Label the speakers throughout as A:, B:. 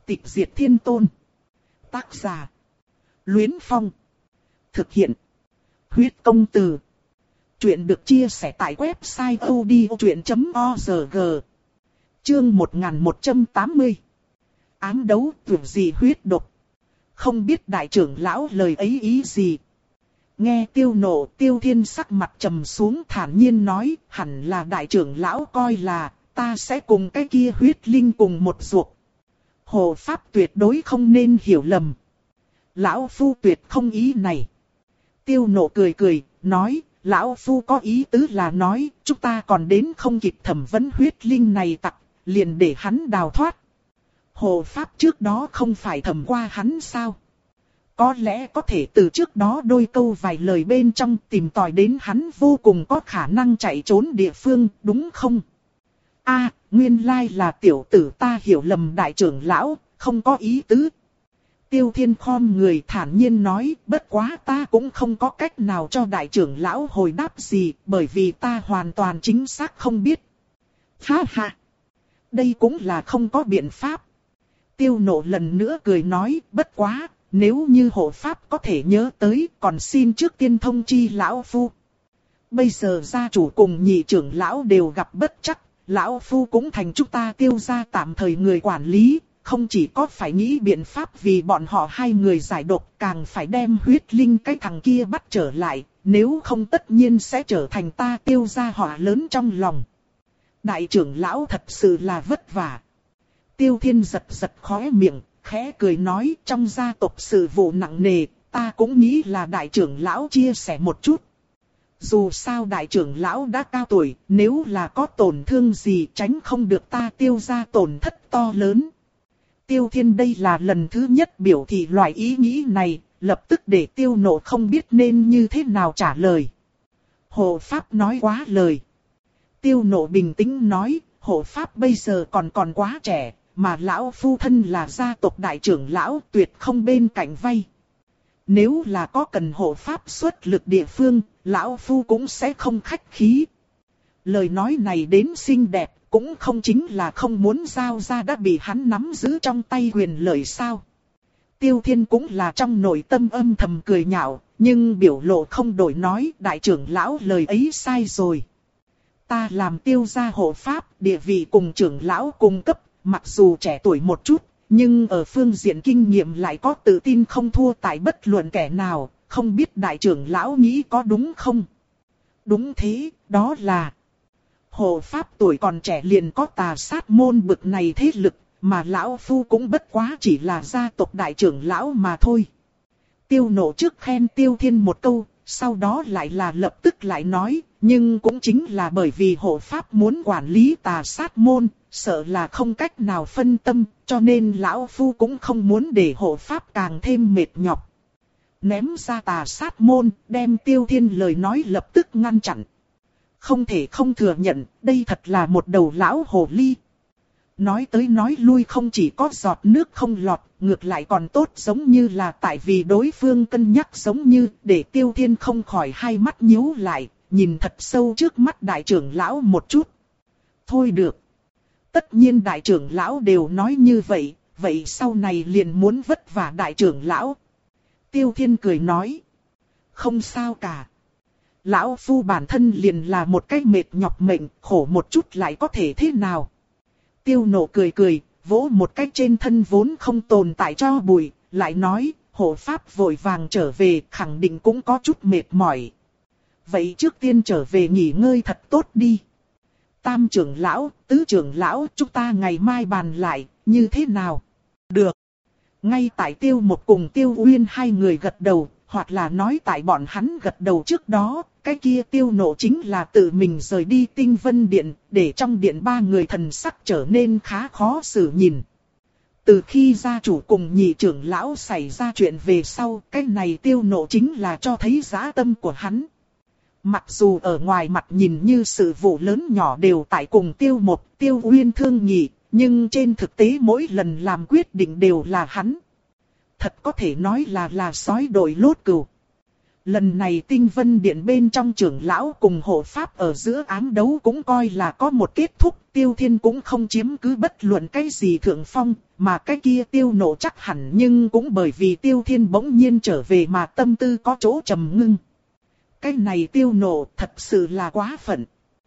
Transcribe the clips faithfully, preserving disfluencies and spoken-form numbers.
A: Tịch diệt thiên tôn. Tác giả. Luyến Phong. Thực hiện. Huyết công từ. Chuyện được chia sẻ tại website odchuyện chấm org. Chương một nghìn một trăm tám mươi. Ám đấu tuyệt gì huyết độc. Không biết đại trưởng lão lời ấy ý gì. Nghe Tiêu Nộ, Tiêu Thiên sắc mặt trầm xuống thản nhiên nói, hẳn là đại trưởng lão coi là, ta sẽ cùng cái kia huyết linh cùng một ruột. Hộ pháp tuyệt đối không nên hiểu lầm. Lão Phu tuyệt không ý này. Tiêu Nộ cười cười, nói, Lão Phu có ý tứ là nói, chúng ta còn đến không kịp thẩm vấn huyết linh này tặc, liền để hắn đào thoát. Hộ pháp trước đó không phải thẩm qua hắn sao? Có lẽ có thể từ trước đó đôi câu vài lời bên trong tìm tòi đến hắn vô cùng có khả năng chạy trốn địa phương, đúng không? A, nguyên lai là tiểu tử ta hiểu lầm đại trưởng lão, không có ý tứ. Tiêu Thiên khom người thản nhiên nói, bất quá ta cũng không có cách nào cho đại trưởng lão hồi đáp gì, bởi vì ta hoàn toàn chính xác không biết. Ha ha! Đây cũng là không có biện pháp. Tiêu Nộ lần nữa cười nói, bất quá, nếu như hộ pháp có thể nhớ tới, còn xin trước tiên thông chi lão Phu. Bây giờ gia chủ cùng nhị trưởng lão đều gặp bất trắc, lão Phu cũng thành chúng ta Tiêu gia tạm thời người quản lý, không chỉ có phải nghĩ biện pháp vì bọn họ hai người giải độc, càng phải đem huyết linh cái thằng kia bắt trở lại, nếu không tất nhiên sẽ trở thành ta Tiêu gia họa lớn trong lòng. Đại trưởng lão thật sự là vất vả. Tiêu Thiên giật giật khóe miệng, khẽ cười nói, trong gia tộc sự vụ nặng nề, ta cũng nghĩ là đại trưởng lão chia sẻ một chút. Dù sao đại trưởng lão đã cao tuổi, nếu là có tổn thương gì tránh không được ta Tiêu gia tổn thất to lớn. Tiêu Thiên đây là lần thứ nhất biểu thị loại ý nghĩ này, lập tức để Tiêu Nộ không biết nên như thế nào trả lời. Hộ pháp nói quá lời. Tiêu Nộ bình tĩnh nói, hộ pháp bây giờ còn còn quá trẻ, mà lão phu thân là gia tộc đại trưởng lão tuyệt không bên cạnh vay. Nếu là có cần hộ pháp xuất lực địa phương, lão phu cũng sẽ không khách khí. Lời nói này đến xinh đẹp, cũng không chính là không muốn giao ra đã bị hắn nắm giữ trong tay quyền lợi sao. Tiêu Thiên cũng là trong nội tâm âm thầm cười nhạo, nhưng biểu lộ không đổi nói, đại trưởng lão lời ấy sai rồi. Ta làm Tiêu gia hộ pháp, địa vị cùng trưởng lão cùng cấp, mặc dù trẻ tuổi một chút, nhưng ở phương diện kinh nghiệm lại có tự tin không thua tại bất luận kẻ nào, không biết đại trưởng lão nghĩ có đúng không? Đúng thế, đó là hộ pháp tuổi còn trẻ liền có tà sát môn bực này thế lực, mà lão phu cũng bất quá chỉ là gia tộc đại trưởng lão mà thôi. Tiêu Nộ trước khen Tiêu Thiên một câu, sau đó lại là lập tức lại nói, nhưng cũng chính là bởi vì hộ pháp muốn quản lý tà sát môn, sợ là không cách nào phân tâm, cho nên lão phu cũng không muốn để hộ pháp càng thêm mệt nhọc. Ném ra tà sát môn, đem Tiêu Thiên lời nói lập tức ngăn chặn. Không thể không thừa nhận, đây thật là một đầu lão hồ ly. Nói tới nói lui không chỉ có giọt nước không lọt, ngược lại còn tốt giống như là tại vì đối phương cân nhắc giống như để Tiêu Thiên không khỏi hai mắt nhíu lại, nhìn thật sâu trước mắt đại trưởng lão một chút. Thôi được. Tất nhiên đại trưởng lão đều nói như vậy, vậy sau này liền muốn vất vả đại trưởng lão. Tiêu Thiên cười nói. Không sao cả. Lão phu bản thân liền là một cái mệt nhọc mệnh, khổ một chút lại có thể thế nào. Tiêu Nộ cười cười, vỗ một cái trên thân vốn không tồn tại cho bụi, lại nói, hộ pháp vội vàng trở về, khẳng định cũng có chút mệt mỏi. Vậy trước tiên trở về nghỉ ngơi thật tốt đi. Tam trưởng lão, tứ trưởng lão, chúng ta ngày mai bàn lại, như thế nào? Được. Ngay tại Tiêu Một cùng Tiêu Uyên hai người gật đầu, hoặc là nói tại bọn hắn gật đầu trước đó, cái kia Tiêu Nộ chính là tự mình rời đi Tinh Vân Điện, để trong điện ba người thần sắc trở nên khá khó xử nhìn. Từ khi gia chủ cùng nhị trưởng lão xảy ra chuyện về sau, cái này Tiêu Nộ chính là cho thấy dã tâm của hắn. Mặc dù ở ngoài mặt nhìn như sự vụ lớn nhỏ đều tại cùng Tiêu Một, Tiêu Uyên thương nghị, nhưng trên thực tế mỗi lần làm quyết định đều là hắn. Thật có thể nói là là sói đội lốt cừu. Lần này Tinh Vân Điện bên trong trưởng lão cùng hộ pháp ở giữa ám đấu cũng coi là có một kết thúc. Tiêu Thiên cũng không chiếm cứ bất luận cái gì thượng phong, mà cái kia Tiêu Nộ chắc hẳn nhưng cũng bởi vì Tiêu Thiên bỗng nhiên trở về mà tâm tư có chỗ trầm ngưng. Cái này Tiêu Nộ thật sự là quá phận.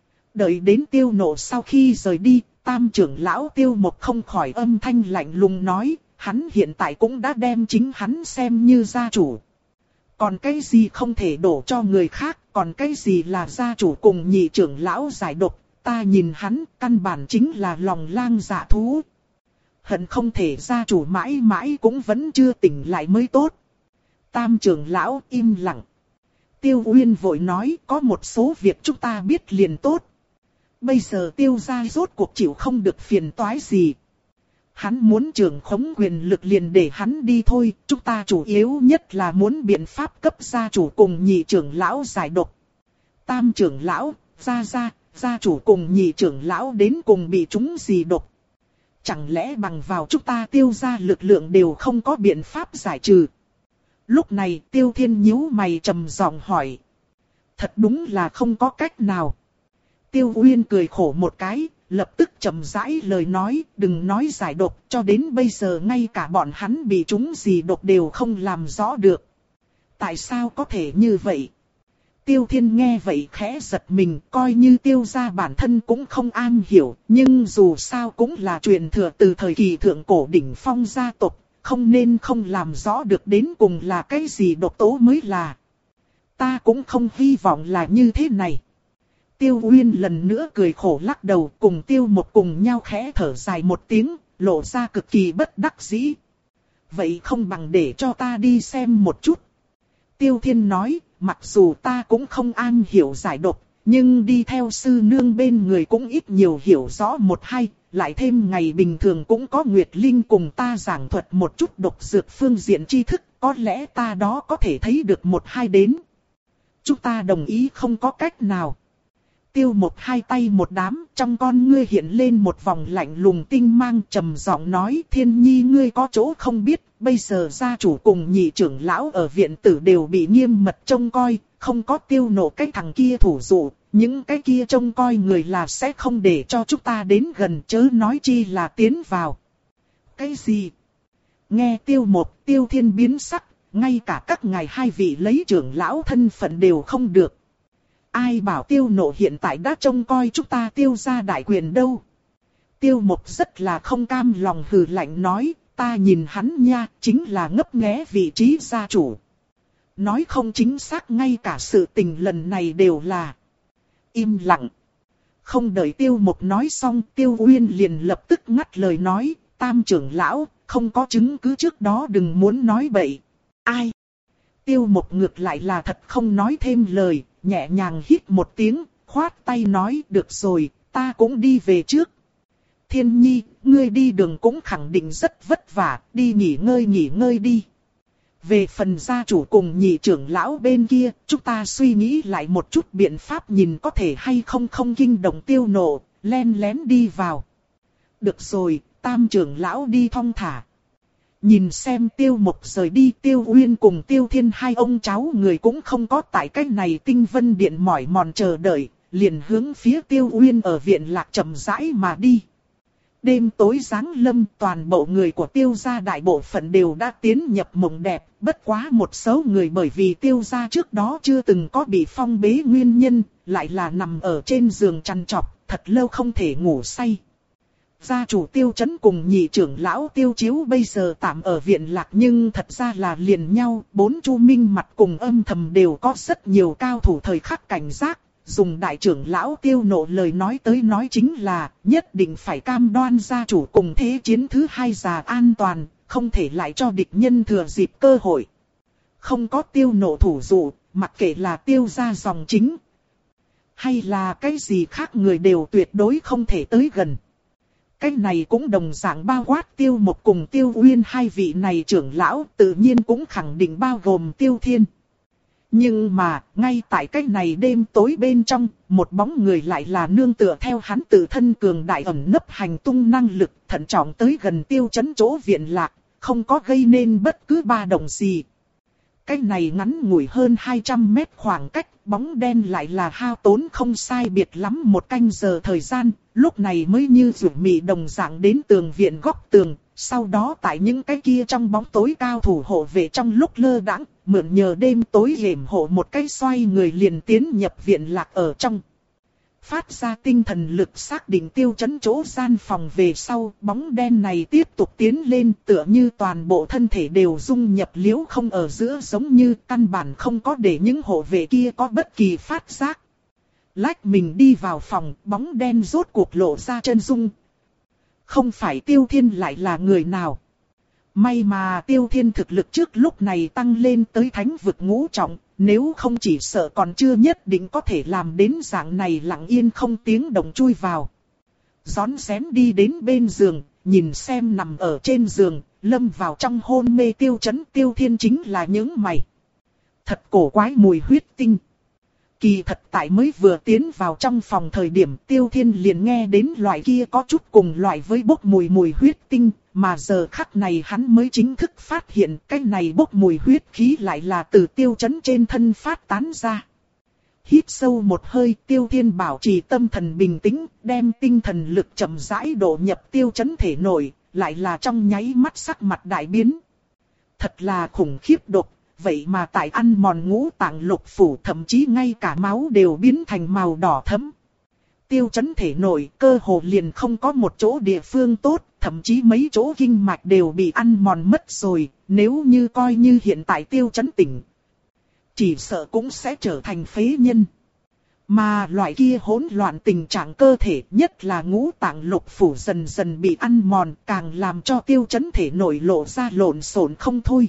A: Đợi đến Tiêu Nộ sau khi rời đi, tam trưởng lão Tiêu Một không khỏi âm thanh lạnh lùng nói, hắn hiện tại cũng đã đem chính hắn xem như gia chủ. Còn cái gì không thể đổ cho người khác, còn cái gì là gia chủ cùng nhị trưởng lão giải độc, ta nhìn hắn căn bản chính là lòng lang dạ thú. Hận không thể gia chủ mãi mãi cũng vẫn chưa tỉnh lại mới tốt. Tam trưởng lão im lặng. Tiêu Uyên vội nói có một số việc chúng ta biết liền tốt. Bây giờ Tiêu gia rốt cuộc chịu không được phiền toái gì. Hắn muốn trưởng khống quyền lực liền để hắn đi thôi, chúng ta chủ yếu nhất là muốn biện pháp cấp gia chủ cùng nhị trưởng lão giải độc. Tam trưởng lão, gia gia, gia chủ cùng nhị trưởng lão đến cùng bị chúng gì độc. Chẳng lẽ bằng vào chúng ta Tiêu gia lực lượng đều không có biện pháp giải trừ. Lúc này Tiêu Thiên nhíu mày trầm giọng hỏi. Thật đúng là không có cách nào. Tiêu Uyên cười khổ một cái, lập tức chậm rãi lời nói, đừng nói giải độc, cho đến bây giờ ngay cả bọn hắn bị chúng gì độc đều không làm rõ được. Tại sao có thể như vậy? Tiêu Thiên nghe vậy khẽ giật mình, coi như Tiêu gia bản thân cũng không an hiểu, nhưng dù sao cũng là truyền thừa từ thời kỳ thượng cổ đỉnh phong gia tộc, không nên không làm rõ được đến cùng là cái gì độc tố mới là. Ta cũng không hy vọng là như thế này. Tiêu Uyên lần nữa cười khổ lắc đầu, cùng Tiêu Một cùng nhau khẽ thở dài một tiếng, lộ ra cực kỳ bất đắc dĩ. Vậy không bằng để cho ta đi xem một chút. Tiêu Thiên nói, mặc dù ta cũng không an hiểu giải độc, nhưng đi theo sư nương bên người cũng ít nhiều hiểu rõ một hai, lại thêm ngày bình thường cũng có Nguyệt Linh cùng ta giảng thuật một chút độc dược phương diện tri thức, có lẽ ta đó có thể thấy được một hai đến. Chúng ta đồng ý không có cách nào. Tiêu Một hai tay một đám, trong con ngươi hiện lên một vòng lạnh lùng tinh mang, trầm giọng nói, Thiên Nhi ngươi có chỗ không biết, bây giờ gia chủ cùng nhị trưởng lão ở viện tử đều bị nghiêm mật trông coi, không có Tiêu Nộ cái thằng kia thủ dụ, những cái kia trông coi người là sẽ không để cho chúng ta đến gần, chớ nói chi là tiến vào. Cái gì? Nghe Tiêu Một, Tiêu Thiên biến sắc, ngay cả các ngài hai vị lấy trưởng lão thân phận đều không được. Ai bảo Tiêu Nộ hiện tại đã trông coi chúng ta Tiêu gia đại quyền đâu. Tiêu Một rất là không cam lòng hừ lạnh nói, ta nhìn hắn nha, chính là ngấp nghé vị trí gia chủ. Nói không chính xác ngay cả sự tình lần này đều là. Im lặng. Không đợi Tiêu Một nói xong, Tiêu Uyên liền lập tức ngắt lời nói, tam trưởng lão, không có chứng cứ trước đó đừng muốn nói bậy. Ai? Tiêu Một ngược lại là thật không nói thêm lời, nhẹ nhàng hít một tiếng, khoát tay nói, được rồi, ta cũng đi về trước. Thiên Nhi, ngươi đi đường cũng khẳng định rất vất vả, đi nghỉ ngơi nghỉ ngơi đi. Về phần gia chủ cùng nhị trưởng lão bên kia, chúng ta suy nghĩ lại một chút biện pháp nhìn có thể hay không không kinh động Tiêu Nộ, len lén đi vào. Được rồi, tam trưởng lão đi thong thả. Nhìn xem Tiêu Một rời đi, Tiêu Uyên cùng Tiêu Thiên hai ông cháu người cũng không có tại cái này Tinh Vân Điện mỏi mòn chờ đợi, liền hướng phía Tiêu Uyên ở viện lạc chậm rãi mà đi. Đêm tối giáng lâm, toàn bộ người của Tiêu gia đại bộ phận đều đã tiến nhập mộng đẹp, bất quá một số người bởi vì Tiêu gia trước đó chưa từng có bị phong bế nguyên nhân, lại là nằm ở trên giường trằn trọc, thật lâu không thể ngủ say. Gia chủ Tiêu Chấn cùng nhị trưởng lão Tiêu Chiếu bây giờ tạm ở viện lạc nhưng thật ra là liền nhau, bốn chu minh mặt cùng âm thầm đều có rất nhiều cao thủ thời khắc cảnh giác. Dùng đại trưởng lão Tiêu Nộ lời nói tới nói chính là nhất định phải cam đoan gia chủ cùng thế chiến thứ hai già an toàn, không thể lại cho địch nhân thừa dịp cơ hội. Không có Tiêu Nộ thủ dụ, mặc kệ là Tiêu gia dòng chính, hay là cái gì khác người đều tuyệt đối không thể tới gần. Cái này cũng đồng dạng bao quát Tiêu Một cùng Tiêu Uyên hai vị này trưởng lão, tự nhiên cũng khẳng định bao gồm Tiêu Thiên. Nhưng mà, ngay tại cái này đêm tối bên trong, một bóng người lại là nương tựa theo hắn tự thân cường đại ẩn nấp hành tung năng lực, thận trọng tới gần Tiêu Chấn chỗ viện lạc, không có gây nên bất cứ ba động gì. cái này ngắn ngủi hơn hai trăm mét khoảng cách, bóng đen lại là hao tốn không sai biệt lắm một canh giờ thời gian, lúc này mới như rủ mị đồng dạng đến tường viện góc tường, sau đó tại những cái kia trong bóng tối cao thủ hộ vệ trong lúc lơ đãng, mượn nhờ đêm tối yểm hộ một cái xoay người liền tiến nhập viện lạc ở trong. Phát ra tinh thần lực xác định tiêu chấn chỗ gian phòng về sau, bóng đen này tiếp tục tiến lên tựa như toàn bộ thân thể đều dung nhập liễu không ở giữa, giống như căn bản không có để những hộ vệ kia có bất kỳ phát giác. Lách mình đi vào phòng, bóng đen rốt cuộc lộ ra chân dung. Không phải Tiêu Thiên lại là người nào. May mà Tiêu Thiên thực lực trước lúc này tăng lên tới thánh vực ngũ trọng, nếu không chỉ sợ còn chưa nhất định có thể làm đến dạng này lặng yên không tiếng động chui vào. Rón rén đi đến bên giường, nhìn xem nằm ở trên giường, lâm vào trong hôn mê Tiêu Chấn. Tiêu Thiên chính là những mày. Thật cổ quái mùi huyết tinh. Kỳ thật tại mới vừa tiến vào trong phòng thời điểm Tiêu Thiên liền nghe đến loại kia có chút cùng loại với bốc mùi mùi huyết tinh, mà giờ khắc này hắn mới chính thức phát hiện cái này bốc mùi huyết khí lại là từ Tiêu Chấn trên thân phát tán ra. Hít sâu một hơi, Tiêu Thiên bảo trì tâm thần bình tĩnh, đem tinh thần lực chậm rãi độ nhập Tiêu Chấn thể nội, lại là trong nháy mắt sắc mặt đại biến. Thật là khủng khiếp độc. Vậy mà tại ăn mòn ngũ tạng lục phủ, thậm chí ngay cả máu đều biến thành màu đỏ thẫm. Tiêu Chấn thể nội cơ hồ liền không có một chỗ địa phương tốt, thậm chí mấy chỗ kinh mạch đều bị ăn mòn mất rồi. Nếu như coi như hiện tại Tiêu Chấn tỉnh, chỉ sợ cũng sẽ trở thành phế nhân. Mà loại kia hỗn loạn tình trạng cơ thể, nhất là ngũ tạng lục phủ dần dần bị ăn mòn, càng làm cho Tiêu Chấn thể nội lộ ra lộn xộn không thôi.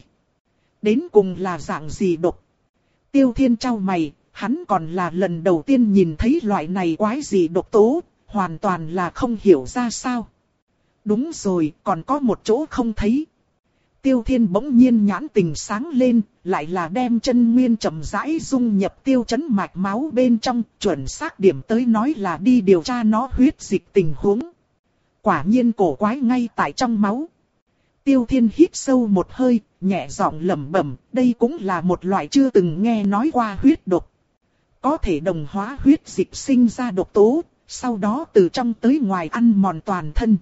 A: Đến cùng là dạng gì độc? Tiêu Thiên chau mày, hắn còn là lần đầu tiên nhìn thấy loại này quái gì độc tố, hoàn toàn là không hiểu ra sao. Đúng rồi, còn có một chỗ không thấy. Tiêu Thiên bỗng nhiên nhãn tình sáng lên, lại là đem chân nguyên chậm rãi dung nhập Tiêu Chấn mạch máu bên trong, chuẩn xác điểm tới nói là đi điều tra nó huyết dịch tình huống. Quả nhiên cổ quái ngay tại trong máu. Tiêu Thiên hít sâu một hơi, nhẹ giọng lẩm bẩm, đây cũng là một loại chưa từng nghe nói qua huyết độc. Có thể đồng hóa huyết dịch sinh ra độc tố, sau đó từ trong tới ngoài ăn mòn toàn thân.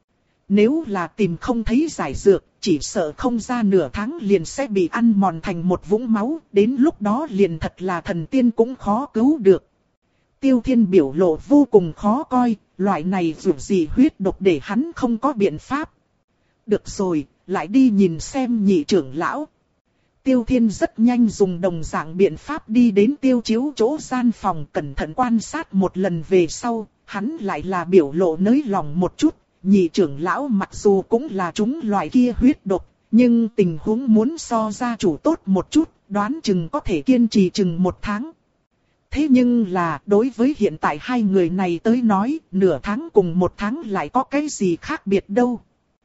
A: Nếu là tìm không thấy giải dược, chỉ sợ không ra nửa tháng liền sẽ bị ăn mòn thành một vũng máu, đến lúc đó liền thật là thần tiên cũng khó cứu được. Tiêu Thiên biểu lộ vô cùng khó coi, loại này dù gì huyết độc để hắn không có biện pháp. Được rồi, lại đi nhìn xem nhị trưởng lão. Tiêu Thiên rất nhanh dùng đồng dạng biện pháp đi đến Tiêu Chiếu chỗ gian phòng, cẩn thận quan sát một lần về sau, hắn lại là biểu lộ nới lòng một chút. Nhị trưởng lão mặc dù cũng là chúng loại kia huyết độc, nhưng tình huống muốn so gia chủ tốt một chút, đoán chừng có thể kiên trì chừng một tháng. Thế nhưng là đối với hiện tại hai người này tới nói, nửa tháng cùng một tháng lại có cái gì khác biệt đâu.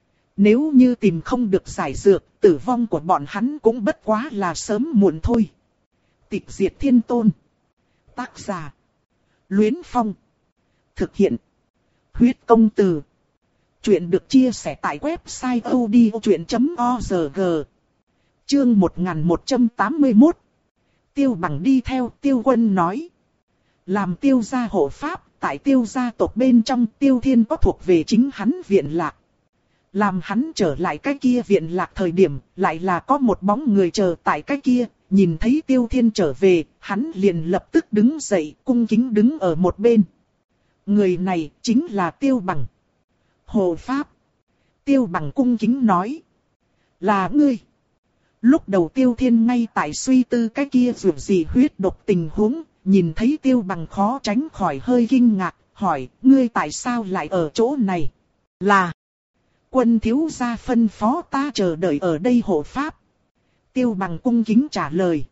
A: Nếu như tìm không được giải dược, tử vong của bọn hắn cũng bất quá là sớm muộn thôi. Tịch diệt thiên tôn. Tác giả: Luyến Phong. Thực hiện: Huyết Công Từ. Chuyện được chia sẻ tại website odchuyện chấm org. Chương một nghìn một trăm tám mươi mốt. Tiêu Bằng đi theo Tiêu Quân nói. Làm Tiêu gia hộ pháp, tại Tiêu gia tộc bên trong Tiêu Thiên có thuộc về chính hắn viện lạc. Làm hắn trở lại cái kia viện lạc thời điểm, lại là có một bóng người chờ tại cái kia, nhìn thấy Tiêu Thiên trở về, hắn liền lập tức đứng dậy, cung kính đứng ở một bên. Người này chính là Tiêu Bằng. Hộ pháp. Tiêu Bằng cung kính nói. Là ngươi. Lúc đầu Tiêu Thiên ngay tại suy tư cái kia dù gì huyết độc tình huống, nhìn thấy Tiêu Bằng khó tránh khỏi hơi kinh ngạc, hỏi, ngươi tại sao lại ở chỗ này? Là Quân thiếu gia phân phó ta chờ đợi ở đây hộ pháp. Tiêu Bằng cung kính trả lời.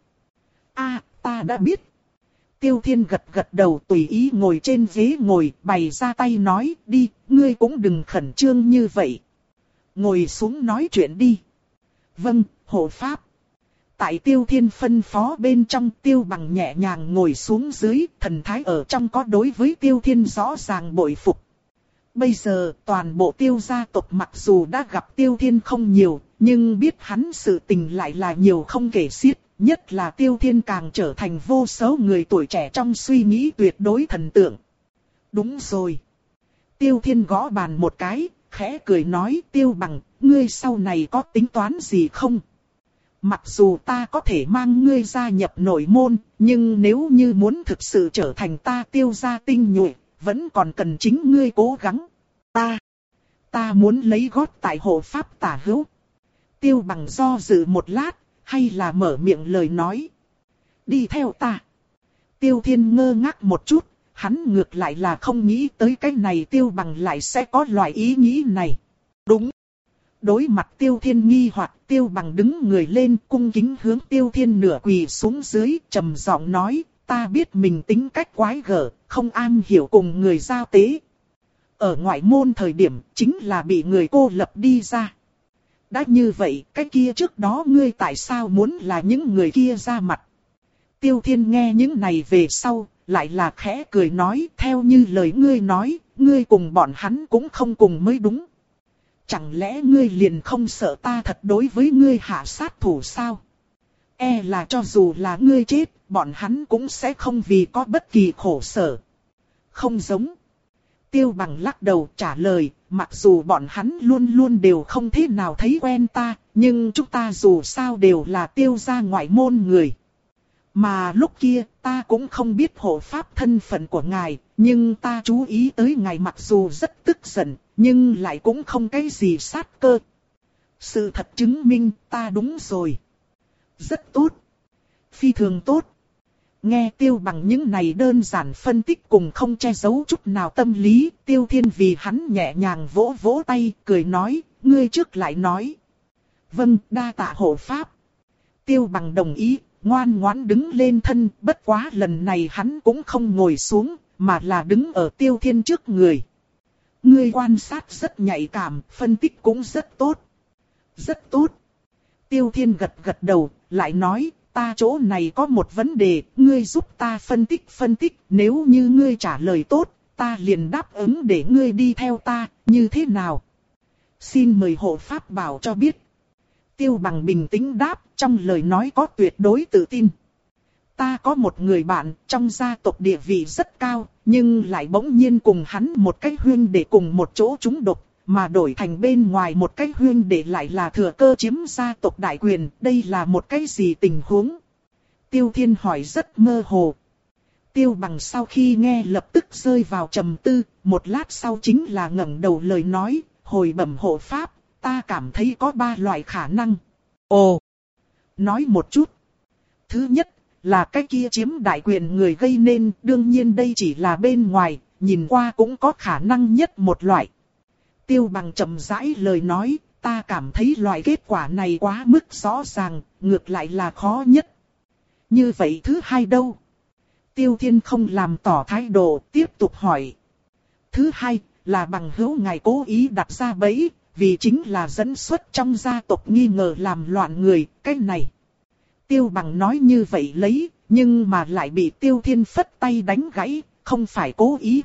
A: A, ta đã biết. Tiêu Thiên gật gật đầu, tùy ý ngồi trên ghế ngồi, bày ra tay nói, đi, ngươi cũng đừng khẩn trương như vậy. Ngồi xuống nói chuyện đi. Vâng, hộ pháp. Tại Tiêu Thiên phân phó bên trong, Tiêu Bằng nhẹ nhàng ngồi xuống dưới, thần thái ở trong có đối với Tiêu Thiên rõ ràng bội phục. Bây giờ, toàn bộ Tiêu gia tộc mặc dù đã gặp Tiêu Thiên không nhiều, nhưng biết hắn sự tình lại là nhiều không kể xiết. Nhất là Tiêu Thiên càng trở thành vô số người tuổi trẻ trong suy nghĩ tuyệt đối thần tượng. Đúng rồi. Tiêu Thiên gõ bàn một cái, khẽ cười nói, Tiêu Bằng, ngươi sau này có tính toán gì không? Mặc dù ta có thể mang ngươi gia nhập nội môn, nhưng nếu như muốn thực sự trở thành ta Tiêu gia tinh nhuệ, vẫn còn cần chính ngươi cố gắng. Ta, ta muốn lấy gót tại hộ pháp tả hữu. Tiêu Bằng do dự một lát, hay là mở miệng lời nói. Đi theo ta. Tiêu Thiên ngơ ngác một chút, hắn ngược lại là không nghĩ tới cái này Tiêu Bằng lại sẽ có loại ý nghĩ này. Đúng. Đối mặt Tiêu Thiên nghi hoặc, Tiêu Bằng đứng người lên cung kính hướng Tiêu Thiên nửa quỳ xuống dưới, trầm giọng nói, ta biết mình tính cách quái gở, không am hiểu cùng người giao tế. Ở ngoại môn thời điểm, chính là bị người cô lập đi ra. Đã như vậy, cái kia trước đó ngươi tại sao muốn là những người kia ra mặt? Tiêu Thiên nghe những này về sau, lại là khẽ cười nói, theo như lời ngươi nói, ngươi cùng bọn hắn cũng không cùng mới đúng. Chẳng lẽ ngươi liền không sợ ta thật đối với ngươi hạ sát thủ sao? E là cho dù là ngươi chết, bọn hắn cũng sẽ không vì có bất kỳ khổ sở. Không giống. Tiêu Bằng lắc đầu trả lời, mặc dù bọn hắn luôn luôn đều không thế nào thấy quen ta, nhưng chúng ta dù sao đều là Tiêu gia ngoại môn người. Mà lúc kia, ta cũng không biết hộ pháp thân phận của ngài, nhưng ta chú ý tới ngài mặc dù rất tức giận, nhưng lại cũng không cái gì sát cơ. Sự thật chứng minh ta đúng rồi. Rất tốt. Phi thường tốt. Nghe Tiêu Bằng những này đơn giản phân tích cùng không che giấu chút nào tâm lý, Tiêu Thiên vì hắn nhẹ nhàng vỗ vỗ tay, cười nói, ngươi trước lại nói. Vâng, đa tạ hộ pháp. Tiêu Bằng đồng ý, ngoan ngoãn đứng lên thân, bất quá lần này hắn cũng không ngồi xuống, mà là đứng ở Tiêu Thiên trước người. Ngươi quan sát rất nhạy cảm, phân tích cũng rất tốt. Rất tốt. Tiêu Thiên gật gật đầu, lại nói, ta chỗ này có một vấn đề, ngươi giúp ta phân tích phân tích, nếu như ngươi trả lời tốt, ta liền đáp ứng để ngươi đi theo ta, như thế nào? Xin mời hộ pháp bảo cho biết. Tiêu Bằng bình tĩnh đáp, trong lời nói có tuyệt đối tự tin. Ta có một người bạn, trong gia tộc địa vị rất cao, nhưng lại bỗng nhiên cùng hắn một cái huyên để cùng một chỗ trúng độc, mà đổi thành bên ngoài một cái huyên để lại là thừa cơ chiếm gia tộc đại quyền, đây là một cái gì tình huống? Tiêu Thiên hỏi rất mơ hồ. Tiêu Bằng sau khi nghe lập tức rơi vào trầm tư, một lát sau chính là ngẩng đầu lời nói, hồi bẩm hộ pháp, ta cảm thấy có ba loại khả năng. Ồ! Nói một chút. Thứ nhất, là cái kia chiếm đại quyền người gây nên, đương nhiên đây chỉ là bên ngoài, nhìn qua cũng có khả năng nhất một loại. Tiêu Bằng chậm rãi lời nói, ta cảm thấy loại kết quả này quá mức rõ ràng, ngược lại là khó nhất. Như vậy thứ hai đâu? Tiêu Thiên không làm tỏ thái độ, tiếp tục hỏi. Thứ hai, là bằng hữu ngài cố ý đặt ra bẫy, vì chính là dẫn xuất trong gia tộc nghi ngờ làm loạn người, cái này. Tiêu Bằng nói như vậy lấy, nhưng mà lại bị Tiêu Thiên phất tay đánh gãy, không phải cố ý.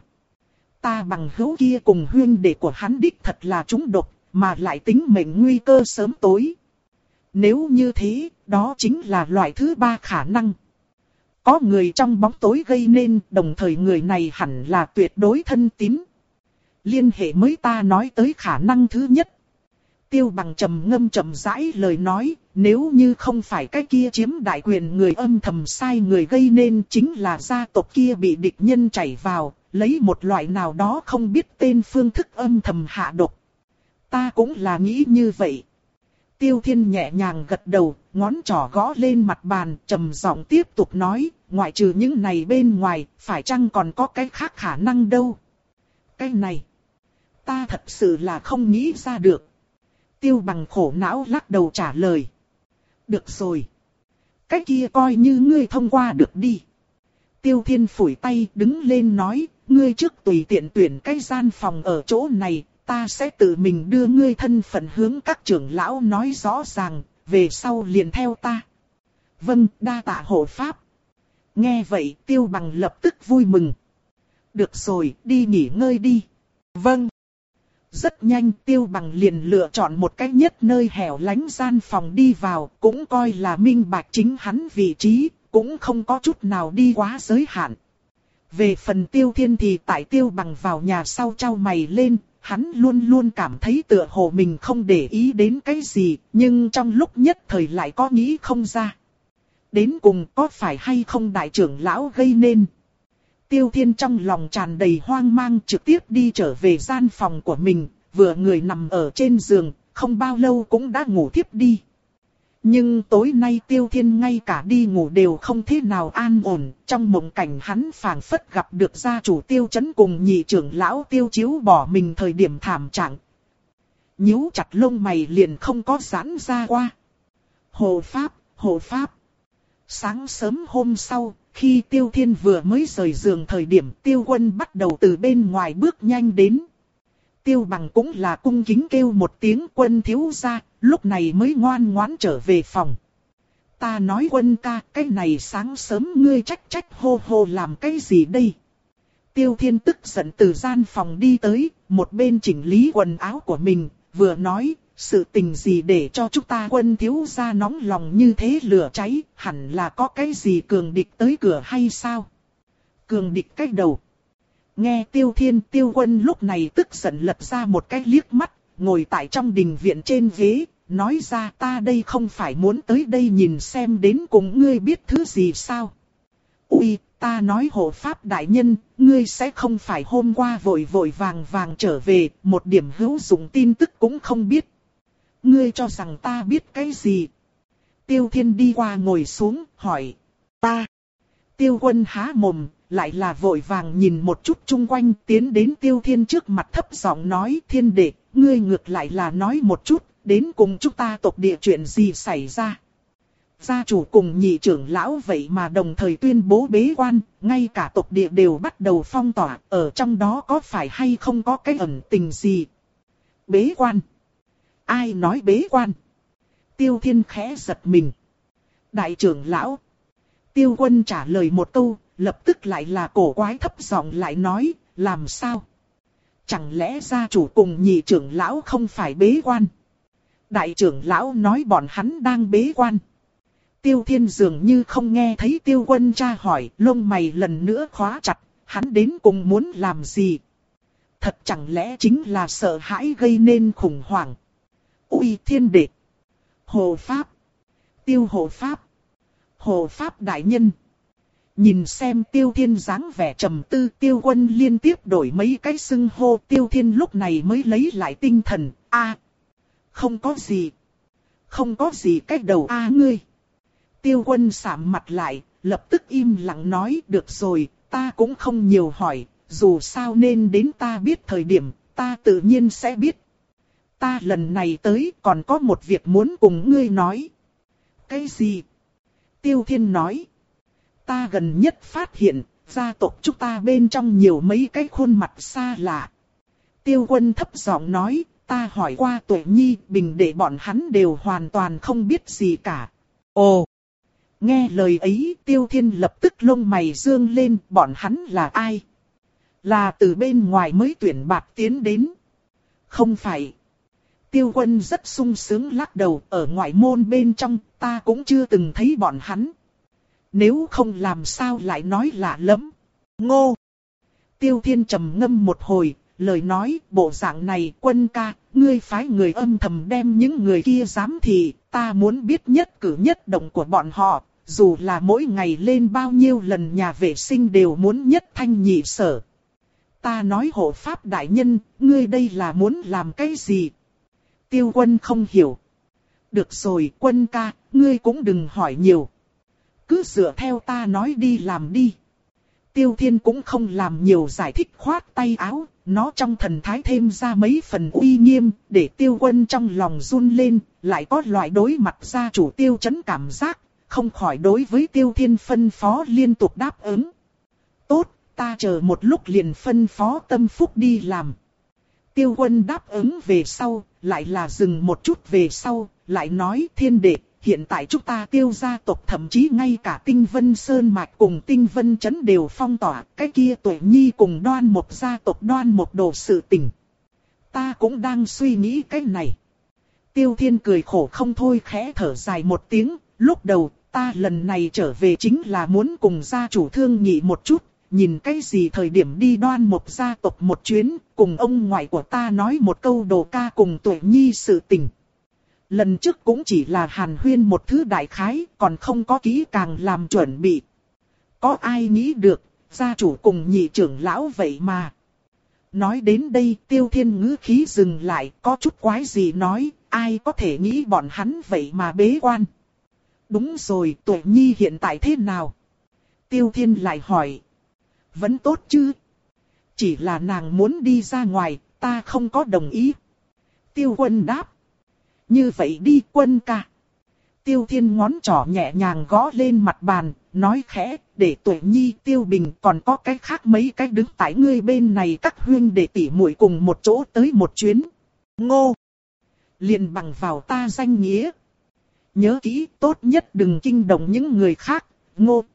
A: Ta bằng hữu kia cùng huyên đệ của hắn đích thật là trúng độc, mà lại tính mệnh nguy cơ sớm tối. Nếu như thế, đó chính là loại thứ ba khả năng. Có người trong bóng tối gây nên, đồng thời người này hẳn là tuyệt đối thân tín. Liên hệ mới ta nói tới khả năng thứ nhất. Tiêu Bằng trầm ngâm trầm rãi lời nói, nếu như không phải cái kia chiếm đại quyền người âm thầm sai người gây nên, chính là gia tộc kia bị địch nhân chảy vào, lấy một loại nào đó không biết tên phương thức âm thầm hạ độc. Ta cũng là nghĩ như vậy. Tiêu Thiên nhẹ nhàng gật đầu, ngón trỏ gõ lên mặt bàn, trầm giọng tiếp tục nói, ngoại trừ những này bên ngoài, phải chăng còn có cái khác khả năng đâu? Cái này, ta thật sự là không nghĩ ra được. Tiêu Bằng khổ não lắc đầu trả lời. Được rồi. Cái kia coi như ngươi thông qua được đi. Tiêu Thiên phủi tay đứng lên nói, ngươi trước tùy tiện tuyển cái gian phòng ở chỗ này, ta sẽ tự mình đưa ngươi thân phận hướng các trưởng lão nói rõ ràng, về sau liền theo ta. Vâng, đa tạ hộ pháp. Nghe vậy Tiêu Bằng lập tức vui mừng. Được rồi, đi nghỉ ngơi đi. Vâng. Rất nhanh Tiêu Bằng liền lựa chọn một cách nhất nơi hẻo lánh gian phòng đi vào, cũng coi là minh bạch chính hắn vị trí, cũng không có chút nào đi quá giới hạn. Về phần Tiêu Thiên thì tại Tiêu Bằng vào nhà sau trao mày lên, hắn luôn luôn cảm thấy tựa hồ mình không để ý đến cái gì, nhưng trong lúc nhất thời lại có nghĩ không ra. Đến cùng có phải hay không đại trưởng lão gây nên? Tiêu Thiên trong lòng tràn đầy hoang mang trực tiếp đi trở về gian phòng của mình, vừa người nằm ở trên giường, không bao lâu cũng đã ngủ thiếp đi. Nhưng tối nay Tiêu Thiên ngay cả đi ngủ đều không thế nào an ổn, trong mộng cảnh hắn phảng phất gặp được gia chủ Tiêu Chấn cùng nhị trưởng lão Tiêu Chiếu bỏ mình thời điểm thảm trạng. Nhíu chặt lông mày liền không có giãn ra qua. Hộ pháp, hộ pháp. Sáng sớm hôm sau, khi Tiêu Thiên vừa mới rời giường thời điểm Tiêu Quân bắt đầu từ bên ngoài bước nhanh đến. Tiêu Bằng cũng là cung kính kêu một tiếng Quân thiếu gia, lúc này mới ngoan ngoãn trở về phòng. Ta nói Quân ca, cái này sáng sớm ngươi trách trách hô hô làm cái gì đây? Tiêu Thiên tức giận từ gian phòng đi tới, một bên chỉnh lý quần áo của mình, vừa nói, sự tình gì để cho chúng ta Quân thiếu gia nóng lòng như thế lửa cháy, hẳn là có cái gì cường địch tới cửa hay sao? Cường địch cái đầu. Nghe Tiêu Thiên, Tiêu Quân lúc này tức giận lật ra một cái liếc mắt, ngồi tại trong đình viện trên ghế, nói ra ta đây không phải muốn tới đây nhìn xem đến cùng ngươi biết thứ gì sao? Ui, ta nói hộ pháp đại nhân, ngươi sẽ không phải hôm qua vội vội vàng vàng trở về, một điểm hữu dụng tin tức cũng không biết. Ngươi cho rằng ta biết cái gì? Tiêu Thiên đi qua ngồi xuống, hỏi. Ta. Tiêu Quân há mồm, lại là vội vàng nhìn một chút chung quanh, tiến đến Tiêu Thiên trước mặt thấp giọng nói, Thiên đệ, ngươi ngược lại là nói một chút, đến cùng chúng ta tộc địa chuyện gì xảy ra. Gia chủ cùng nhị trưởng lão vậy mà đồng thời tuyên bố bế quan, ngay cả tộc địa đều bắt đầu phong tỏa, ở trong đó có phải hay không có cái ẩn tình gì. Bế quan. Ai nói bế quan? Tiêu Thiên khẽ giật mình. Đại trưởng lão. Tiêu Quân trả lời một câu, lập tức lại là cổ quái thấp giọng lại nói, làm sao? Chẳng lẽ gia chủ cùng nhị trưởng lão không phải bế quan? Đại trưởng lão nói bọn hắn đang bế quan. Tiêu Thiên dường như không nghe thấy Tiêu Quân tra hỏi, lông mày lần nữa khóa chặt, hắn đến cùng muốn làm gì? Thật chẳng lẽ chính là sợ hãi gây nên khủng hoảng? Ui Thiên đệ! Hộ pháp! Tiêu hộ pháp! Hộ pháp đại nhân! Nhìn xem Tiêu Thiên dáng vẻ trầm tư, Tiêu Quân liên tiếp đổi mấy cái xưng hô, Tiêu Thiên lúc này mới lấy lại tinh thần. A, không có gì, không có gì cách đầu a ngươi. Tiêu Quân sạm mặt lại, lập tức im lặng nói, được rồi, ta cũng không nhiều hỏi, dù sao nên đến ta biết thời điểm, ta tự nhiên sẽ biết. Ta lần này tới còn có một việc muốn cùng ngươi nói. Cái gì? Tiêu Thiên nói. Ta gần nhất phát hiện, gia tộc chúng ta bên trong nhiều mấy cái khuôn mặt xa lạ. Tiêu Quân thấp giọng nói, ta hỏi qua Tuệ Nhi, Bình để bọn hắn đều hoàn toàn không biết gì cả. Ồ! Nghe lời ấy, Tiêu Thiên lập tức lông mày dương lên, bọn hắn là ai? Là từ bên ngoài mới tuyển bạt tiến đến. Không phải. Tiêu Quân rất sung sướng lắc đầu, ở ngoại môn bên trong, ta cũng chưa từng thấy bọn hắn. Nếu không làm sao lại nói lạ lắm. Ngô! Tiêu Thiên trầm ngâm một hồi, lời nói, bộ dạng này, Quân ca, ngươi phái người âm thầm đem những người kia giám thị, ta muốn biết nhất cử nhất động của bọn họ, dù là mỗi ngày lên bao nhiêu lần nhà vệ sinh đều muốn nhất thanh nhị sở. Ta nói hộ pháp đại nhân, ngươi đây là muốn làm cái gì? Tiêu Quân không hiểu. Được rồi Quân ca, ngươi cũng đừng hỏi nhiều. Cứ dựa theo ta nói đi làm đi. Tiêu Thiên cũng không làm nhiều giải thích, khoát tay áo, nó trong thần thái thêm ra mấy phần uy nghiêm, để Tiêu Quân trong lòng run lên, lại có loại đối mặt gia chủ Tiêu Chấn cảm giác, không khỏi đối với Tiêu Thiên phân phó liên tục đáp ứng. Tốt, ta chờ một lúc liền phân phó tâm phúc đi làm. Tiêu Quân đáp ứng về sau, lại là dừng một chút về sau, lại nói Thiên đệ. Hiện tại chúng ta Tiêu gia tộc thậm chí ngay cả Tinh Vân Sơn Mạch cùng Tinh Vân Trấn đều phong tỏa, cái kia Tuệ Nhi cùng Đoan Mộc gia tộc Đoan Mộc đồ sự tình. Ta cũng đang suy nghĩ cái này. Tiêu Thiên cười khổ không thôi, khẽ thở dài một tiếng. Lúc đầu ta lần này trở về chính là muốn cùng gia chủ thương nghị một chút. Nhìn cái gì thời điểm đi Đoan Mộc gia tộc một chuyến. Cùng ông ngoại của ta nói một câu đồ ca cùng Tuệ Nhi sự tình. Lần trước cũng chỉ là hàn huyên một thứ đại khái, còn không có kỹ càng làm chuẩn bị. Có ai nghĩ được, gia chủ cùng nhị trưởng lão vậy mà. Nói đến đây, Tiêu Thiên ngữ khí dừng lại, có chút quái gì nói, ai có thể nghĩ bọn hắn vậy mà bế quan. Đúng rồi, Tuệ Nhi hiện tại thế nào? Tiêu Thiên lại hỏi. Vẫn tốt chứ? Chỉ là nàng muốn đi ra ngoài, ta không có đồng ý. Tiêu Quân đáp. Như vậy đi Quân ca. Tiêu Thiên ngón trỏ nhẹ nhàng gõ lên mặt bàn, nói khẽ, để Tuệ Nhi, Tiêu Bình còn có cái khác mấy cái đứng tại ngươi bên này các huynh đệ tỷ muội cùng một chỗ tới một chuyến. Ngô! Liền bằng vào ta danh nghĩa. Nhớ kỹ, tốt nhất đừng kinh động những người khác, Ngô.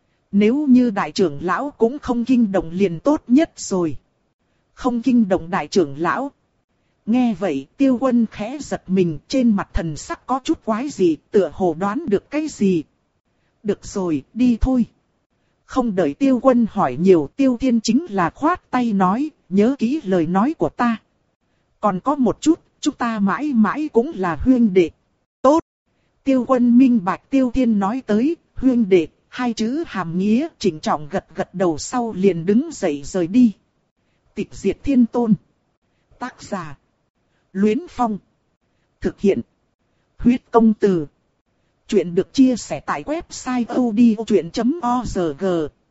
A: Nếu như đại trưởng lão cũng không kinh động liền tốt nhất rồi. Không kinh động đại trưởng lão. Nghe vậy Tiêu Quân khẽ giật mình, trên mặt thần sắc có chút quái gì, tựa hồ đoán được cái gì. Được rồi, đi thôi. Không đợi Tiêu Quân hỏi nhiều, Tiêu Thiên chính là khoát tay nói, nhớ kỹ lời nói của ta. Còn có một chút, chúng ta mãi mãi cũng là huynh đệ. Tốt. Tiêu Quân minh bạch Tiêu Thiên nói tới, huynh đệ, hai chữ hàm nghĩa, chỉnh trọng gật gật đầu sau liền đứng dậy rời đi. Tịch diệt thiên tôn. Tác giả. Luyến Phong. Thực hiện. Huyết công từ. Chuyện được chia sẻ tại website odchuyện chấm org.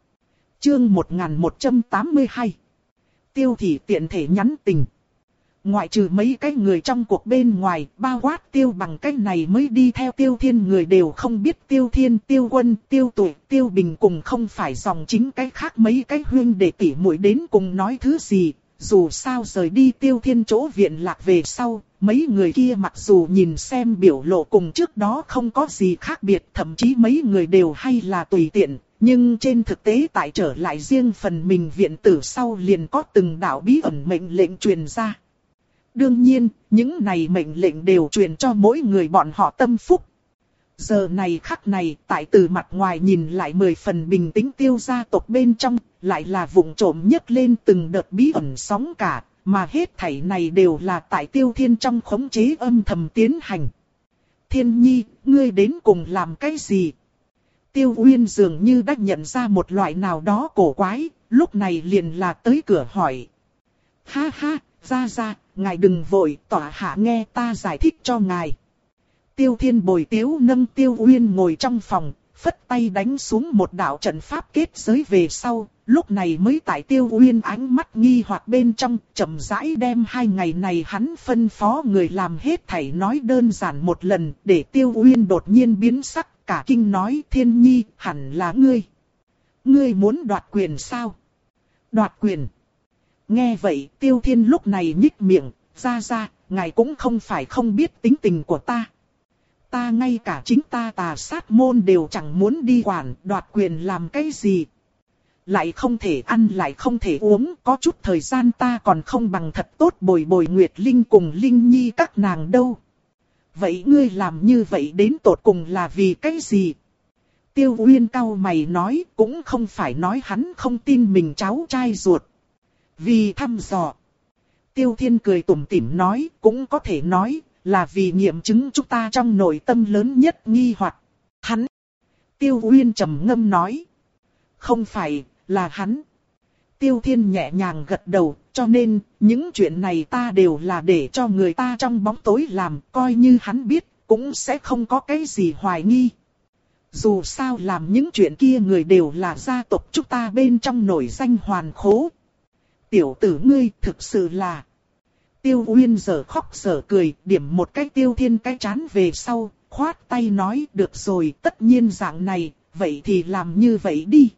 A: Chương một nghìn một trăm tám mươi hai. Tiêu Thị tiện thể nhắn tình. Ngoại trừ mấy cái người trong cuộc bên ngoài, bao quát Tiêu Bằng cái này mới đi theo Tiêu Thiên người đều không biết Tiêu Thiên, Tiêu Quân, Tiêu Tuệ, Tiêu Bình cùng không phải dòng chính cái khác mấy cái huynh đệ tỷ muội đến cùng nói thứ gì. Dù sao rời đi Tiêu Thiên chỗ viện lạc về sau, mấy người kia mặc dù nhìn xem biểu lộ cùng trước đó không có gì khác biệt, thậm chí mấy người đều hay là tùy tiện, nhưng trên thực tế tại trở lại riêng phần mình viện tử sau liền có từng đạo bí ẩn mệnh lệnh truyền ra. Đương nhiên, những này mệnh lệnh đều truyền cho mỗi người bọn họ tâm phúc. Giờ này khắc này, tại từ mặt ngoài nhìn lại mười phần bình tĩnh Tiêu gia tộc bên trong, lại là vụng trộm nhấc lên từng đợt bí ẩn sóng cả, mà hết thảy này đều là tại Tiêu Thiên trong khống chế âm thầm tiến hành. Thiên Nhi, ngươi đến cùng làm cái gì? Tiêu Uyên dường như đã nhận ra một loại nào đó cổ quái, lúc này liền là tới cửa hỏi. Ha ha, ra ra, ngài đừng vội, tỏa hạ nghe ta giải thích cho ngài. Tiêu Thiên bồi tiếu nâng Tiêu Uyên ngồi trong phòng, phất tay đánh xuống một đạo trận pháp kết giới về sau, lúc này mới tại Tiêu Uyên ánh mắt nghi hoặc bên trong, chậm rãi đem hai ngày này hắn phân phó người làm hết thảy nói đơn giản một lần, để Tiêu Uyên đột nhiên biến sắc, cả kinh nói Thiên Nhi, hẳn là ngươi. Ngươi muốn đoạt quyền sao? Đoạt quyền. Nghe vậy Tiêu Thiên lúc này nhích miệng, ra ra, ngài cũng không phải không biết tính tình của ta. Ta ngay cả chính ta Tà Sát môn đều chẳng muốn đi quản, đoạt quyền làm cái gì. Lại không thể ăn lại không thể uống, có chút thời gian ta còn không bằng thật tốt bồi bồi Nguyệt Linh cùng Linh Nhi các nàng đâu. Vậy ngươi làm như vậy đến tột cùng là vì cái gì? Tiêu Uyên cau mày nói, cũng không phải nói hắn không tin mình cháu trai ruột. Vì thăm dò. Tiêu Thiên cười tủm tỉm nói, cũng có thể nói là vì nghiệm chứng chúng ta trong nội tâm lớn nhất nghi hoặc. Hắn. Tiêu Uyên trầm ngâm nói. Không phải, là hắn. Tiêu Thiên nhẹ nhàng gật đầu, cho nên, những chuyện này ta đều là để cho người ta trong bóng tối làm, coi như hắn biết, cũng sẽ không có cái gì hoài nghi. Dù sao làm những chuyện kia người đều là gia tộc chúng ta bên trong nổi danh hoàn khố. Tiểu tử ngươi thực sự là... Tiêu Uyên giờ khóc giờ cười, điểm một cái Tiêu Thiên cái chán về sau, khoát tay nói, được rồi, tất nhiên dạng này, vậy thì làm như vậy đi.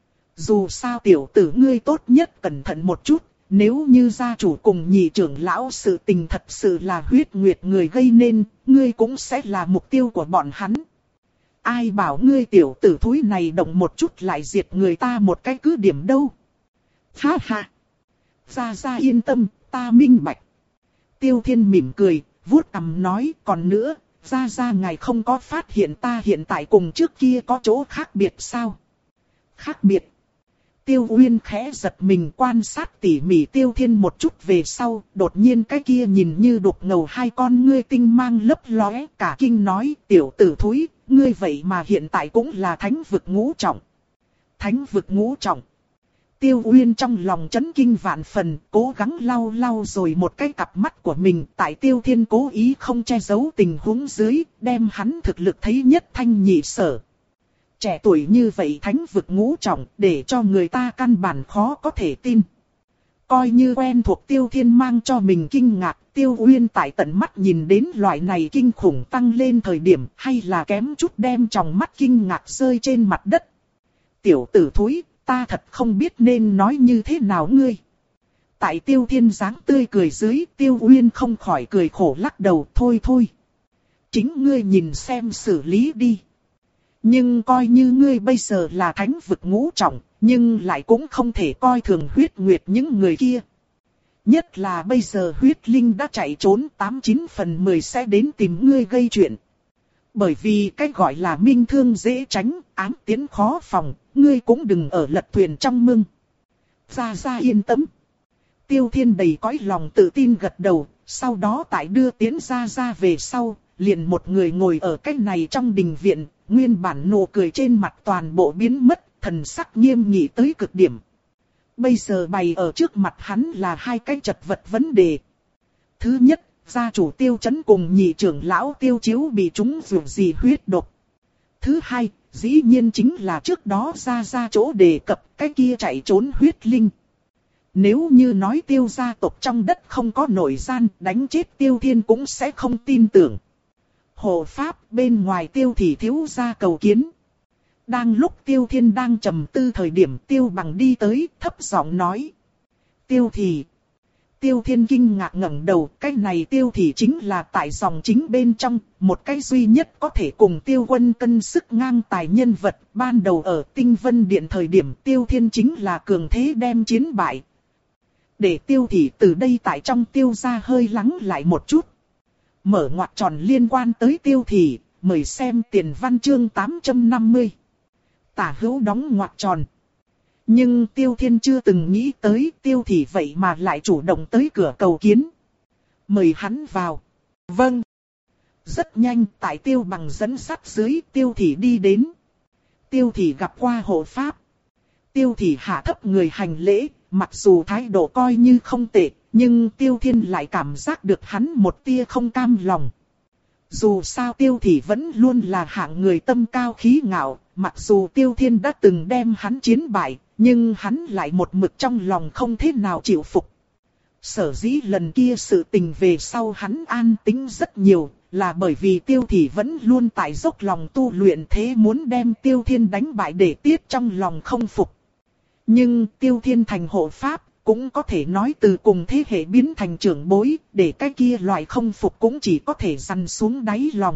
A: Dù sao tiểu tử ngươi tốt nhất cẩn thận một chút, nếu như gia chủ cùng nhị trưởng lão sự tình thật sự là huyết nguyệt người gây nên, ngươi cũng sẽ là mục tiêu của bọn hắn. Ai bảo ngươi tiểu tử thúi này động một chút lại diệt người ta một cái cứ điểm đâu. Ha ha. Gia Gia yên tâm, ta minh bạch. Tiêu Thiên mỉm cười, vuốt cằm nói, còn nữa, ra ra ngài không có phát hiện ta hiện tại cùng trước kia có chỗ khác biệt sao? Khác biệt. Tiêu Uyên khẽ giật mình quan sát tỉ mỉ Tiêu Thiên một chút về sau, đột nhiên cái kia nhìn như đục ngầu hai con ngươi tinh mang lấp lóe, cả kinh nói, tiểu tử thúi, ngươi vậy mà hiện tại cũng là thánh vực ngũ trọng. Thánh vực ngũ trọng. Tiêu Uyên trong lòng chấn kinh vạn phần, cố gắng lau lau rồi một cái cặp mắt của mình, tại Tiêu Thiên cố ý không che giấu tình huống dưới, đem hắn thực lực thấy nhất thanh nhị sở. Trẻ tuổi như vậy thánh vực ngũ trọng, để cho người ta căn bản khó có thể tin. Coi như quen thuộc Tiêu Thiên mang cho mình kinh ngạc, Tiêu Uyên tại tận mắt nhìn đến loại này kinh khủng tăng lên thời điểm, hay là kém chút đem tròng mắt kinh ngạc rơi trên mặt đất. Tiểu tử thúi, ta thật không biết nên nói như thế nào ngươi. Tại Tiêu Thiên dáng tươi cười dưới, Tiêu Uyên không khỏi cười khổ lắc đầu, thôi thôi. Chính ngươi nhìn xem xử lý đi. Nhưng coi như ngươi bây giờ là thánh vực ngũ trọng, nhưng lại cũng không thể coi thường huyết nguyệt những người kia. Nhất là bây giờ huyết linh đã chạy trốn tám chín phần mười sẽ đến tìm ngươi gây chuyện. Bởi vì cái gọi là minh thương dễ tránh, ám tiến khó phòng, ngươi cũng đừng ở lật thuyền trong mưng. Ra ra yên tâm. Tiêu Thiên đầy cõi lòng tự tin gật đầu, sau đó tại đưa tiến ra ra về sau, liền một người ngồi ở cái này trong đình viện, nguyên bản nụ cười trên mặt toàn bộ biến mất, thần sắc nghiêm nghị tới cực điểm. Bây giờ bày ở trước mặt hắn là hai cái chật vật vấn đề. Thứ nhất, gia chủ Tiêu Chấn cùng nhị trưởng lão Tiêu Chiếu bị trúng dù gì huyết độc. Thứ hai, dĩ nhiên chính là trước đó ra ra chỗ đề cập cái kia chạy trốn huyết linh. Nếu như nói Tiêu gia tộc trong đất không có nội gian, đánh chết Tiêu Thiên cũng sẽ không tin tưởng. Hộ pháp bên ngoài Tiêu thị thiếu gia cầu kiến. Đang lúc Tiêu Thiên đang trầm tư thời điểm, Tiêu Bằng đi tới, thấp giọng nói. Tiêu thị. Tiêu Thiên kinh ngạc ngẩng đầu, cái này Tiêu thị chính là tại dòng chính bên trong, một cái duy nhất có thể cùng Tiêu Quân cân sức ngang tài nhân vật. Ban đầu ở Tinh Vân Điện thời điểm Tiêu Thiên chính là cường thế đem chiến bại. Để Tiêu thị từ đây tại trong Tiêu gia hơi lắng lại một chút. Mở ngoặc tròn liên quan tới Tiêu thị, mời xem tiền văn chương tám trăm năm mươi. Tả hữu đóng ngoặc tròn. Nhưng Tiêu Thiên chưa từng nghĩ tới Tiêu thị vậy mà lại chủ động tới cửa cầu kiến. Mời hắn vào. Vâng. Rất nhanh tại Tiêu Bằng dẫn sắt dưới Tiêu thị đi đến. Tiêu thị gặp qua hộ pháp. Tiêu thị hạ thấp người hành lễ, mặc dù thái độ coi như không tệ, nhưng Tiêu Thiên lại cảm giác được hắn một tia không cam lòng. Dù sao Tiêu thị vẫn luôn là hạng người tâm cao khí ngạo, mặc dù Tiêu Thiên đã từng đem hắn chiến bại, nhưng hắn lại một mực trong lòng không thế nào chịu phục. Sở dĩ lần kia sự tình về sau hắn an tĩnh rất nhiều, là bởi vì Tiêu thị vẫn luôn tại dốc lòng tu luyện thế muốn đem Tiêu Thiên đánh bại để tiết trong lòng không phục. Nhưng Tiêu Thiên thành hộ pháp, cũng có thể nói từ cùng thế hệ biến thành trưởng bối, để cái kia loại không phục cũng chỉ có thể dằn xuống đáy lòng.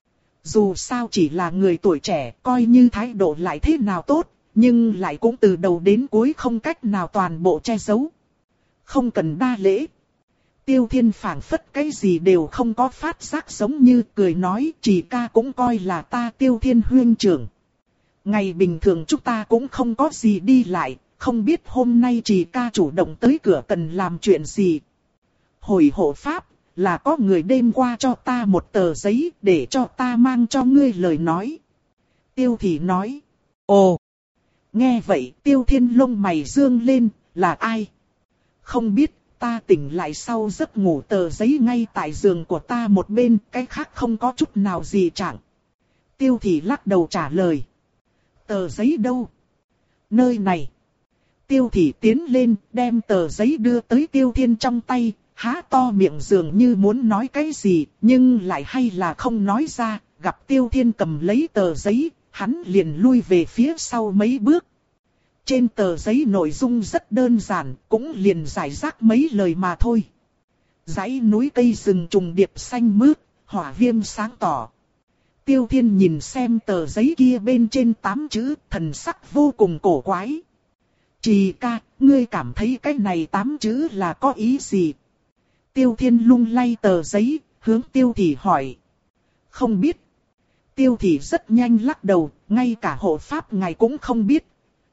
A: Dù sao chỉ là người tuổi trẻ, coi như thái độ lại thế nào tốt, nhưng lại cũng từ đầu đến cuối không cách nào toàn bộ che giấu. Không cần đa lễ. Tiêu Thiên phảng phất cái gì đều không có phát giác, giống như cười nói, chỉ ca cũng coi là ta Tiêu Thiên huynh trưởng. Ngày bình thường chúng ta cũng không có gì đi lại, không biết hôm nay chỉ ca chủ động tới cửa cần làm chuyện gì. Hồi hộ pháp, là có người đêm qua cho ta một tờ giấy để cho ta mang cho ngươi lời nói. Tiêu thị nói. Ồ! Nghe vậy Tiêu Thiên lông mày dương lên, là ai? Không biết, ta tỉnh lại sau giấc ngủ tờ giấy ngay tại giường của ta một bên, cái khác không có chút nào gì chẳng. Tiêu thị lắc đầu trả lời. Tờ giấy đâu? Nơi này. Tiêu thị tiến lên, đem tờ giấy đưa tới Tiêu Thiên trong tay, há to miệng dường như muốn nói cái gì, nhưng lại hay là không nói ra. Gặp Tiêu Thiên cầm lấy tờ giấy, hắn liền lui về phía sau mấy bước. Trên tờ giấy nội dung rất đơn giản, cũng liền giải rác mấy lời mà thôi. Dãy núi cây rừng trùng điệp xanh mướt, hỏa viêm sáng tỏ. Tiêu Thiên nhìn xem tờ giấy kia bên trên tám chữ, thần sắc vô cùng cổ quái. Trì ca, ngươi cảm thấy cái này tám chữ là có ý gì? Tiêu Thiên lung lay tờ giấy, hướng Tiêu Thị hỏi. Không biết. Tiêu Thị rất nhanh lắc đầu, ngay cả hộ pháp ngài cũng không biết.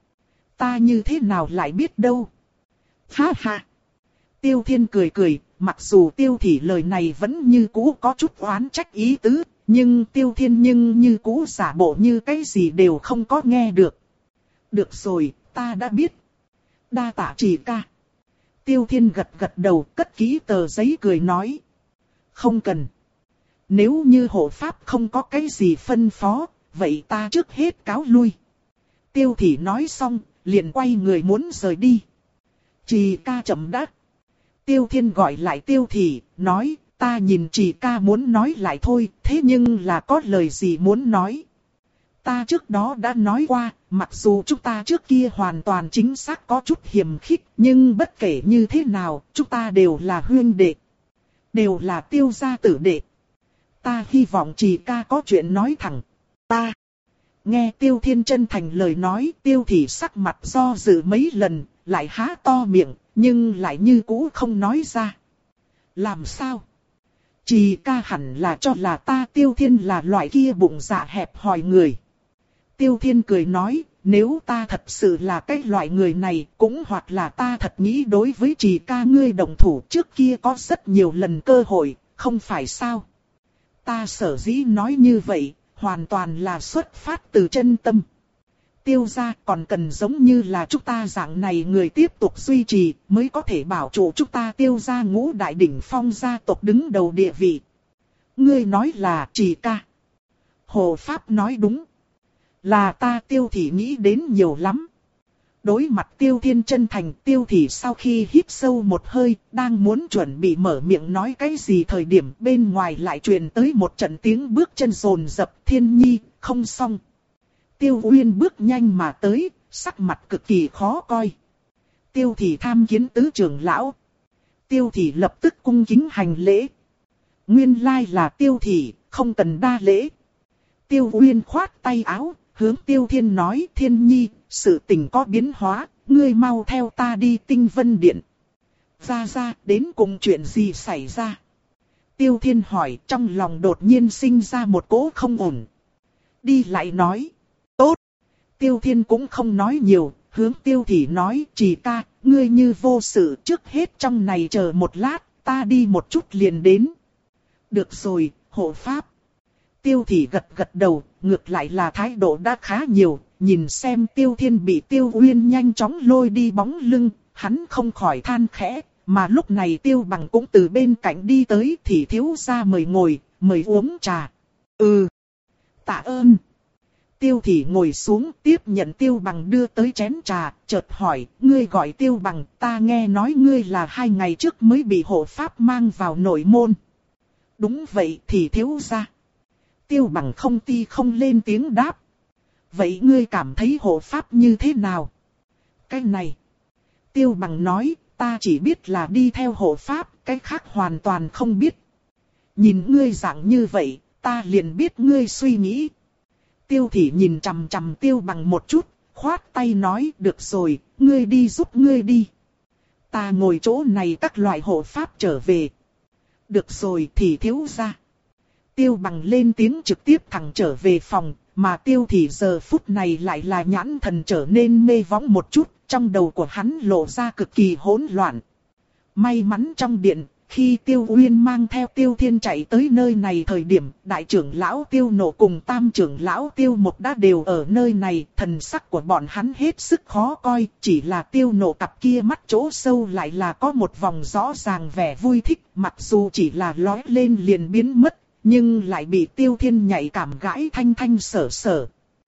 A: Ta như thế nào lại biết đâu. Ha ha. Tiêu Thiên cười cười, mặc dù Tiêu Thị lời này vẫn như cũ có chút oán trách ý tứ, nhưng Tiêu Thiên nhưng như cũ giả bộ như cái gì đều không có nghe được. Được rồi, ta đã biết. Đa tạ Trì ca. Tiêu Thiên gật gật đầu, cất kỹ tờ giấy cười nói. Không cần. Nếu như hộ pháp không có cái gì phân phó, vậy ta trước hết cáo lui. Tiêu Thị nói xong, liền quay người muốn rời đi. Trì ca chậm đã. Tiêu Thiên gọi lại Tiêu Thị, nói, ta nhìn Trì ca muốn nói lại thôi, thế nhưng là có lời gì muốn nói. Ta trước đó đã nói qua, mặc dù chúng ta trước kia hoàn toàn chính xác có chút hiềm khích, nhưng bất kể như thế nào, chúng ta đều là huynh đệ. Đều là Tiêu gia tử đệ. Ta hy vọng Trì ca có chuyện nói thẳng. Ta. Nghe Tiêu Thiên chân thành lời nói, Tiêu Thị sắc mặt do dự mấy lần, lại há to miệng, nhưng lại như cũ không nói ra. Làm sao? Trì ca hẳn là cho là ta Tiêu Thiên là loại kia bụng dạ hẹp hòi người. Tiêu Thiên cười nói, nếu ta thật sự là cái loại người này, cũng hoặc là ta thật nghĩ đối với Trì ca ngươi đồng thủ trước kia có rất nhiều lần cơ hội, không phải sao? Ta sở dĩ nói như vậy, hoàn toàn là xuất phát từ chân tâm. Tiêu gia còn cần giống như là chúng ta dạng này người tiếp tục duy trì, mới có thể bảo trụ chúng ta Tiêu gia ngũ đại đỉnh phong gia tộc đứng đầu địa vị. Ngươi nói là Trì ca. Hồ Pháp nói đúng. Là ta Tiêu Thị nghĩ đến nhiều lắm. Đối mặt Tiêu Thiên chân thành, Tiêu Thị sau khi hít sâu một hơi, đang muốn chuẩn bị mở miệng nói cái gì thời điểm bên ngoài lại truyền tới một trận tiếng bước chân rồn rập. Thiên nhi, không xong. Tiêu Uyên bước nhanh mà tới, sắc mặt cực kỳ khó coi. Tiêu Thị tham kiến tứ trưởng lão. Tiêu Thị lập tức cung kính hành lễ. Nguyên lai là Tiêu Thị, không cần đa lễ. Tiêu Uyên khoát tay áo, hướng Tiêu Thiên nói, Thiên nhi, sự tình có biến hóa, ngươi mau theo ta đi Tinh Vân Điện. Ra ra, đến cùng chuyện gì xảy ra? Tiêu Thiên hỏi, trong lòng đột nhiên sinh ra một cỗ không ổn. Đi lại nói, tốt. Tiêu Thiên cũng không nói nhiều, hướng Tiêu Thị nói, Trì ca, ngươi như vô sự, trước hết trong này chờ một lát, ta đi một chút liền đến. Được rồi, hộ pháp. Tiêu Thị gật gật đầu, ngược lại là thái độ đã khá nhiều, nhìn xem Tiêu Thiên bị Tiêu Uyên nhanh chóng lôi đi bóng lưng, hắn không khỏi than khẽ, mà lúc này Tiêu Bằng cũng từ bên cạnh đi tới thì thiếu gia mời ngồi, mời uống trà. Ừ, tạ ơn. Tiêu Thị ngồi xuống tiếp nhận Tiêu Bằng đưa tới chén trà, chợt hỏi, ngươi gọi Tiêu Bằng, ta nghe nói ngươi là hai ngày trước mới bị hộ pháp mang vào nội môn. Đúng vậy thì thiếu gia. Tiêu Bằng không ti không lên tiếng đáp. Vậy ngươi cảm thấy hộ pháp như thế nào? Cái này. Tiêu Bằng nói, ta chỉ biết là đi theo hộ pháp, cái khác hoàn toàn không biết. Nhìn ngươi dạng như vậy, ta liền biết ngươi suy nghĩ. Tiêu Thị nhìn chằm chằm Tiêu Bằng một chút, khoát tay nói, được rồi, ngươi đi giúp ngươi đi. Ta ngồi chỗ này các loại hộ pháp trở về. Được rồi thì thiếu gia. Tiêu Bằng lên tiếng trực tiếp thẳng trở về phòng, mà Tiêu Thị giờ phút này lại là nhãn thần trở nên mê võng một chút, trong đầu của hắn lộ ra cực kỳ hỗn loạn. May mắn trong điện, khi Tiêu Uyên mang theo Tiêu Thiên chạy tới nơi này thời điểm, đại trưởng lão Tiêu Nộ cùng tam trưởng lão Tiêu Một đã đều ở nơi này, thần sắc của bọn hắn hết sức khó coi, chỉ là Tiêu Nộ cặp kia mắt chỗ sâu lại là có một vòng rõ ràng vẻ vui thích, mặc dù chỉ là lóe lên liền biến mất. Nhưng lại bị Tiêu Thiên nhạy cảm gãi thanh thanh sở sở.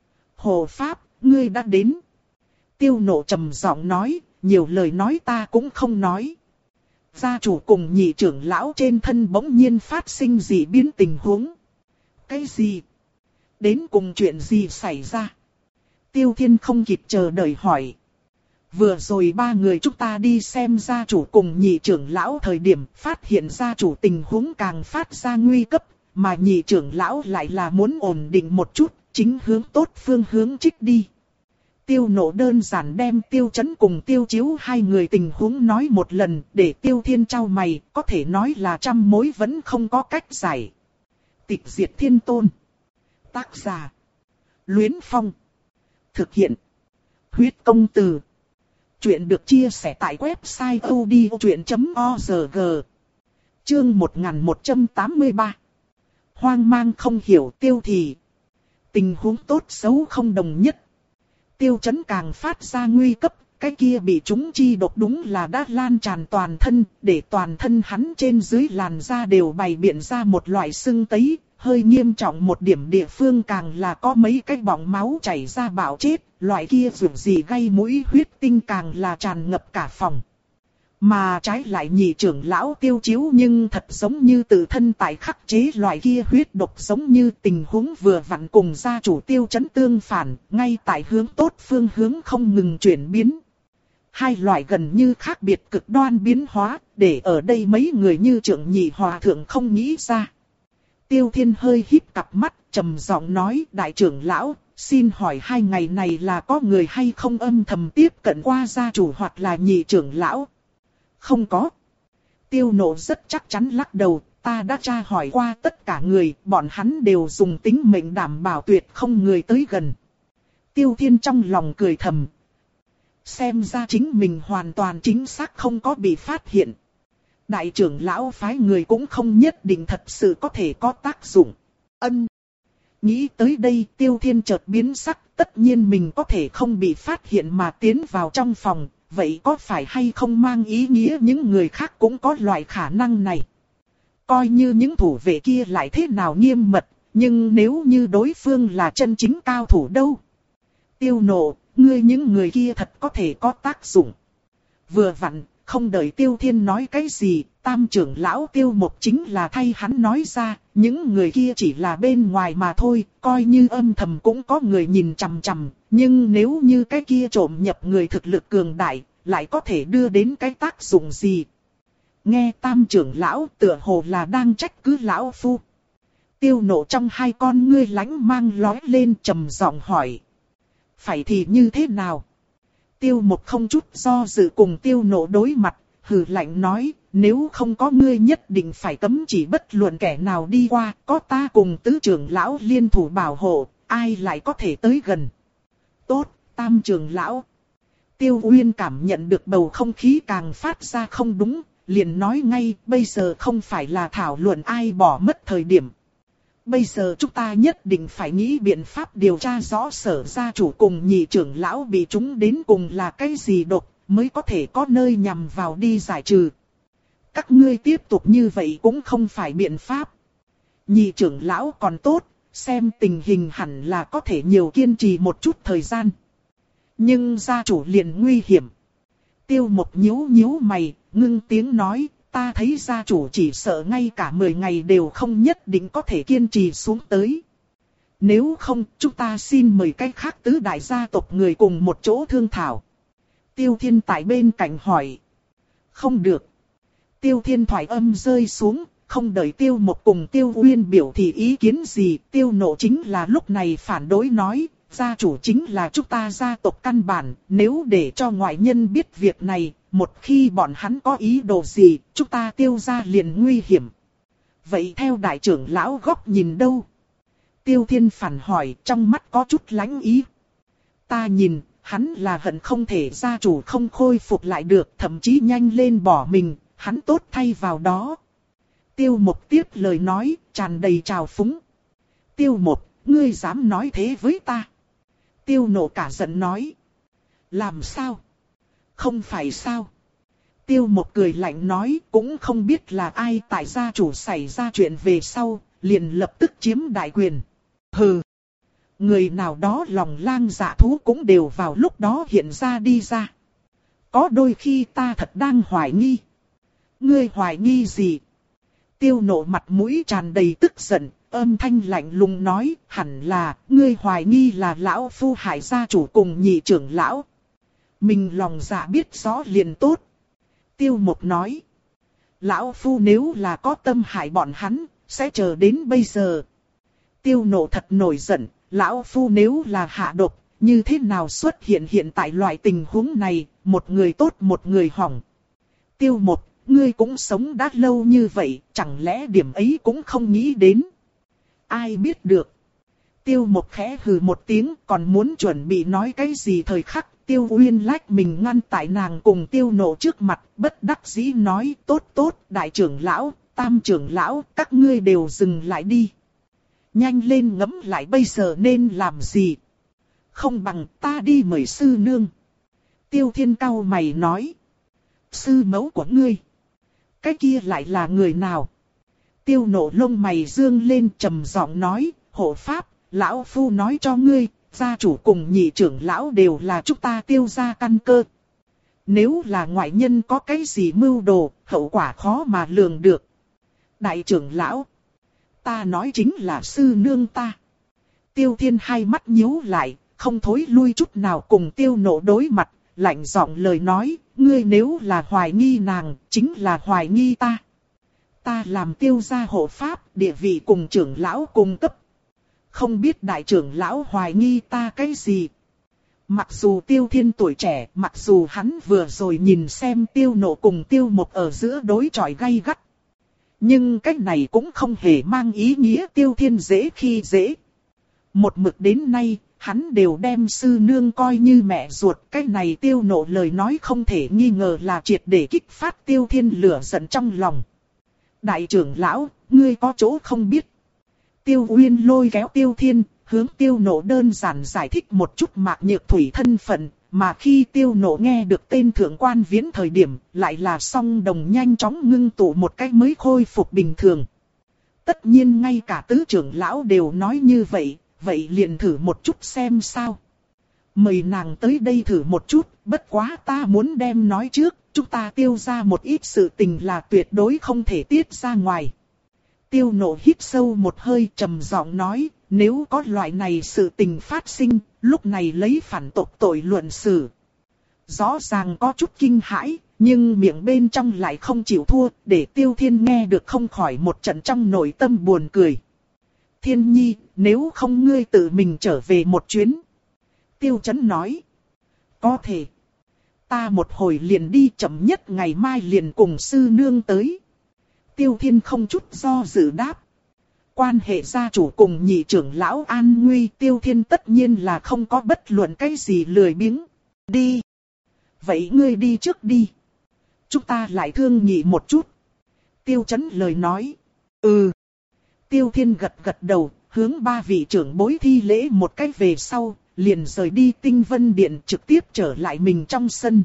A: Hồ Pháp, ngươi đã đến. Tiêu Nộ trầm giọng nói, nhiều lời nói ta cũng không nói. Gia chủ cùng nhị trưởng lão trên thân bỗng nhiên phát sinh dị biến tình huống. Cái gì? Đến cùng chuyện gì xảy ra? Tiêu Thiên không kịp chờ đợi hỏi. Vừa rồi ba người chúng ta đi xem gia chủ cùng nhị trưởng lão thời điểm phát hiện gia chủ tình huống càng phát ra nguy cấp. Mà nhị trưởng lão lại là muốn ổn định một chút, chính hướng tốt phương hướng trích đi. Tiêu Nộ đơn giản đem Tiêu Chấn cùng Tiêu Chiếu hai người tình huống nói một lần, để Tiêu Thiên trao mày, có thể nói là trăm mối vẫn không có cách giải. Tịch diệt thiên tôn. Tác giả: Luyến Phong. Thực hiện: Huyết Công Từ. Chuyện được chia sẻ tại website odchuyện chấm org. Chương một nghìn một trăm tám mươi ba. Hoang mang không hiểu Tiêu thì. Tình huống tốt xấu không đồng nhất. Tiêu Chấn càng phát ra nguy cấp, cái kia bị chúng chi độc đúng là đã lan tràn toàn thân, để toàn thân hắn trên dưới làn da đều bày biện ra một loại sưng tấy, hơi nghiêm trọng một điểm địa phương càng là có mấy cái bọng máu chảy ra bạo chết, loại kia dường gì gây mũi huyết tinh càng là tràn ngập cả phòng. Mà trái lại nhị trưởng lão Tiêu Chiếu nhưng thật giống như tự thân tại khắc chế loại kia huyết độc, giống như tình huống vừa vặn cùng gia chủ Tiêu Chấn tương phản, ngay tại hướng tốt phương hướng không ngừng chuyển biến. Hai loại gần như khác biệt cực đoan biến hóa, để ở đây mấy người như trưởng nhị hòa thượng không nghĩ ra. Tiêu Thiên hơi híp cặp mắt, trầm giọng nói: đại trưởng lão, xin hỏi hai ngày này là có người hay không âm thầm tiếp cận qua gia chủ hoặc là nhị trưởng lão? Không có. Tiêu Nộ rất chắc chắn lắc đầu, ta đã tra hỏi qua tất cả người, bọn hắn đều dùng tính mệnh đảm bảo tuyệt không người tới gần. Tiêu Thiên trong lòng cười thầm. Xem ra chính mình hoàn toàn chính xác không có bị phát hiện. Đại trưởng lão phái người cũng không nhất định thật sự có thể có tác dụng. Ân. Nghĩ tới đây Tiêu Thiên chợt biến sắc, tất nhiên mình có thể không bị phát hiện mà tiến vào trong phòng. Vậy có phải hay không mang ý nghĩa những người khác cũng có loại khả năng này? Coi như những thủ vệ kia lại thế nào nghiêm mật, nhưng nếu như đối phương là chân chính cao thủ đâu? Tiêu Nộ, ngươi những người kia thật có thể có tác dụng. Vừa vặn, không đợi Tiêu Thiên nói cái gì, tam trưởng lão Tiêu Mộc chính là thay hắn nói ra, những người kia chỉ là bên ngoài mà thôi, coi như âm thầm cũng có người nhìn chằm chằm, nhưng nếu như cái kia trộm nhập người thực lực cường đại, lại có thể đưa đến cái tác dụng gì? Nghe tam trưởng lão tựa hồ là đang trách cứ lão phu. Tiêu Nộ trong hai con ngươi lánh mang lóe lên, trầm giọng hỏi. Phải thì như thế nào? Tiêu Mộc không chút do dự cùng Tiêu Nộ đối mặt, hừ lạnh nói, nếu không có ngươi nhất định phải cấm chỉ bất luận kẻ nào đi qua, có ta cùng tứ trưởng lão liên thủ bảo hộ, ai lại có thể tới gần. Tốt, tam trưởng lão. Tiêu Uyên cảm nhận được bầu không khí càng phát ra không đúng, liền nói ngay, bây giờ không phải là thảo luận ai bỏ mất thời điểm. Bây giờ chúng ta nhất định phải nghĩ biện pháp điều tra rõ Sở gia chủ cùng nhị trưởng lão bị chúng đến cùng là cái gì độc, mới có thể có nơi nhằm vào đi giải trừ. Các ngươi tiếp tục như vậy cũng không phải biện pháp. Nhị trưởng lão còn tốt, xem tình hình hẳn là có thể nhiều kiên trì một chút thời gian. Nhưng gia chủ liền nguy hiểm. Tiêu Mộc nhíu nhíu mày, ngưng tiếng nói, ta thấy gia chủ chỉ sợ ngay cả mười ngày đều không nhất định có thể kiên trì xuống tới. Nếu không, chúng ta xin mời cách khác tứ đại gia tộc người cùng một chỗ thương thảo. Tiêu Thiên tại bên cạnh hỏi. Không được. Tiêu Thiên thoại âm rơi xuống, không đợi Tiêu Mộc cùng Tiêu Uyên biểu thị ý kiến gì, Tiêu Nộ chính là lúc này phản đối nói. Gia chủ chính là chúng ta gia tộc căn bản, nếu để cho ngoại nhân biết việc này, một khi bọn hắn có ý đồ gì, chúng ta Tiêu gia liền nguy hiểm. Vậy theo đại trưởng lão góc nhìn đâu? Tiêu Thiên phản hỏi, trong mắt có chút lánh ý. Ta nhìn, hắn là hận không thể gia chủ không khôi phục lại được, thậm chí nhanh lên bỏ mình, hắn tốt thay vào đó. Tiêu Mộc tiếp lời nói, tràn đầy trào phúng. Tiêu Mộc, ngươi dám nói thế với ta? Tiêu Nộ cả giận nói. Làm sao? Không phải sao? Tiêu Mộc cười lạnh nói, cũng không biết là ai tại gia chủ xảy ra chuyện về sau, liền lập tức chiếm đại quyền. Hừ! Người nào đó lòng lang dạ thú cũng đều vào lúc đó hiện ra đi ra. Có đôi khi ta thật đang hoài nghi. Ngươi hoài nghi gì? Tiêu Nộ mặt mũi tràn đầy tức giận. Âm thanh lạnh lùng nói, hẳn là, ngươi hoài nghi là lão phu hại gia chủ cùng nhị trưởng lão. Mình lòng dạ biết rõ liền tốt. Tiêu Mộc nói, lão phu nếu là có tâm hại bọn hắn, sẽ chờ đến bây giờ. Tiêu Nộ thật nổi giận, lão phu nếu là hạ độc, như thế nào xuất hiện hiện tại loại tình huống này, một người tốt một người hỏng. Tiêu một, ngươi cũng sống đã lâu như vậy, chẳng lẽ điểm ấy cũng không nghĩ đến. Ai biết được. Tiêu một khẽ hừ một tiếng, còn muốn chuẩn bị nói cái gì thời khắc. Tiêu Uyên lách mình ngăn tại nàng cùng Tiêu Nộ trước mặt, bất đắc dĩ nói, tốt tốt, đại trưởng lão, tam trưởng lão, các ngươi đều dừng lại đi. Nhanh lên ngẫm lại bây giờ nên làm gì. Không bằng ta đi mời sư nương. Tiêu Thiên cau mày nói. Sư mẫu của ngươi. Cái kia lại là người nào? Tiêu Nộ lông mày dương lên trầm giọng nói, hộ pháp, lão phu nói cho ngươi. Gia chủ cùng nhị trưởng lão đều là chúng ta Tiêu gia căn cơ. Nếu là ngoại nhân có cái gì mưu đồ, hậu quả khó mà lường được. Đại trưởng lão, ta nói chính là sư nương ta. Tiêu Thiên hai mắt nhíu lại, không thối lui chút nào cùng Tiêu Nộ đối mặt, lạnh giọng lời nói, ngươi nếu là hoài nghi nàng, chính là hoài nghi ta. Ta làm Tiêu gia hộ pháp, địa vị cùng trưởng lão cùng cấp. Không biết đại trưởng lão hoài nghi ta cái gì. Mặc dù Tiêu Thiên tuổi trẻ, mặc dù hắn vừa rồi nhìn xem Tiêu Nộ cùng Tiêu Một ở giữa đối chọi gay gắt. Nhưng cách này cũng không hề mang ý nghĩa Tiêu Thiên dễ khi dễ. Một mực đến nay, hắn đều đem sư nương coi như mẹ ruột. Cách này Tiêu Nộ lời nói không thể nghi ngờ là triệt để kích phát Tiêu Thiên lửa giận trong lòng. Đại trưởng lão, ngươi có chỗ không biết. Tiêu Uyên lôi kéo Tiêu Thiên, hướng Tiêu Nộ đơn giản giải thích một chút Mạc Nhược Thủy thân phận, mà khi Tiêu Nộ nghe được tên thượng quan Viễn thời điểm, lại là song đồng nhanh chóng ngưng tụ một cách mới khôi phục bình thường. Tất nhiên ngay cả tứ trưởng lão đều nói như vậy, vậy liền thử một chút xem sao. Mời nàng tới đây thử một chút, bất quá ta muốn đem nói trước, chúng ta Tiêu ra một ít sự tình là tuyệt đối không thể tiết ra ngoài. Tiêu Nộ hít sâu một hơi trầm giọng nói, nếu có loại này sự tình phát sinh, lúc này lấy phản tộc tội luận xử. Rõ ràng có chút kinh hãi, nhưng miệng bên trong lại không chịu thua, để Tiêu Thiên nghe được không khỏi một trận trong nội tâm buồn cười. Thiên Nhi, nếu không ngươi tự mình trở về một chuyến. Tiêu Chấn nói, có thể. Ta một hồi liền đi, chậm nhất ngày mai liền cùng sư nương tới. Tiêu Thiên không chút do dự đáp. Quan hệ gia chủ cùng nhị trưởng lão an nguy, Tiêu Thiên tất nhiên là không có bất luận cái gì lười biếng. Đi. Vậy ngươi đi trước đi. Chúng ta lại thương nghị một chút. Tiêu Chấn lời nói. Ừ. Tiêu Thiên gật gật đầu, hướng ba vị trưởng bối thi lễ một cách về sau, liền rời đi Tinh Vân Điện trực tiếp trở lại mình trong sân.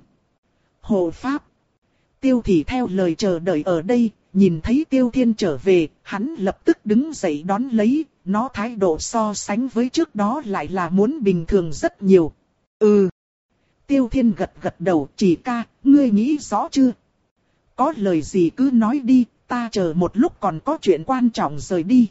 A: Hộ pháp. Tiêu Thị theo lời chờ đợi ở đây. Nhìn thấy Tiêu Thiên trở về, hắn lập tức đứng dậy đón lấy, nó thái độ so sánh với trước đó lại là muốn bình thường rất nhiều. Ừ. Tiêu Thiên gật gật đầu, chỉ ca, ngươi nghĩ rõ chưa? Có lời gì cứ nói đi, ta chờ một lúc còn có chuyện quan trọng rời đi.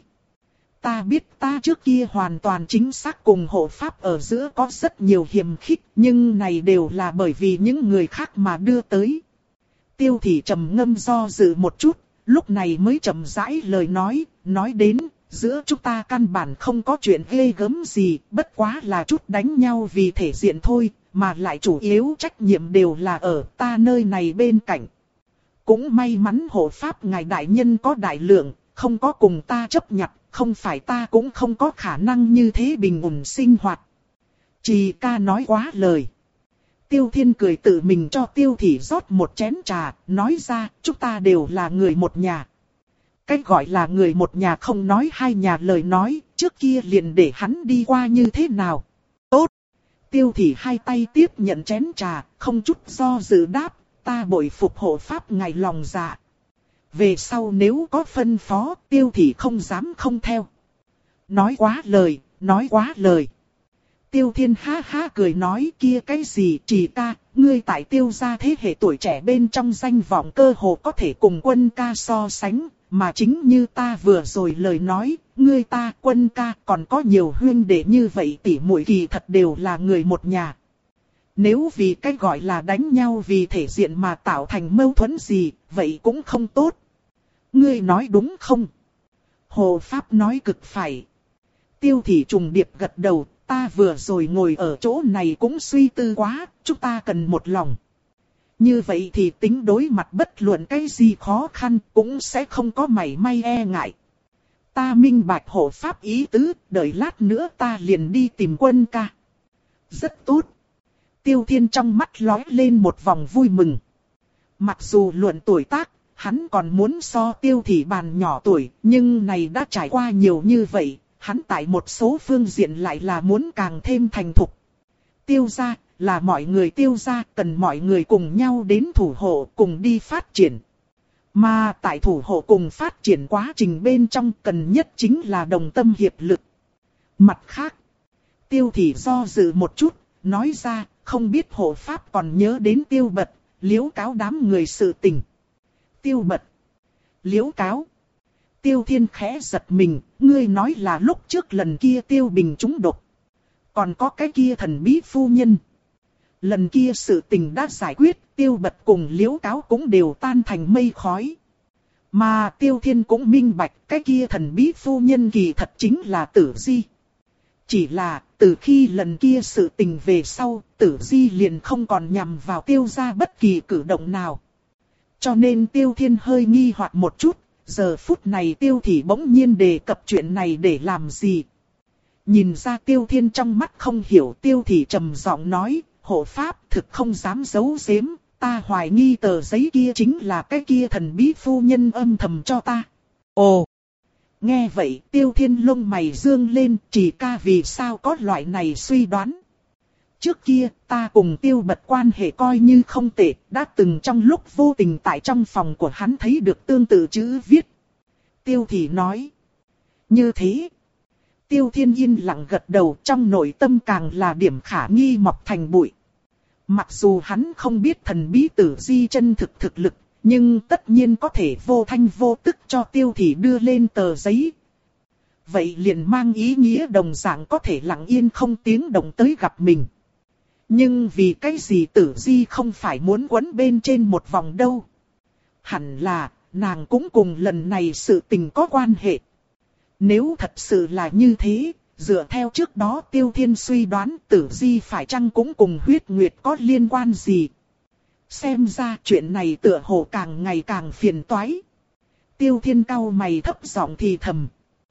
A: Ta biết ta trước kia hoàn toàn chính xác cùng hộ pháp ở giữa có rất nhiều hiềm khích, nhưng này đều là bởi vì những người khác mà đưa tới. Tiêu Thị trầm ngâm do dự một chút. Lúc này mới chậm rãi lời nói, nói đến, giữa chúng ta căn bản không có chuyện ghê gớm gì, bất quá là chút đánh nhau vì thể diện thôi, mà lại chủ yếu trách nhiệm đều là ở ta nơi này bên cạnh. Cũng may mắn hộ pháp ngài đại nhân có đại lượng, không có cùng ta chấp nhặt, không phải ta cũng không có khả năng như thế bình ổn sinh hoạt. Chỉ ca nói quá lời. Tiêu Thiên cười tự mình cho Tiêu Thị rót một chén trà, nói ra, chúng ta đều là người một nhà. Cách gọi là người một nhà không nói hai nhà lời nói, trước kia liền để hắn đi qua như thế nào. Tốt. Tiêu Thị hai tay tiếp nhận chén trà, không chút do dự đáp, ta bội phục hộ pháp ngài lòng dạ. Về sau nếu có phân phó, Tiêu Thị không dám không theo. Nói quá lời, nói quá lời. Tiêu Thiên ha ha cười nói kia cái gì Trì ca, ngươi tại Tiêu gia thế hệ tuổi trẻ bên trong danh vọng cơ hồ có thể cùng Quân ca so sánh, mà chính như ta vừa rồi lời nói, ngươi ta Quân ca còn có nhiều huynh đệ như vậy tỷ muội kỳ thật đều là người một nhà. Nếu vì cái gọi là đánh nhau vì thể diện mà tạo thành mâu thuẫn gì, vậy cũng không tốt. Ngươi nói đúng không? Hồ Pháp nói cực phải. Tiêu Thị trùng điệp gật đầu. ta vừa rồi ngồi ở chỗ này cũng suy tư quá, chúng ta cần một lòng. Như vậy thì tính đối mặt bất luận cái gì khó khăn cũng sẽ không có mảy may e ngại. Ta minh bạch hộ pháp ý tứ, đợi lát nữa ta liền đi tìm Quân ca. Rất tốt. Tiêu Thiên trong mắt lóe lên một vòng vui mừng. Mặc dù luận tuổi tác, hắn còn muốn so Tiêu Thị bàn nhỏ tuổi, nhưng này đã trải qua nhiều như vậy, hắn tại một số phương diện lại là muốn càng thêm thành thục. Tiêu gia là mọi người Tiêu gia, cần mọi người cùng nhau đến thủ hộ, cùng đi phát triển. Mà tại thủ hộ cùng phát triển quá trình bên trong cần nhất chính là đồng tâm hiệp lực. Mặt khác, Tiêu Thị do dự một chút, nói ra, không biết hộ pháp còn nhớ đến Tiêu Bật, Liễu Cáo đám người sự tình. Tiêu Bật, Liễu Cáo. Tiêu Thiên khẽ giật mình, ngươi nói là lúc trước lần kia Tiêu Bình trúng độc. Còn có cái kia thần bí phu nhân. Lần kia sự tình đã giải quyết, Tiêu Bật cùng Liễu Cáo cũng đều tan thành mây khói. Mà Tiêu Thiên cũng minh bạch, cái kia thần bí phu nhân kỳ thật chính là Tử Di. Chỉ là, từ khi lần kia sự tình về sau, Tử Di liền không còn nhằm vào Tiêu gia bất kỳ cử động nào. Cho nên Tiêu Thiên hơi nghi hoặc một chút, giờ phút này Tiêu Thị bỗng nhiên đề cập chuyện này để làm gì. Nhìn ra Tiêu Thiên trong mắt không hiểu, Tiêu Thị trầm giọng nói, hộ pháp thực không dám giấu giếm, ta hoài nghi tờ giấy kia chính là cái kia thần bí phu nhân âm thầm cho ta. Ồ! Nghe vậy Tiêu Thiên lông mày dương lên, chỉ ca vì sao có loại này suy đoán. Trước kia ta cùng Tiêu Bật quan hệ coi như không tệ, đã từng trong lúc vô tình tại trong phòng của hắn thấy được tương tự chữ viết. Tiêu Thị nói. Như thế. Tiêu Thiên yên lặng gật đầu, trong nội tâm càng là điểm khả nghi mọc thành bụi. Mặc dù hắn không biết thần bí Tử Di chân thực thực lực, nhưng tất nhiên có thể vô thanh vô tức cho Tiêu Thị đưa lên tờ giấy. Vậy liền mang ý nghĩa đồng dạng có thể lặng yên không tiếng động tới gặp mình. Nhưng vì cái gì Tử Di không phải muốn quấn bên trên một vòng đâu. Hẳn là, nàng cũng cùng lần này sự tình có quan hệ. Nếu thật sự là như thế, dựa theo trước đó Tiêu Thiên suy đoán Tử Di phải chăng cũng cùng huyết nguyệt có liên quan gì. Xem ra chuyện này tựa hồ càng ngày càng phiền toái. Tiêu Thiên cau mày thấp giọng thì thầm.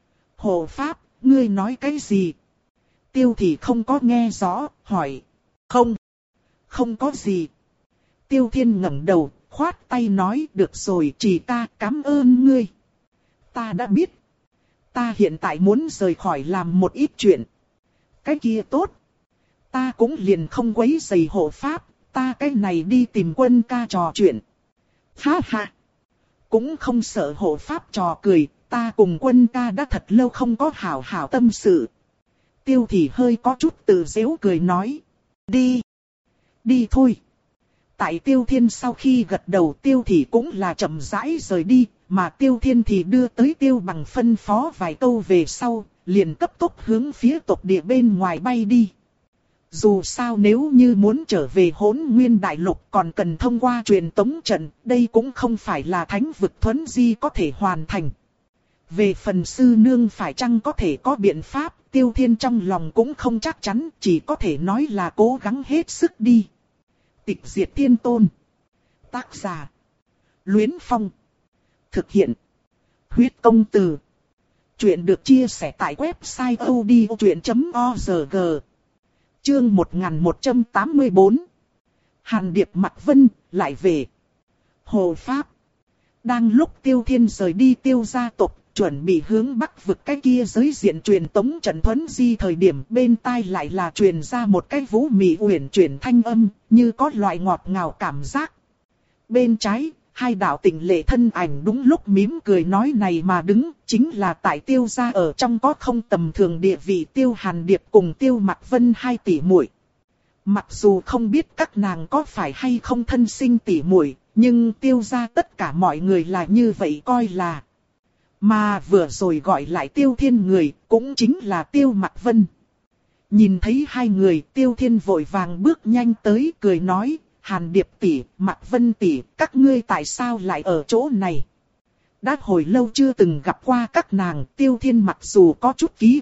A: Hộ pháp, ngươi nói cái gì? Tiêu Thị không có nghe rõ, hỏi. Không, không có gì. Tiêu Thiên ngẩng đầu, khoát tay nói, được rồi, chỉ ta cảm ơn ngươi. Ta đã biết. Ta hiện tại muốn rời khỏi làm một ít chuyện. Cái kia tốt. Ta cũng liền không quấy rầy hộ pháp, ta cái này đi tìm Quân ca trò chuyện. Ha ha. Cũng không sợ hộ pháp trò cười, ta cùng Quân ca đã thật lâu không có hảo hảo tâm sự. Tiêu Thị hơi có chút tự giễu cười nói. Đi. Đi thôi. Tại Tiêu Thiên sau khi gật đầu Tiêu Thị cũng là chậm rãi rời đi, mà Tiêu Thiên thì đưa tới Tiêu Bằng phân phó vài câu về sau, liền cấp tốc hướng phía tộc địa bên ngoài bay đi. Dù sao nếu như muốn trở về Hỗn Nguyên Đại Lục còn cần thông qua truyền tống trận, đây cũng không phải là thánh vực thuấn di có thể hoàn thành. Về phần sư nương phải chăng có thể có biện pháp, Tiêu Thiên trong lòng cũng không chắc chắn, chỉ có thể nói là cố gắng hết sức đi. Tịch Diệt Thiên Tôn. Tác giả. Luyến Phong. Thực hiện. Huyết Công Từ. Chuyện được chia sẻ tại website odchuyện chấm org. Chương một nghìn một trăm tám mươi tư. Hàn Điệp Mặc Vân, lại về. Hộ Pháp. Đang lúc Tiêu Thiên rời đi Tiêu gia tộc, chuẩn bị hướng bắc vực cái kia giới diện truyền tống trận thuấn di thời điểm bên tai lại là truyền ra một cái vũ mị uyển chuyển thanh âm, như có loại ngọt ngào cảm giác. Bên trái, hai đạo tịnh lệ thân ảnh đúng lúc mím cười nói này mà đứng, chính là tại Tiêu gia ở trong có không tầm thường địa vị Tiêu Hàn Điệp cùng Tiêu Mặc Vân hai tỷ muội. Mặc dù không biết các nàng có phải hay không thân sinh tỷ muội, nhưng Tiêu gia tất cả mọi người là như vậy coi là. Mà vừa rồi gọi lại Tiêu Thiên người, cũng chính là Tiêu Mặc Vân. Nhìn thấy hai người, Tiêu Thiên vội vàng bước nhanh tới, cười nói, Hàn Điệp tỷ, Mặc Vân tỷ, các ngươi tại sao lại ở chỗ này? Đã hồi lâu chưa từng gặp qua các nàng, Tiêu Thiên mặc dù có chút ký ức,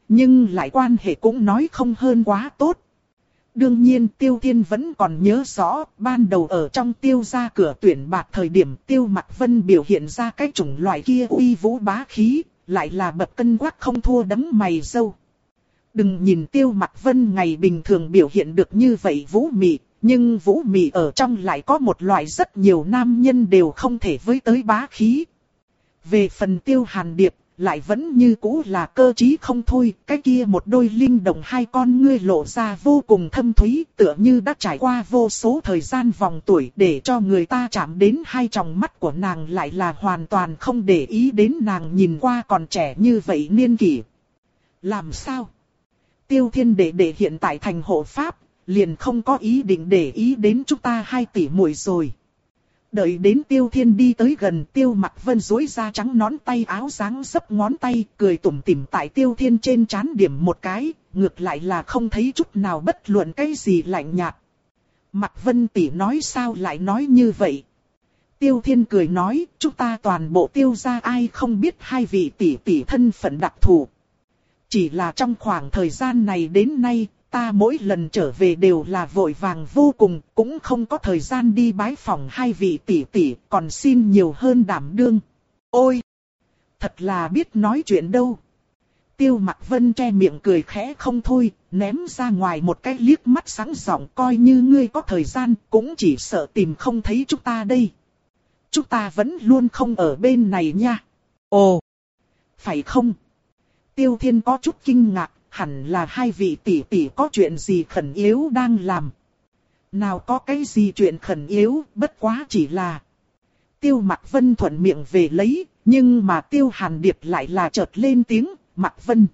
A: nhưng lại quan hệ cũng nói không hơn quá tốt. Đương nhiên Tiêu Thiên vẫn còn nhớ rõ, ban đầu ở trong Tiêu gia cửa tuyển bạt thời điểm Tiêu Mặc Vân biểu hiện ra cái chủng loại kia uy vũ bá khí, lại là bậc cân quắc không thua đấng mày râu. Đừng nhìn Tiêu Mặc Vân ngày bình thường biểu hiện được như vậy vũ mị, nhưng vũ mị ở trong lại có một loại rất nhiều nam nhân đều không thể với tới bá khí. Về phần Tiêu Hàn Điệp, lại vẫn như cũ là cơ trí không thôi, cái kia một đôi linh động hai con ngươi lộ ra vô cùng thâm thúy, tựa như đã trải qua vô số thời gian vòng tuổi, để cho người ta chạm đến hai tròng mắt của nàng lại là hoàn toàn không để ý đến nàng nhìn qua còn trẻ như vậy niên kỷ. Làm sao? Tiêu Thiên đệ đệ hiện tại thành hộ pháp, liền không có ý định để ý đến chúng ta hai tỷ muội rồi. Đợi đến Tiêu Thiên đi tới gần, Tiêu Mặc Vân duỗi ra trắng nón tay áo dáng dấp ngón tay, cười tủm tỉm tại Tiêu Thiên trên trán điểm một cái, ngược lại là không thấy chút nào bất luận cái gì lạnh nhạt. Mặc Vân tỷ nói sao lại nói như vậy? Tiêu Thiên cười nói, chúng ta toàn bộ Tiêu gia ai không biết hai vị tỷ tỷ thân phận đặc thù. Chỉ là trong khoảng thời gian này đến nay, ta mỗi lần trở về đều là vội vàng vô cùng, cũng không có thời gian đi bái phỏng hai vị tỷ tỷ, còn xin nhiều hơn đảm đương. Ôi! Thật là biết nói chuyện đâu. Tiêu Mặc Vân che miệng cười khẽ không thôi, ném ra ngoài một cái liếc mắt sáng giọng, coi như ngươi có thời gian, cũng chỉ sợ tìm không thấy chúng ta đây. Chúng ta vẫn luôn không ở bên này nha. Ồ! Phải không? Tiêu Thiên có chút kinh ngạc. Hẳn là hai vị tỷ tỷ có chuyện gì khẩn yếu đang làm. Nào có cái gì chuyện khẩn yếu, bất quá chỉ là. Tiêu Mặc Vân thuận miệng về lấy, nhưng mà Tiêu Hàn Điệp lại là chợt lên tiếng, Mặc Vân.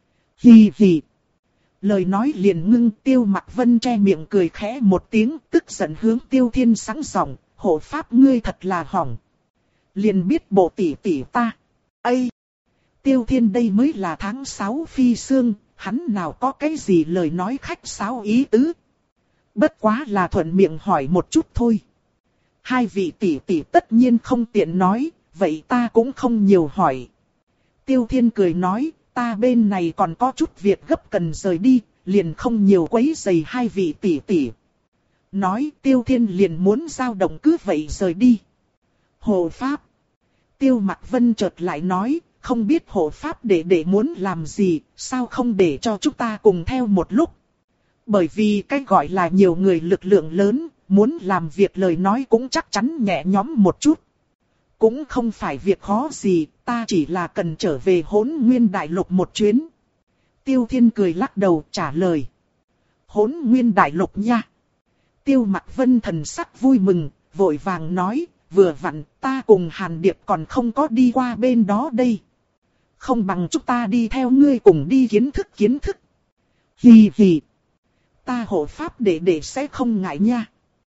A: Hì hì. Lời nói liền ngưng, Tiêu Mặc Vân che miệng cười khẽ một tiếng, tức giận hướng Tiêu Thiên sáng giọng, hộ pháp ngươi thật là hỏng. Liền biết bộ tỷ tỷ ta. Ây! Tiêu Thiên đây mới là tháng sáu phi sương, hắn nào có cái gì lời nói khách sáo ý tứ. Bất quá là thuận miệng hỏi một chút thôi. Hai vị tỷ tỷ tất nhiên không tiện nói, vậy ta cũng không nhiều hỏi. Tiêu Thiên cười nói, ta bên này còn có chút việc gấp cần rời đi, liền không nhiều quấy rầy hai vị tỷ tỷ. Nói Tiêu Thiên liền muốn dao động cứ vậy rời đi. Hộ pháp. Tiêu Mặc Vân chợt lại nói. Không biết hộ pháp đệ đệ muốn làm gì, sao không để cho chúng ta cùng theo một lúc. Bởi vì cái gọi là nhiều người lực lượng lớn, muốn làm việc lời nói cũng chắc chắn nhẹ nhõm một chút. Cũng không phải việc khó gì, ta chỉ là cần trở về Hỗn Nguyên Đại Lục một chuyến. Tiêu Thiên cười lắc đầu trả lời. Hỗn Nguyên Đại Lục nha. Tiêu Mặc Vân thần sắc vui mừng, vội vàng nói, vừa vặn ta cùng Hàn Điệp còn không có đi qua bên đó đây. Không bằng chúng ta đi theo ngươi cùng đi kiến thức kiến thức. Hì hì. Ta hộ pháp đệ đệ sẽ không ngại nha.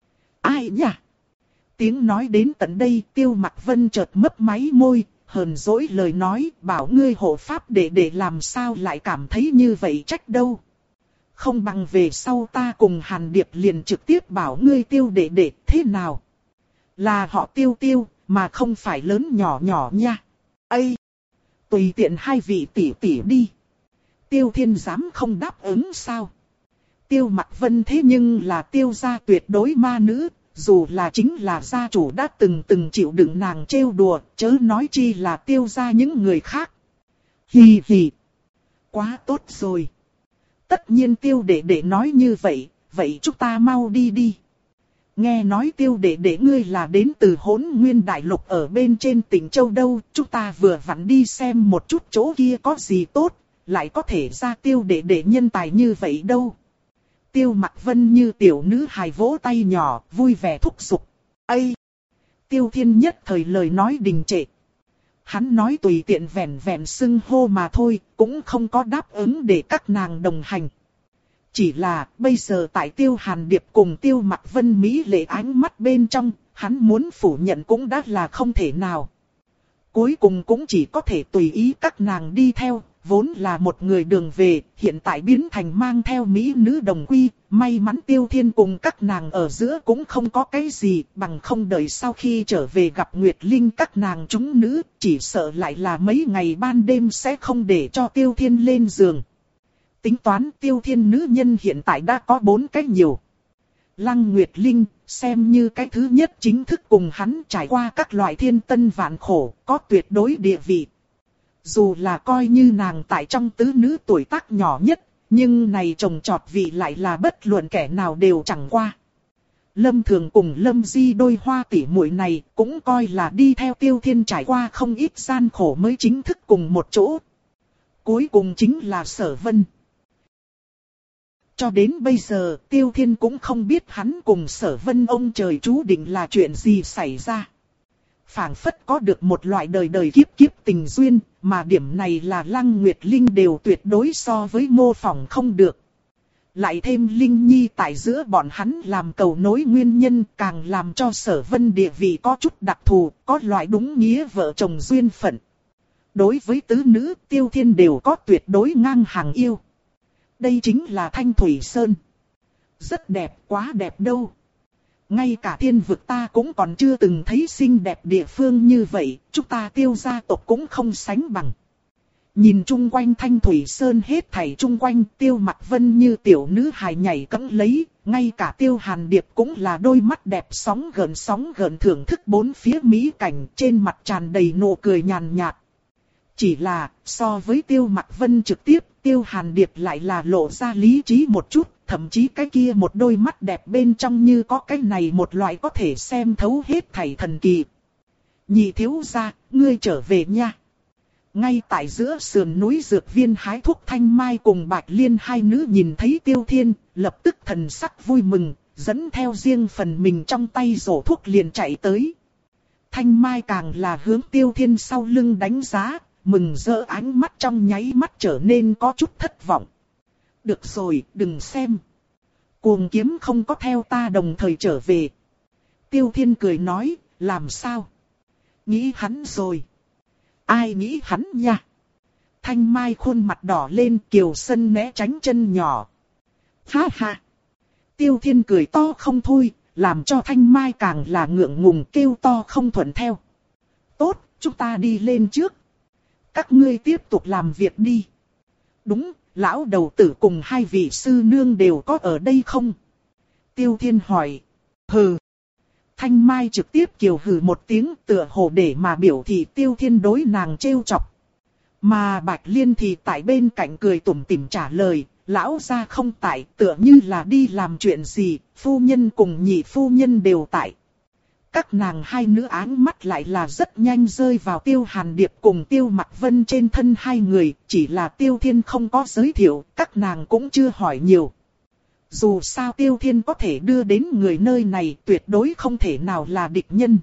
A: Ai nha? Tiếng nói đến tận đây Tiêu Mặc Vân chợt mấp máy môi, hờn dỗi lời nói bảo ngươi hộ pháp đệ đệ làm sao lại cảm thấy như vậy trách đâu. Không bằng về sau ta cùng Hàn Điệp liền trực tiếp bảo ngươi Tiêu đệ đệ thế nào. Là họ Tiêu Tiêu mà không phải lớn nhỏ nhỏ nha. Ây! Tùy tiện hai vị tỷ tỷ đi. Tiêu Thiên dám không đáp ứng sao? Tiêu Mặc Vân thế nhưng là Tiêu gia tuyệt đối ma nữ, dù là chính là gia chủ đã từng từng chịu đựng nàng trêu đùa, chớ nói chi là Tiêu gia những người khác. Hì hì. Quá tốt rồi. Tất nhiên Tiêu đệ đệ nói như vậy, vậy chúng ta mau đi đi. Nghe nói Tiêu đệ đệ ngươi là đến từ Hỗn Nguyên Đại Lục ở bên trên tỉnh Châu đâu, chúng ta vừa vặn đi xem một chút chỗ kia có gì tốt, lại có thể ra Tiêu đệ đệ nhân tài như vậy đâu. Tiêu Mặc Vân như tiểu nữ hài vỗ tay nhỏ, vui vẻ thúc giục. Ây! Tiêu Thiên nhất thời lời nói đình trệ. Hắn nói tùy tiện vẻn vẻn xưng hô mà thôi, cũng không có đáp ứng để các nàng đồng hành. Chỉ là bây giờ tại Tiêu Hàn Điệp cùng Tiêu Mặc Vân mỹ lệ ánh mắt bên trong, hắn muốn phủ nhận cũng đã là không thể nào. Cuối cùng cũng chỉ có thể tùy ý các nàng đi theo, vốn là một người đường về, hiện tại biến thành mang theo mỹ nữ đồng quy, may mắn Tiêu Thiên cùng các nàng ở giữa cũng không có cái gì, bằng không đợi sau khi trở về gặp Nguyệt Linh các nàng chúng nữ, chỉ sợ lại là mấy ngày ban đêm sẽ không để cho Tiêu Thiên lên giường. Tính toán Tiêu Thiên nữ nhân hiện tại đã có bốn cái nhiều. Lăng Nguyệt Linh, xem như cái thứ nhất chính thức cùng hắn trải qua các loại thiên tân vạn khổ, có tuyệt đối địa vị. Dù là coi như nàng tại trong tứ nữ tuổi tác nhỏ nhất, nhưng này trồng trọt vị lại là bất luận kẻ nào đều chẳng qua. Lâm Thường cùng Lâm Di đôi hoa tỷ muội này cũng coi là đi theo Tiêu Thiên trải qua không ít gian khổ mới chính thức cùng một chỗ. Cuối cùng chính là Sở Vân. Cho đến bây giờ Tiêu Thiên cũng không biết hắn cùng Sở Vân ông trời chú định là chuyện gì xảy ra. Phảng phất có được một loại đời đời kiếp kiếp tình duyên, mà điểm này là Lăng Nguyệt Linh đều tuyệt đối so với mô phỏng không được. Lại thêm Linh Nhi tại giữa bọn hắn làm cầu nối nguyên nhân càng làm cho Sở Vân địa vị có chút đặc thù, có loại đúng nghĩa vợ chồng duyên phận. Đối với tứ nữ, Tiêu Thiên đều có tuyệt đối ngang hàng yêu. Đây chính là Thanh Thủy Sơn. Rất đẹp, quá đẹp đâu. Ngay cả thiên vực ta cũng còn chưa từng thấy xinh đẹp địa phương như vậy, chúng ta Tiêu gia tộc cũng không sánh bằng. Nhìn chung quanh Thanh Thủy Sơn hết thảy chung quanh, Tiêu Mặc Vân như tiểu nữ hài nhảy cẫng lấy, ngay cả Tiêu Hàn Điệp cũng là đôi mắt đẹp sóng gợn sóng gợn thưởng thức bốn phía mỹ cảnh, trên mặt tràn đầy nụ cười nhàn nhạt. Chỉ là, so với Tiêu Mặc Vân trực tiếp, Tiêu Hàn Điệp lại là lộ ra lý trí một chút, thậm chí cái kia một đôi mắt đẹp bên trong như có cái này một loại có thể xem thấu hết thảy thần kỳ. Nhị thiếu gia, ngươi trở về nha. Ngay tại giữa sườn núi dược viên hái thuốc Thanh Mai cùng Bạch Liên hai nữ nhìn thấy Tiêu Thiên, lập tức thần sắc vui mừng, dẫn theo riêng phần mình trong tay rổ thuốc liền chạy tới. Thanh Mai càng là hướng Tiêu Thiên sau lưng đánh giá, mừng rỡ ánh mắt trong nháy mắt trở nên có chút thất vọng. Được rồi, đừng xem. Cuồng kiếm không có theo ta đồng thời trở về. Tiêu Thiên cười nói, làm sao? Nghĩ hắn rồi. Ai nghĩ hắn nha? Thanh Mai khuôn mặt đỏ lên, Kiều Sân né tránh chân nhỏ. Ha ha. Tiêu Thiên cười to không thôi, làm cho Thanh Mai càng là ngượng ngùng kêu to không thuận theo. Tốt, chúng ta đi lên trước. Các ngươi tiếp tục làm việc đi. Đúng, lão đầu tử cùng hai vị sư nương đều có ở đây không? Tiêu Thiên hỏi. Hừ. Thanh Mai trực tiếp kiều hừ một tiếng tựa hồ để mà biểu thị Tiêu Thiên đối nàng trêu chọc. Mà Bạch Liên thì tại bên cạnh cười tủm tỉm trả lời, lão gia không tại, tựa như là đi làm chuyện gì, phu nhân cùng nhị phu nhân đều tại. Các nàng hai nữ áng mắt lại là rất nhanh rơi vào Tiêu Hàn Điệp cùng Tiêu Mặc Vân trên thân hai người, chỉ là Tiêu Thiên không có giới thiệu, các nàng cũng chưa hỏi nhiều. Dù sao Tiêu Thiên có thể đưa đến người nơi này tuyệt đối không thể nào là địch nhân.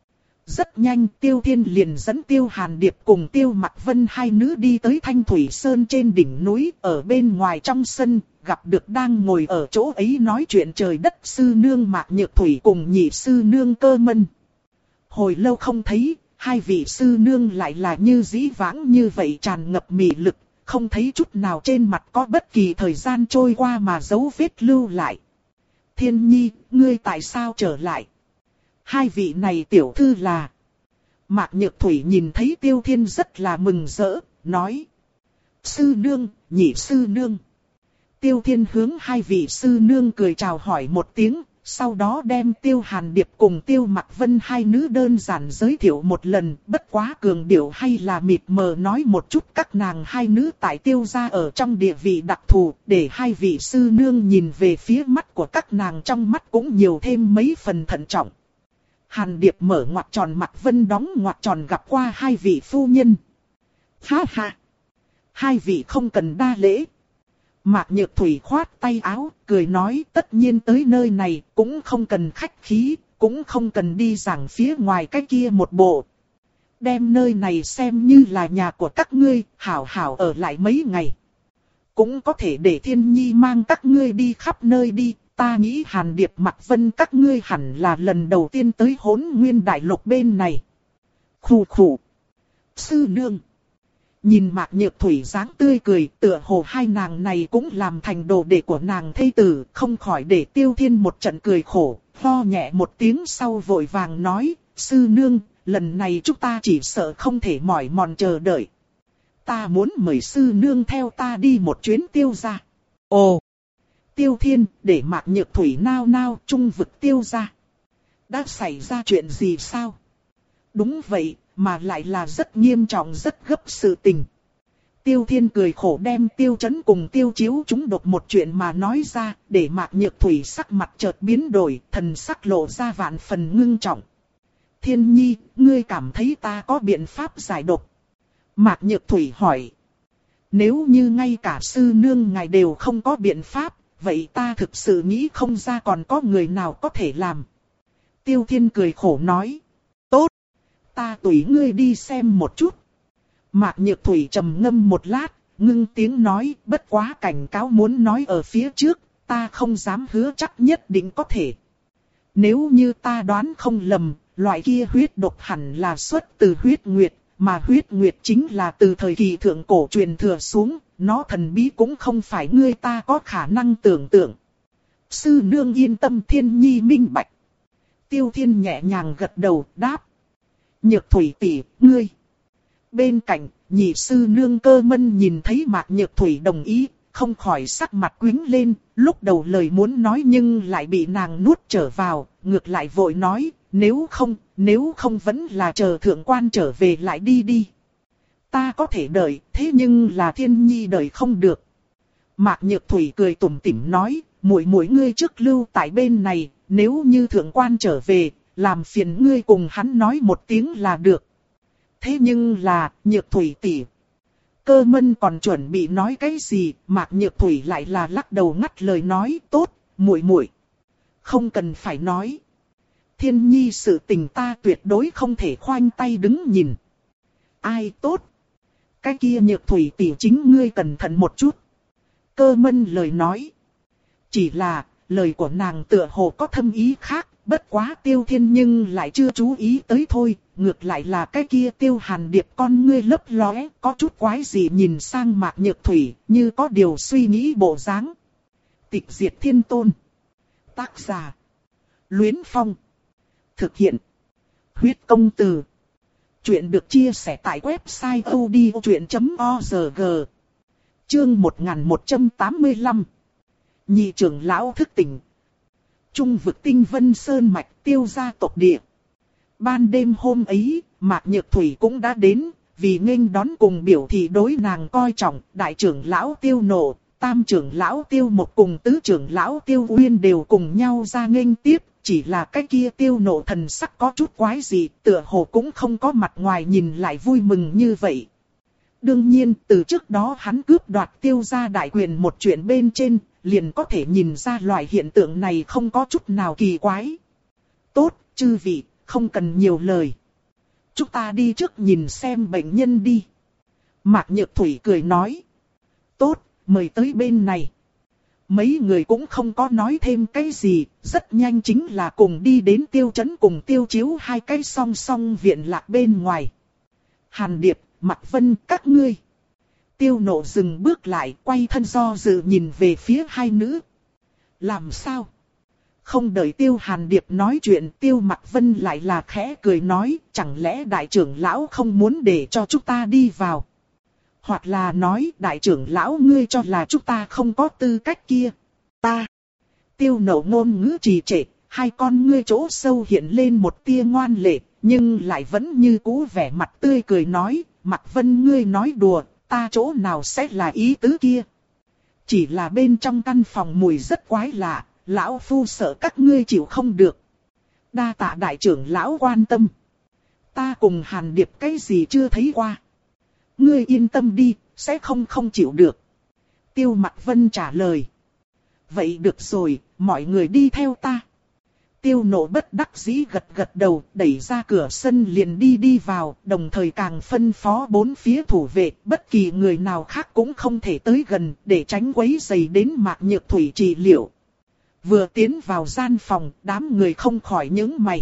A: Rất nhanh Tiêu Thiên liền dẫn Tiêu Hàn Điệp cùng Tiêu Mặc Vân hai nữ đi tới Thanh Thủy Sơn trên đỉnh núi, ở bên ngoài trong sân, gặp được đang ngồi ở chỗ ấy nói chuyện trời đất sư nương Mạc Nhược Thủy cùng nhị sư nương Cơ Mân. Hồi lâu không thấy, hai vị sư nương lại là như dĩ vãng như vậy tràn ngập mị lực, không thấy chút nào trên mặt có bất kỳ thời gian trôi qua mà dấu vết lưu lại. Thiên Nhi, ngươi tại sao trở lại? Hai vị này tiểu thư là... Mạc Nhược Thủy nhìn thấy Tiêu Thiên rất là mừng rỡ, nói. Sư nương, nhị sư nương. Tiêu Thiên hướng hai vị sư nương cười chào hỏi một tiếng, sau đó đem Tiêu Hàn Điệp cùng Tiêu Mặc Vân hai nữ đơn giản giới thiệu một lần, bất quá cường điệu hay là mịt mờ nói một chút các nàng hai nữ tại Tiêu gia ở trong địa vị đặc thù, để hai vị sư nương nhìn về phía mắt của các nàng trong mắt cũng nhiều thêm mấy phần thận trọng. Hàn Điệp mở ngoặc tròn, Mặc Vân đóng ngoặc tròn gặp qua hai vị phu nhân. Ha ha! Hai vị không cần đa lễ. Mạc Nhược Thủy khoát tay áo, cười nói tất nhiên tới nơi này, cũng không cần khách khí, cũng không cần đi giảng phía ngoài cái kia một bộ. Đem nơi này xem như là nhà của các ngươi, hảo hảo ở lại mấy ngày. Cũng có thể để Thiên Nhi mang các ngươi đi khắp nơi đi, ta nghĩ Hàn Điệp Mặc Vân các ngươi hẳn là lần đầu tiên tới Hỗn Nguyên Đại Lục bên này. Khủ khủ. Sư nương. Nhìn Mạc Nhược Thủy dáng tươi cười, tựa hồ hai nàng này cũng làm thành đồ đệ của nàng thê tử, không khỏi để Tiêu Thiên một trận cười khổ, ho nhẹ một tiếng sau vội vàng nói, sư nương, lần này chúng ta chỉ sợ không thể mỏi mòn chờ đợi. Ta muốn mời sư nương theo ta đi một chuyến Tiêu gia. Ồ! Tiêu Thiên, để Mạc Nhược Thủy nao nao, trung vực Tiêu gia. Đã xảy ra chuyện gì sao? Đúng vậy, mà lại là rất nghiêm trọng rất gấp sự tình. Tiêu Thiên cười khổ đem Tiêu Chấn cùng Tiêu Chiếu chúng đột một chuyện mà nói ra, để Mạc Nhược Thủy sắc mặt chợt biến đổi, thần sắc lộ ra vạn phần ngưng trọng. Thiên Nhi, ngươi cảm thấy ta có biện pháp giải độc? Mạc Nhược Thủy hỏi. Nếu như ngay cả sư nương ngài đều không có biện pháp, vậy ta thực sự nghĩ không ra còn có người nào có thể làm. Tiêu Thiên cười khổ nói. Tốt, ta tùy ngươi đi xem một chút. Mạc Nhược Thủy trầm ngâm một lát, ngưng tiếng nói, bất quá cảnh cáo muốn nói ở phía trước, ta không dám hứa chắc nhất định có thể. Nếu như ta đoán không lầm, loại kia huyết độc hẳn là xuất từ huyết nguyệt, mà huyết nguyệt chính là từ thời kỳ thượng cổ truyền thừa xuống, nó thần bí cũng không phải ngươi ta có khả năng tưởng tượng. Sư nương yên tâm, Thiên Nhi minh bạch. Tiêu Thiên nhẹ nhàng gật đầu, đáp. Nhược Thủy tỷ, ngươi. Bên cạnh, nhị sư nương Cơ Mân nhìn thấy Mạc Nhược Thủy đồng ý, không khỏi sắc mặt quĩnh lên, lúc đầu lời muốn nói nhưng lại bị nàng nuốt trở vào, ngược lại vội nói, nếu không, nếu không vẫn là chờ thượng quan trở về lại đi đi. Ta có thể đợi, thế nhưng là Thiên Nhi đợi không được. Mạc Nhược Thủy cười tủm tỉm nói, muội muội ngươi trước lưu tại bên này, nếu như thượng quan trở về, làm phiền ngươi cùng hắn nói một tiếng là được. Thế nhưng là, Nhược Thủy tỷ. Cơ Mân còn chuẩn bị nói cái gì, Mạc Nhược Thủy lại là lắc đầu ngắt lời nói, tốt, muội muội, không cần phải nói. Thiên Nhi sự tình ta tuyệt đối không thể khoanh tay đứng nhìn. Ai tốt? Cái kia Nhược Thủy tỷ chính ngươi cẩn thận một chút. Cơ Mân lời nói. Chỉ là, lời của nàng tựa hồ có thâm ý khác, bất quá Tiêu Thiên nhưng lại chưa chú ý tới thôi. Ngược lại là cái kia Tiêu Hàn Điệp con ngươi lấp lóe, có chút quái gì nhìn sang Mạc Nhược Thủy, như có điều suy nghĩ bộ dáng. Tịch diệt thiên tôn. Tác giả. Luyến Phong. Thực hiện. Huyết công từ. Chuyện được chia sẻ tại website odchuyện chấm org. Chương một nghìn một trăm tám mươi lăm. Nhị trưởng lão thức tỉnh. Trung vực Tinh Vân Sơn mạch Tiêu gia tộc địa. Ban đêm hôm ấy, Mạc Nhược Thủy cũng đã đến, vì nghênh đón cùng biểu thị đối nàng coi trọng, đại trưởng lão Tiêu Nộ, tam trưởng lão Tiêu Một cùng tứ trưởng lão Tiêu Uyên đều cùng nhau ra nghênh tiếp, chỉ là cái kia Tiêu Nộ thần sắc có chút quái gì, tựa hồ cũng không có mặt ngoài nhìn lại vui mừng như vậy. Đương nhiên, từ trước đó hắn cướp đoạt Tiêu gia đại quyền một chuyện bên trên, liền có thể nhìn ra loại hiện tượng này không có chút nào kỳ quái. Tốt, chư vị. Không cần nhiều lời. Chúng ta đi trước nhìn xem bệnh nhân đi. Mạc Nhược Thủy cười nói. Tốt, mời tới bên này. Mấy người cũng không có nói thêm cái gì, rất nhanh chính là cùng đi đến Tiêu Chấn cùng Tiêu Chiếu hai cái song song viện lạc bên ngoài. Hàn Điệp, Mạc Vân, các ngươi. Tiêu Nộ dừng bước lại, quay thân do dự nhìn về phía hai nữ. Làm sao? Không đợi Tiêu Hàn Điệp nói chuyện, Tiêu Mạc Vân lại là khẽ cười nói, chẳng lẽ đại trưởng lão không muốn để cho chúng ta đi vào? Hoặc là nói, đại trưởng lão ngươi cho là chúng ta không có tư cách kia. Ta. Tiêu Nộ ngôn ngữ trì trệ, hai con ngươi chỗ sâu hiện lên một tia ngoan lệ, nhưng lại vẫn như cũ vẻ mặt tươi cười nói, Mạc Vân ngươi nói đùa, ta chỗ nào sẽ là ý tứ kia. Chỉ là bên trong căn phòng mùi rất quái lạ. Lão phu sợ các ngươi chịu không được. Đa tạ đại trưởng lão quan tâm. Ta cùng Hàn Điệp cái gì chưa thấy qua. Ngươi yên tâm đi, sẽ không không chịu được. Tiêu Mạc Vân trả lời. Vậy được rồi, mọi người đi theo ta. Tiêu Nộ bất đắc dĩ gật gật đầu, đẩy ra cửa sân liền đi đi vào, đồng thời càng phân phó bốn phía thủ vệ, bất kỳ người nào khác cũng không thể tới gần, để tránh quấy rầy đến Mạc Nhược Thủy trị liệu. Vừa tiến vào gian phòng, đám người không khỏi nhướng mày.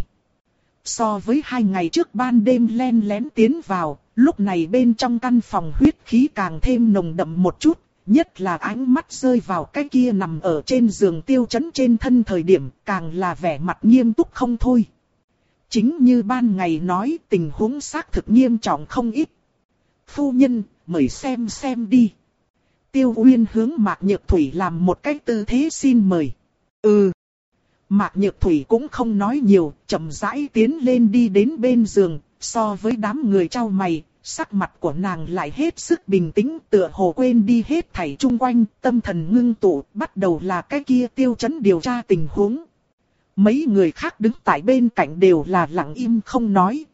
A: So với hai ngày trước ban đêm len lén tiến vào, lúc này bên trong căn phòng huyết khí càng thêm nồng đậm một chút, nhất là ánh mắt rơi vào cái kia nằm ở trên giường Tiêu Chấn trên thân thời điểm, càng là vẻ mặt nghiêm túc không thôi. Chính như ban ngày nói, tình huống xác thực nghiêm trọng không ít. Phu nhân, mời xem xem đi. Tiêu Uyên hướng Mạc Nhược Thủy làm một cái tư thế xin mời. Ừ. Mạc Nhược Thủy cũng không nói nhiều, chậm rãi tiến lên đi đến bên giường, so với đám người trao mày, sắc mặt của nàng lại hết sức bình tĩnh, tựa hồ quên đi hết thảy chung quanh, tâm thần ngưng tụ, bắt đầu là cái kia Tiêu Chấn điều tra tình huống. Mấy người khác đứng tại bên cạnh đều là lặng im không nói.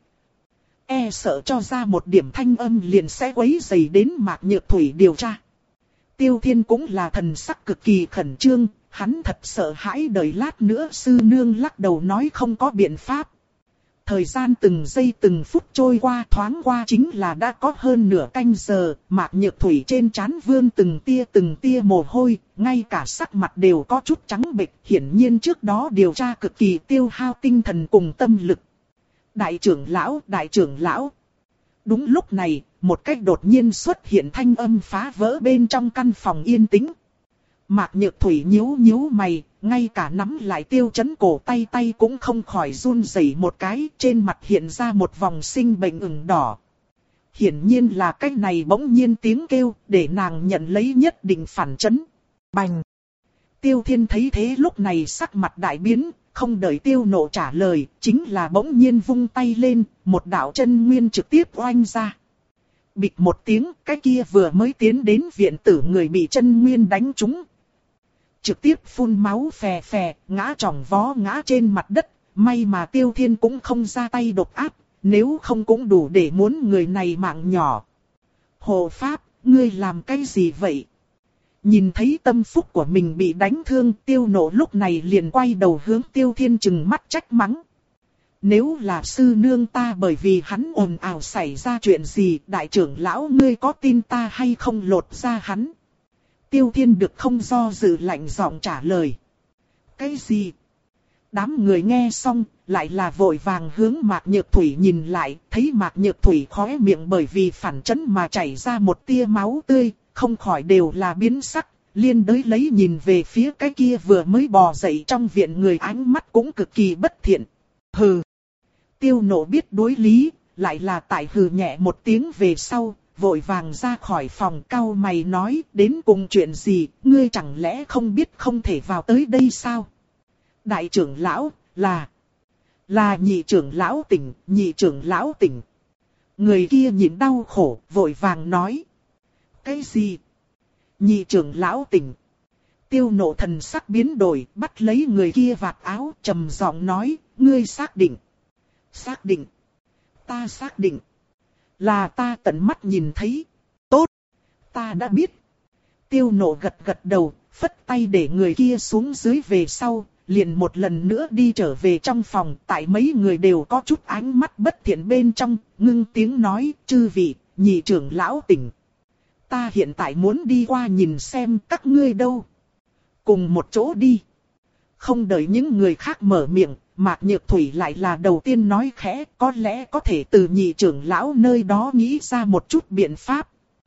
A: E sợ cho ra một điểm thanh âm liền sẽ quấy rầy đến Mạc Nhược Thủy điều tra. Tiêu Thiên cũng là thần sắc cực kỳ khẩn trương, hắn thật sợ hãi đợi lát nữa sư nương lắc đầu nói không có biện pháp. Thời gian từng giây từng phút trôi qua thoáng qua chính là đã có hơn nửa canh giờ, Mạc Nhược Thủy trên trán vươn từng tia từng tia mồ hôi, ngay cả sắc mặt đều có chút trắng bệch, hiển nhiên trước đó điều tra cực kỳ tiêu hao tinh thần cùng tâm lực. Đại trưởng lão, đại trưởng lão. Đúng lúc này, một cách đột nhiên xuất hiện thanh âm phá vỡ bên trong căn phòng yên tĩnh. Mạc Nhược Thủy nhíu nhíu mày, ngay cả nắm lại Tiêu Chấn cổ tay tay cũng không khỏi run rẩy một cái, trên mặt hiện ra một vòng sinh bệnh ửng đỏ. Hiển nhiên là cái này bỗng nhiên tiếng kêu, để nàng nhận lấy nhất định phản chấn. Bành! Tiêu Thiên thấy thế lúc này sắc mặt đại biến, không đợi Tiêu Nộ trả lời, chính là bỗng nhiên vung tay lên, một đạo chân nguyên trực tiếp oanh ra. Bịch một tiếng, cái kia vừa mới tiến đến viện tử người bị chân nguyên đánh trúng. Trực tiếp phun máu phè phè, ngã trỏng vó ngã trên mặt đất, may mà Tiêu Thiên cũng không ra tay độc ác, nếu không cũng đủ để muốn người này mạng nhỏ. Hộ Pháp, ngươi làm cái gì vậy? Nhìn thấy tâm phúc của mình bị đánh thương, Tiêu Nộ lúc này liền quay đầu hướng Tiêu Thiên trừng mắt trách mắng. Nếu là sư nương ta bởi vì hắn ồn ào xảy ra chuyện gì, đại trưởng lão ngươi có tin ta hay không lột ra hắn? Tiêu Thiên được không do dự lạnh giọng trả lời. Cái gì? Đám người nghe xong, lại là vội vàng hướng Mạc Nhược Thủy nhìn lại, thấy Mạc Nhược Thủy khóe miệng bởi vì phản chấn mà chảy ra một tia máu tươi, không khỏi đều là biến sắc, liên đới lấy nhìn về phía cái kia vừa mới bò dậy trong viện người, ánh mắt cũng cực kỳ bất thiện. Hừ! Tiêu Nộ biết đối lý, lại là tại hừ nhẹ một tiếng về sau, vội vàng ra khỏi phòng, cau mày nói, đến cùng chuyện gì, ngươi chẳng lẽ không biết không thể vào tới đây sao? Đại trưởng lão, là, là nhị trưởng lão tỉnh, nhị trưởng lão tỉnh. Người kia nhìn đau khổ, vội vàng nói. Cái gì? Nhị trưởng lão tỉnh. Tiêu Nộ thần sắc biến đổi, bắt lấy người kia vạt áo, trầm giọng nói, ngươi xác định. Xác định. Ta xác định. Là ta tận mắt nhìn thấy. Tốt. Ta đã biết. Tiêu Nộ gật gật đầu, phất tay để người kia xuống dưới về sau, liền một lần nữa đi trở về trong phòng. Tại mấy người đều có chút ánh mắt bất thiện bên trong, ngưng tiếng nói, chư vị, nhị trưởng lão tỉnh. Ta hiện tại muốn đi qua nhìn xem các ngươi đâu. Cùng một chỗ đi. Không đợi những người khác mở miệng, Mạc Nhược Thủy lại là đầu tiên nói khẽ, có lẽ có thể từ nhị trưởng lão nơi đó nghĩ ra một chút biện pháp.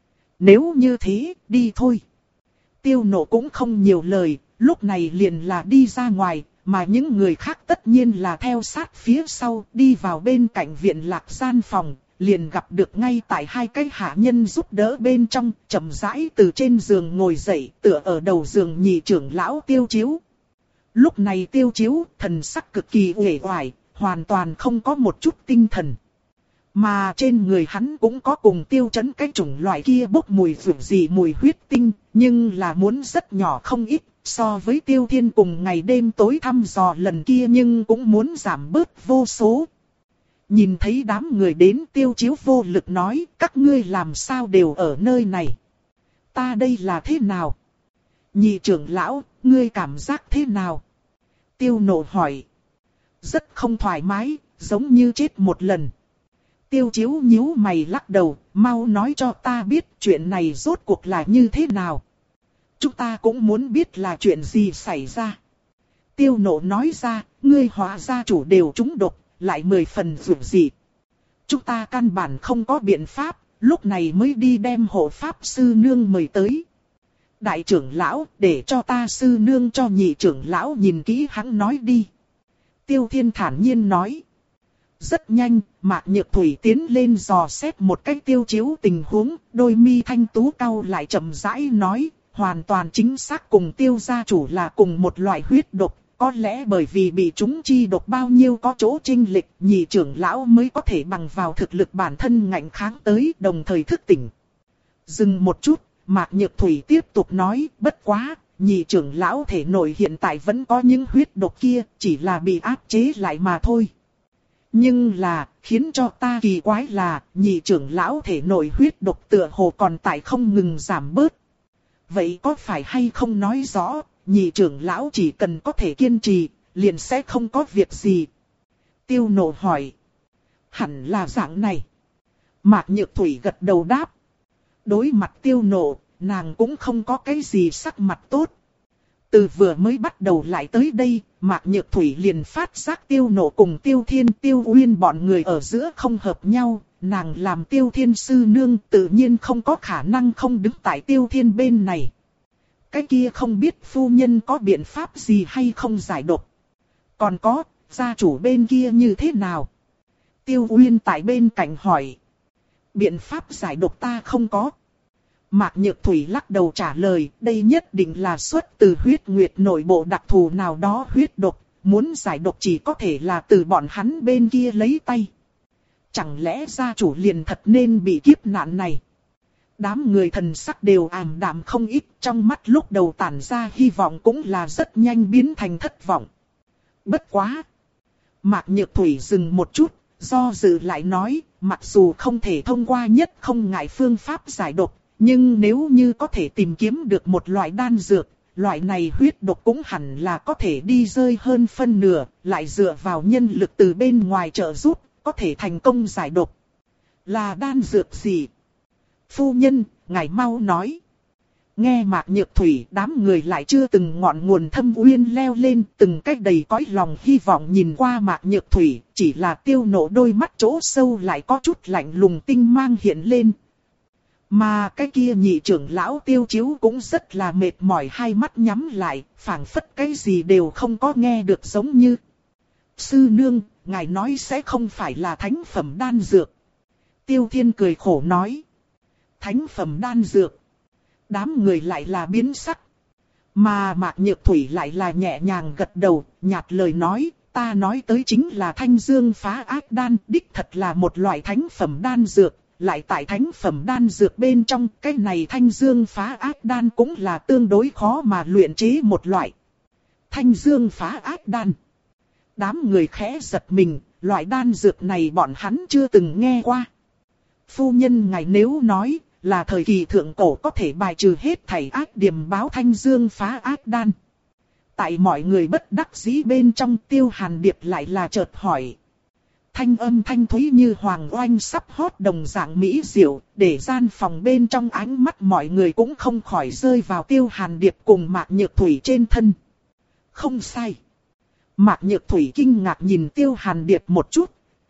A: Nếu như thế, đi thôi. Tiêu Nộ cũng không nhiều lời, lúc này liền là đi ra ngoài, mà những người khác tất nhiên là theo sát phía sau, đi vào bên cạnh viện lạc gian phòng, liền gặp được ngay tại hai cái hạ nhân giúp đỡ bên trong, chậm rãi từ trên giường ngồi dậy, tựa ở đầu giường nhị trưởng lão Tiêu Chiếu. Lúc này Tiêu Chiếu, thần sắc cực kỳ uể oải, hoàn toàn không có một chút tinh thần. Mà trên người hắn cũng có cùng Tiêu Chấn cái chủng loại kia bốc mùi vượt gì mùi huyết tinh, nhưng là muốn rất nhỏ không ít, so với Tiêu Thiên cùng ngày đêm tối thăm dò lần kia nhưng cũng muốn giảm bớt vô số. Nhìn thấy đám người đến, Tiêu Chiếu vô lực nói, các ngươi làm sao đều ở nơi này. Ta đây là thế nào? Nhị trưởng lão, ngươi cảm giác thế nào? Tiêu Nộ hỏi. Rất không thoải mái, giống như chết một lần. Tiêu Chiếu nhíu mày lắc đầu, mau nói cho ta biết chuyện này rốt cuộc là như thế nào. Chúng ta cũng muốn biết là chuyện gì xảy ra. Tiêu Nộ nói ra, ngươi hóa gia chủ đều trúng độc, lại mười phần vượt dị. Chúng ta căn bản không có biện pháp, lúc này mới đi đem hộ pháp sư nương mời tới. Đại trưởng lão, để cho ta sư nương cho nhị trưởng lão nhìn kỹ hắn nói đi. Tiêu Thiên thản nhiên nói. Rất nhanh, Mạc Nhược Thủy tiến lên dò xét một cách tiêu chiếu tình huống, đôi mi thanh tú cau lại chậm rãi nói, hoàn toàn chính xác cùng Tiêu gia chủ là cùng một loại huyết độc, có lẽ bởi vì bị chúng chi độc bao nhiêu có chỗ chênh lệch, nhị trưởng lão mới có thể bằng vào thực lực bản thân ngạnh kháng tới, đồng thời thức tỉnh. Dừng một chút, Mạc Nhược Thủy tiếp tục nói, bất quá, nhị trưởng lão thể nội hiện tại vẫn có những huyết độc kia, chỉ là bị áp chế lại mà thôi. Nhưng là, khiến cho ta kỳ quái là, nhị trưởng lão thể nội huyết độc tựa hồ còn tại không ngừng giảm bớt. Vậy có phải hay không nói rõ, nhị trưởng lão chỉ cần có thể kiên trì, liền sẽ không có việc gì? Tiêu Nộ hỏi. Hẳn là dạng này. Mạc Nhược Thủy gật đầu đáp. Đối mặt Tiêu Nộ, nàng cũng không có cái gì sắc mặt tốt. Từ vừa mới bắt đầu lại tới đây, Mạc Nhược Thủy liền phát giác Tiêu Nộ cùng Tiêu Thiên Tiêu Uyên bọn người ở giữa không hợp nhau. Nàng làm Tiêu Thiên sư nương tự nhiên không có khả năng không đứng tại Tiêu Thiên bên này. Cái kia không biết phu nhân có biện pháp gì hay không giải độc. Còn có, gia chủ bên kia như thế nào? Tiêu Uyên tại bên cạnh hỏi. Biện pháp giải độc ta không có. Mạc Nhược Thủy lắc đầu trả lời, đây nhất định là xuất từ huyết nguyệt nội bộ đặc thù nào đó huyết độc, muốn giải độc chỉ có thể là từ bọn hắn bên kia lấy tay. Chẳng lẽ gia chủ liền thật nên bị kiếp nạn này? Đám người thần sắc đều ảm đạm không ít, trong mắt lúc đầu tản ra hy vọng cũng là rất nhanh biến thành thất vọng. Bất quá! Mạc Nhược Thủy dừng một chút, do dự lại nói, mặc dù không thể thông qua nhất không ngại phương pháp giải độc, nhưng nếu như có thể tìm kiếm được một loại đan dược, loại này huyết độc cũng hẳn là có thể đi rơi hơn phân nửa, lại dựa vào nhân lực từ bên ngoài trợ giúp, có thể thành công giải độc. Là đan dược gì? Phu nhân, ngài mau nói. Nghe Mạc Nhược Thủy, đám người lại chưa từng ngọn nguồn thâm uyên leo lên, từng cách đầy cõi lòng hy vọng nhìn qua Mạc Nhược Thủy, chỉ là Tiêu Nộ đôi mắt chỗ sâu lại có chút lạnh lùng tinh mang hiện lên. Mà cái kia nhị trưởng lão Tiêu Chiếu cũng rất là mệt mỏi, hai mắt nhắm lại, phảng phất cái gì đều không có nghe được giống như. Sư nương, ngài nói sẽ không phải là thánh phẩm đan dược. Tiêu Thiên cười khổ nói. Thánh phẩm đan dược. Đám người lại là biến sắc. Mà Mạc Nhược Thủy lại là nhẹ nhàng gật đầu, nhạt lời nói, ta nói tới chính là thanh dương phá ác đan, đích thật là một loại thánh phẩm đan dược. Lại tại thánh phẩm đan dược bên trong, cái này thanh dương phá ác đan cũng là tương đối khó mà luyện chế một loại. Thanh dương phá ác đan. Đám người khẽ giật mình, loại đan dược này bọn hắn chưa từng nghe qua. Phu nhân ngài nếu nói là thời kỳ thượng cổ có thể bài trừ hết thảy ác điềm báo thanh dương phá ác đan. Tại mọi người bất đắc dĩ bên trong, Tiêu Hàn Điệp lại là chợt hỏi. Thanh âm thanh thúy như hoàng oanh sắp hót đồng dạng mỹ diệu, để gian phòng bên trong ánh mắt mọi người cũng không khỏi rơi vào Tiêu Hàn Điệp cùng Mạc Nhược Thủy trên thân. Không sai. Mạc Nhược Thủy kinh ngạc nhìn Tiêu Hàn Điệp một chút.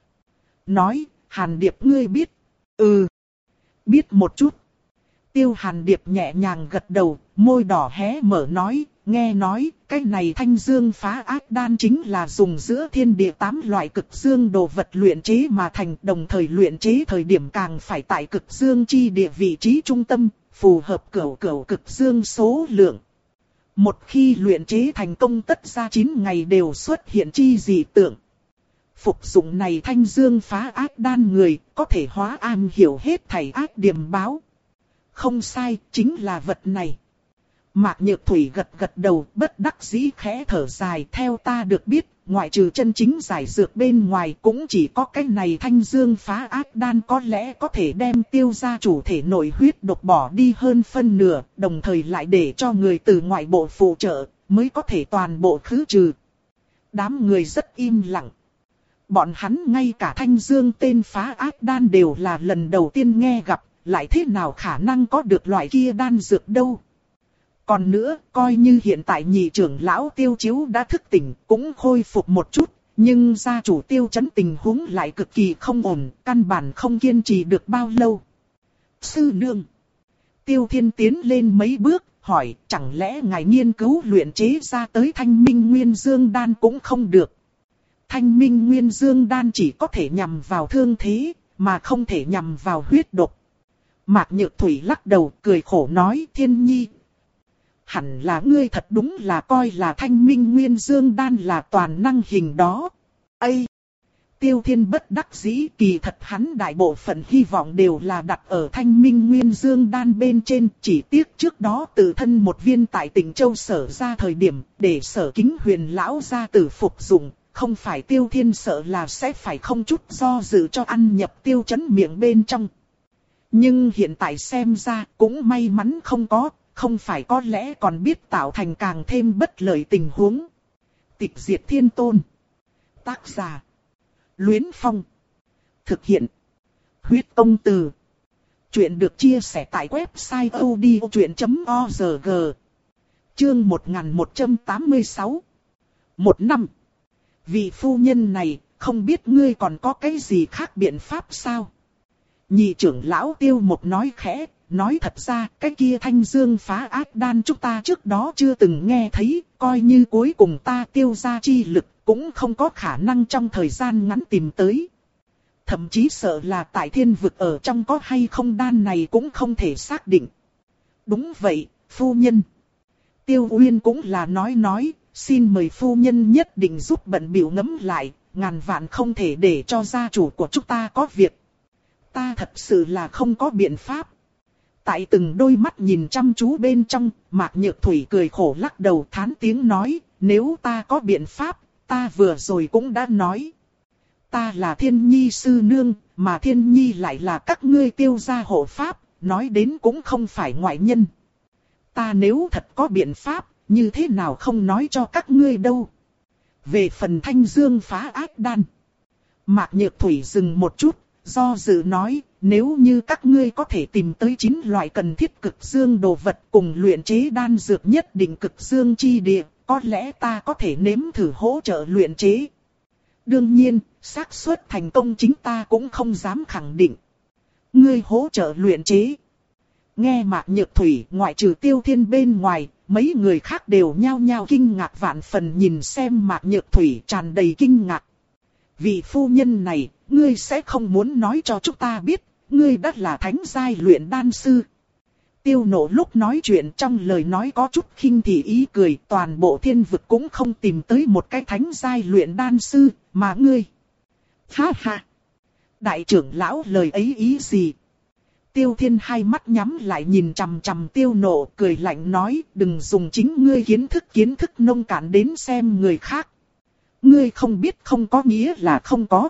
A: Nói, Hàn Điệp ngươi biết. Ừ. Biết một chút. Tiêu Hàn Điệp nhẹ nhàng gật đầu, môi đỏ hé mở nói, nghe nói, cái này thanh dương phá ác đan chính là dùng giữa thiên địa tám loại cực dương đồ vật luyện chế mà thành, đồng thời luyện chế thời điểm càng phải tại cực dương chi địa vị trí trung tâm, phù hợp cửu cửu cực dương số lượng. Một khi luyện chế thành công tất ra chín ngày đều xuất hiện chi dị tượng. Phục dụng này thanh dương phá ác đan người, có thể hóa am hiểu hết thảy ác điềm báo. Không sai, chính là vật này. Mạc Nhược Thủy gật gật đầu, bất đắc dĩ khẽ thở dài. Theo ta được biết, ngoại trừ chân chính giải dược bên ngoài cũng chỉ có cái này thanh dương phá ác đan có lẽ có thể đem Tiêu gia chủ thể nội huyết độc bỏ đi hơn phân nửa, đồng thời lại để cho người từ ngoại bộ phụ trợ, mới có thể toàn bộ khứ trừ. Đám người rất im lặng. Bọn hắn ngay cả thanh dương tên phá ác đan đều là lần đầu tiên nghe gặp, lại thế nào khả năng có được loại kia đan dược đâu. Còn nữa, coi như hiện tại nhị trưởng lão Tiêu Chiếu đã thức tỉnh, cũng khôi phục một chút, nhưng gia chủ Tiêu Chấn tình huống lại cực kỳ không ổn, căn bản không kiên trì được bao lâu. Sư nương. Tiêu Thiên tiến lên mấy bước, hỏi, chẳng lẽ ngài nghiên cứu luyện chế ra tới thanh minh nguyên dương đan cũng không được. Thanh Minh Nguyên Dương Đan chỉ có thể nhằm vào thương thế, mà không thể nhằm vào huyết độc. Mạc Nhược Thủy lắc đầu cười khổ nói Thiên Nhi. Hẳn là ngươi thật đúng là coi là Thanh Minh Nguyên Dương Đan là toàn năng hình đó. Ây! Tiêu Thiên bất đắc dĩ, kỳ thật hắn đại bộ phận hy vọng đều là đặt ở Thanh Minh Nguyên Dương Đan bên trên, chỉ tiếc trước đó tự thân một viên tại tỉnh Châu Sở ra thời điểm, để Sở Kính Huyền lão gia tử phục dụng, không phải Tiêu Thiên sợ là sẽ phải không chút do dự cho ăn nhập tiêu chấn miệng bên trong. Nhưng hiện tại xem ra cũng may mắn không có, không phải có lẽ còn biết tạo thành càng thêm bất lợi tình huống. Tịch Diệt Thiên Tôn. Tác giả Luyến Phong. Thực hiện Huyết Công Từ. Chuyện được chia sẻ tại website odchuyện chấm org. Chương một nghìn một trăm tám mươi sáu. Một năm. Vị phu nhân này, không biết ngươi còn có cái gì khác biện pháp sao? Nhị trưởng lão Tiêu Một nói khẽ, nói thật ra cái kia Thanh Dương phá ác đan chúng ta trước đó chưa từng nghe thấy, coi như cuối cùng ta tiêu ra chi lực cũng không có khả năng trong thời gian ngắn tìm tới. Thậm chí sợ là tại thiên vực ở trong có hay không đan này cũng không thể xác định. Đúng vậy, phu nhân. Tiêu Uyên cũng là nói nói, xin mời phu nhân nhất định giúp bận bịu ngẫm lại, ngàn vạn không thể để cho gia chủ của chúng ta có việc. Ta thật sự là không có biện pháp. Tại từng đôi mắt nhìn chăm chú bên trong, Mạc Nhược Thủy cười khổ lắc đầu thán tiếng nói, nếu ta có biện pháp, ta vừa rồi cũng đã nói. Ta là Thiên Nhi sư nương, mà Thiên Nhi lại là các ngươi Tiêu gia hộ pháp, nói đến cũng không phải ngoại nhân. Ta nếu thật có biện pháp, như thế nào không nói cho các ngươi đâu. Về phần Thanh Dương phá ác đan. Mạc Nhược Thủy dừng một chút, do dự nói, nếu như các ngươi có thể tìm tới chín loại cần thiết cực dương đồ vật cùng luyện chế đan dược nhất định cực dương chi địa, có lẽ ta có thể nếm thử hỗ trợ luyện chế. Đương nhiên, xác suất thành công chính ta cũng không dám khẳng định. Ngươi hỗ trợ luyện chế. Nghe Mạc Nhược Thủy ngoại trừ Tiêu Thiên bên ngoài, mấy người khác đều nhao nhao kinh ngạc vạn phần nhìn xem Mạc Nhược Thủy tràn đầy kinh ngạc. Vị phu nhân này, ngươi sẽ không muốn nói cho chúng ta biết, ngươi đã là thánh giai luyện đan sư. Tiêu Nộ lúc nói chuyện trong lời nói có chút khinh thị ý cười, toàn bộ thiên vực cũng không tìm tới một cái thánh giai luyện đan sư, mà ngươi. Ha ha! Đại trưởng lão lời ấy ý gì? Tiêu Thiên hai mắt nhắm lại nhìn chằm chằm Tiêu Nộ cười lạnh nói, đừng dùng chính ngươi kiến thức kiến thức nông cạn đến xem người khác. Ngươi không biết không có nghĩa là không có.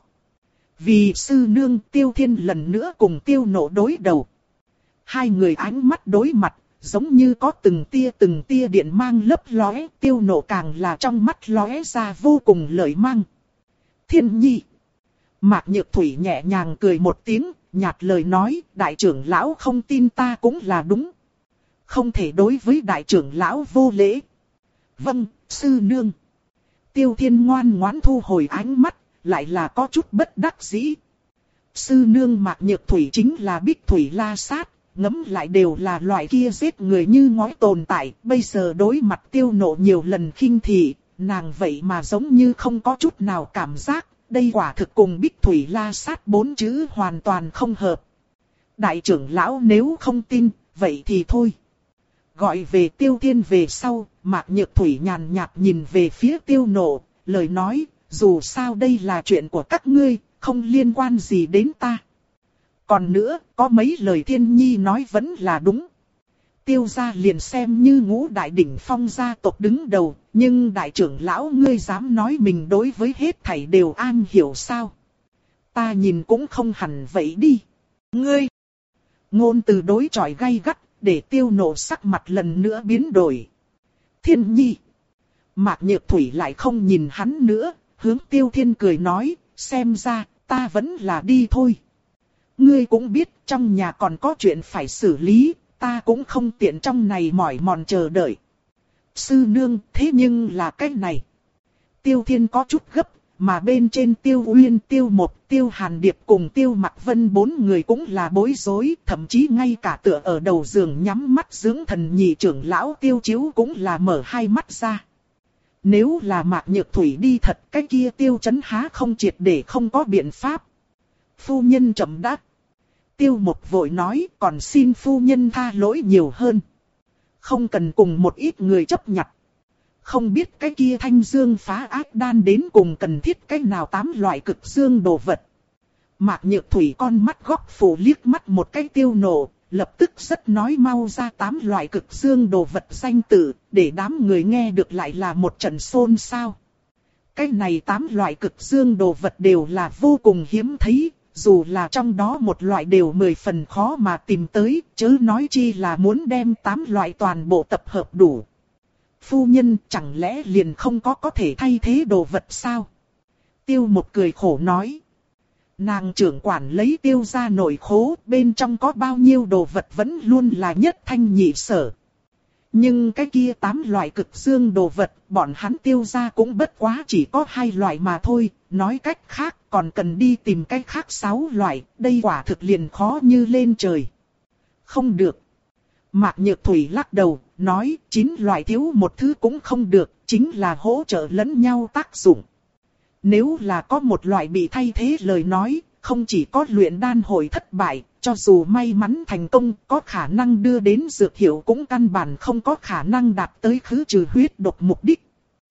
A: Vì sư nương Tiêu Thiên lần nữa cùng Tiêu Nộ đối đầu. Hai người ánh mắt đối mặt, giống như có từng tia từng tia điện mang lấp lóe, Tiêu Nộ càng là trong mắt lóe ra vô cùng lợi mang. Thiên Nhi. Mạc Nhược Thủy nhẹ nhàng cười một tiếng, nhạt lời nói, đại trưởng lão không tin ta cũng là đúng. Không thể đối với đại trưởng lão vô lễ. Vâng, sư nương. Tiêu Thiên ngoan ngoãn thu hồi ánh mắt, lại là có chút bất đắc dĩ. Sư nương Mạc Nhược Thủy chính là Bích Thủy La Sát, ngẫm lại đều là loại kia giết người như ngói tồn tại, bây giờ đối mặt Tiêu Nộ nhiều lần khinh thị, nàng vậy mà giống như không có chút nào cảm giác, đây quả thực cùng Bích Thủy La Sát bốn chữ hoàn toàn không hợp. Đại trưởng lão nếu không tin, vậy thì thôi. Gọi về Tiêu Thiên về sau, Mạc Nhược Thủy nhàn nhạt nhìn về phía Tiêu Nộ, lời nói, dù sao đây là chuyện của các ngươi, không liên quan gì đến ta. Còn nữa, có mấy lời Thiên Nhi nói vẫn là đúng. Tiêu gia liền xem như ngũ đại đỉnh phong gia tộc đứng đầu, nhưng đại trưởng lão ngươi dám nói mình đối với hết thảy đều an hiểu sao? Ta nhìn cũng không hẳn vậy đi. Ngươi! Ngôn từ đối chọi gay gắt, để Tiêu Nộ sắc mặt lần nữa biến đổi. Thiên Nhi! Mạc Nhược Thủy lại không nhìn hắn nữa, hướng Tiêu Thiên cười nói, xem ra, ta vẫn là đi thôi. Ngươi cũng biết trong nhà còn có chuyện phải xử lý, ta cũng không tiện trong này mỏi mòn chờ đợi. Sư nương, thế nhưng là cái này. Tiêu Thiên có chút gấp, mà bên trên Tiêu Uyên, Tiêu Một, Tiêu Hàn Điệp cùng Tiêu Mặc Vân bốn người cũng là bối rối, thậm chí ngay cả tựa ở đầu giường nhắm mắt dưỡng thần nhị trưởng lão Tiêu Chiếu cũng là mở hai mắt ra. Nếu là Mạc Nhược Thủy đi thật, cái kia Tiêu Chấn há không triệt để không có biện pháp. Phu nhân chậm đã. Tiêu Mộc vội nói, còn xin phu nhân tha lỗi nhiều hơn. Không cần cùng một ít người chấp nhặt. Không biết cái kia thanh dương phá ác đan đến cùng cần thiết cái nào tám loại cực dương đồ vật. Mạc Nhược Thủy con mắt góc phủ liếc mắt một cái Tiêu Nộ, lập tức rất nói mau ra tám loại cực dương đồ vật danh tự, để đám người nghe được lại là một trận xôn xao. Cái này tám loại cực dương đồ vật đều là vô cùng hiếm thấy, dù là trong đó một loại đều mười phần khó mà tìm tới, chớ nói chi là muốn đem tám loại toàn bộ tập hợp đủ. Phu nhân chẳng lẽ liền không có có thể thay thế đồ vật sao? Tiêu Một cười khổ nói. Nàng trưởng quản lấy Tiêu gia nội khố, bên trong có bao nhiêu đồ vật vẫn luôn là nhất thanh nhị sở. Nhưng cái kia tám loại cực dương đồ vật, bọn hắn Tiêu gia cũng bất quá chỉ có hai loại mà thôi, nói cách khác còn cần đi tìm cách khác sáu loại, đây quả thực liền khó như lên trời. Không được. Mạc Nhược Thủy lắc đầu, nói chín loại thiếu một thứ cũng không được, chính là hỗ trợ lẫn nhau tác dụng. Nếu là có một loại bị thay thế lời nói, không chỉ có luyện đan hội thất bại, cho dù may mắn thành công, có khả năng đưa đến dược hiệu cũng căn bản không có khả năng đạt tới khứ trừ huyết độc mục đích.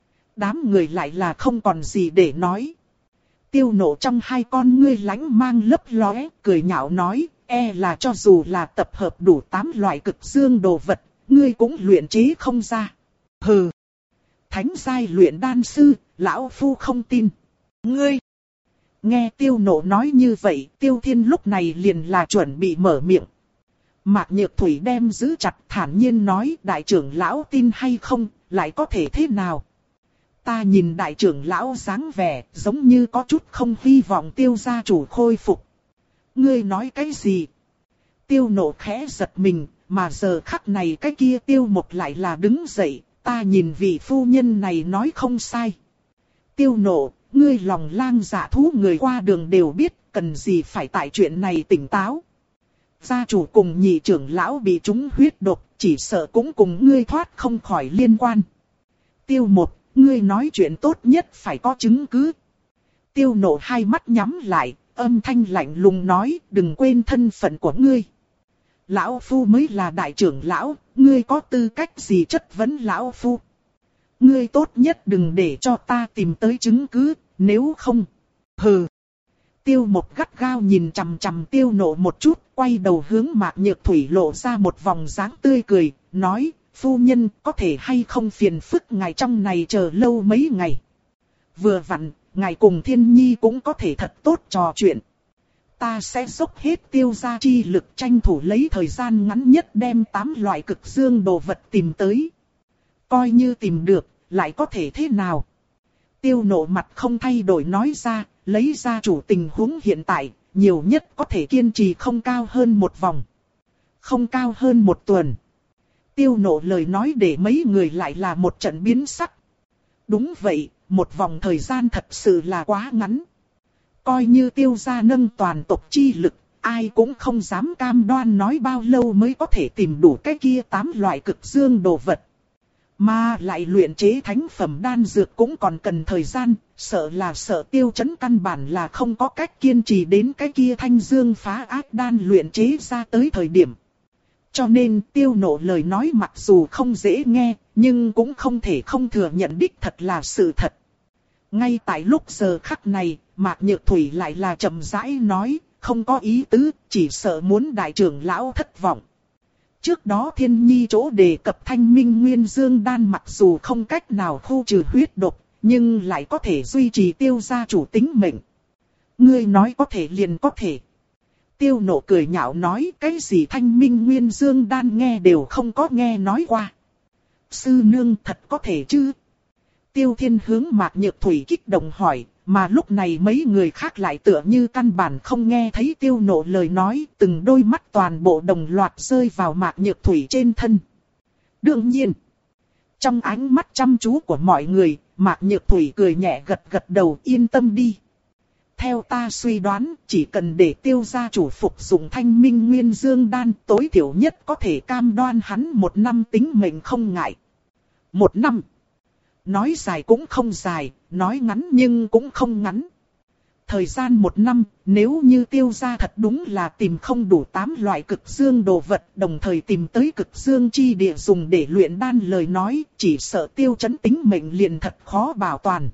A: Đám người lại là không còn gì để nói. Tiêu Nộ trong hai con ngươi lánh mang lấp lóe, cười nhạo nói, e là cho dù là tập hợp đủ tám loại cực dương đồ vật, ngươi cũng luyện chế không ra. Hừ! Thánh giai luyện đan sư, lão phu không tin. Ngươi! Nghe Tiêu Nộ nói như vậy, Tiêu Thiên lúc này liền là chuẩn bị mở miệng. Mạc Nhược Thủy đem giữ chặt thản nhiên nói, đại trưởng lão tin hay không, lại có thể thế nào? Ta nhìn đại trưởng lão dáng vẻ, giống như có chút không hy vọng Tiêu gia chủ khôi phục. Ngươi nói cái gì? Tiêu Nộ khẽ giật mình, mà giờ khắc này cái kia Tiêu Một lại là đứng dậy, ta nhìn vị phu nhân này nói không sai. Tiêu Nộ, ngươi lòng lang dạ thú người qua đường đều biết, cần gì phải tại chuyện này tỉnh táo. Gia chủ cùng nhị trưởng lão bị trúng huyết độc, chỉ sợ cũng cùng ngươi thoát không khỏi liên quan. Tiêu Một, ngươi nói chuyện tốt nhất phải có chứng cứ. Tiêu Nộ hai mắt nhắm lại, âm thanh lạnh lùng nói, đừng quên thân phận của ngươi. Lão phu mới là đại trưởng lão, ngươi có tư cách gì chất vấn lão phu? Ngươi tốt nhất đừng để cho ta tìm tới chứng cứ, nếu không. Hừ. Tiêu Một gắt gao nhìn chằm chằm Tiêu Nộ một chút, quay đầu hướng Mạc Nhược Thủy lộ ra một vòng dáng tươi cười, nói, phu nhân có thể hay không phiền phức ngài trong này chờ lâu mấy ngày. Vừa vặn, ngài cùng Thiên Nhi cũng có thể thật tốt trò chuyện. Ta sẽ dốc hết Tiêu gia chi lực tranh thủ lấy thời gian ngắn nhất đem tám loại cực dương đồ vật tìm tới. Coi như tìm được, lại có thể thế nào? Tiêu Nộ mặt không thay đổi nói ra, lấy ra chủ tình huống hiện tại, nhiều nhất có thể kiên trì không cao hơn một vòng. Không cao hơn một tuần. Tiêu Nộ lời nói để mấy người lại là một trận biến sắc. Đúng vậy, một vòng thời gian thật sự là quá ngắn. Coi như Tiêu gia nâng toàn tộc chi lực, ai cũng không dám cam đoan nói bao lâu mới có thể tìm đủ cái kia tám loại cực dương đồ vật. Mà lại luyện chế thánh phẩm đan dược cũng còn cần thời gian, sợ là sợ Tiêu Chấn căn bản là không có cách kiên trì đến cái kia thanh dương phá ác đan luyện chế ra tới thời điểm. Cho nên Tiêu Nộ lời nói mặc dù không dễ nghe, nhưng cũng không thể không thừa nhận đích thật là sự thật. Ngay tại lúc giờ khắc này, Mạc Nhược Thủy lại là chậm rãi nói, không có ý tứ, chỉ sợ muốn đại trưởng lão thất vọng. Trước đó Thiên Nhi chỗ đề cập thanh minh nguyên dương đan mặc dù không cách nào khu trừ huyết độc, nhưng lại có thể duy trì Tiêu gia chủ tính mệnh. Ngươi nói có thể liền có thể. Tiêu Nộ cười nhạo nói, cái gì thanh minh nguyên dương đan nghe đều không có nghe nói qua. Sư nương thật có thể chứ? Tiêu Thiên hướng Mạc Nhược Thủy kích động hỏi, mà lúc này mấy người khác lại tựa như căn bản không nghe thấy Tiêu Nộ lời nói, từng đôi mắt toàn bộ đồng loạt rơi vào Mạc Nhược Thủy trên thân. Đương nhiên, trong ánh mắt chăm chú của mọi người, Mạc Nhược Thủy cười nhẹ gật gật đầu, yên tâm đi. Theo ta suy đoán, chỉ cần để Tiêu gia chủ phục dụng thanh minh nguyên dương đan, tối thiểu nhất có thể cam đoan hắn một năm tính mệnh không ngại. Một năm. Nói dài cũng không dài, nói ngắn nhưng cũng không ngắn. Thời gian một năm, nếu như Tiêu gia thật đúng là tìm không đủ tám loại cực dương đồ vật, đồng thời tìm tới cực dương chi địa dùng để luyện đan lời nói, chỉ sợ Tiêu Chấn tính mệnh liền thật khó bảo toàn.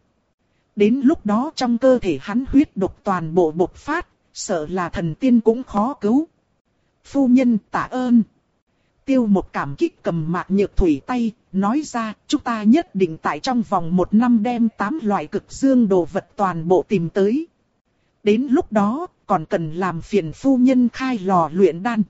A: Đến lúc đó trong cơ thể hắn huyết độc toàn bộ bộc phát, sợ là thần tiên cũng khó cứu. Phu nhân tạ ơn. Tiêu một cảm kích cầm Mạc Nhược Thủy tay, nói ra, chúng ta nhất định tại trong vòng một năm đem tám loại cực dương đồ vật toàn bộ tìm tới. Đến lúc đó, còn cần làm phiền phu nhân khai lò luyện đan.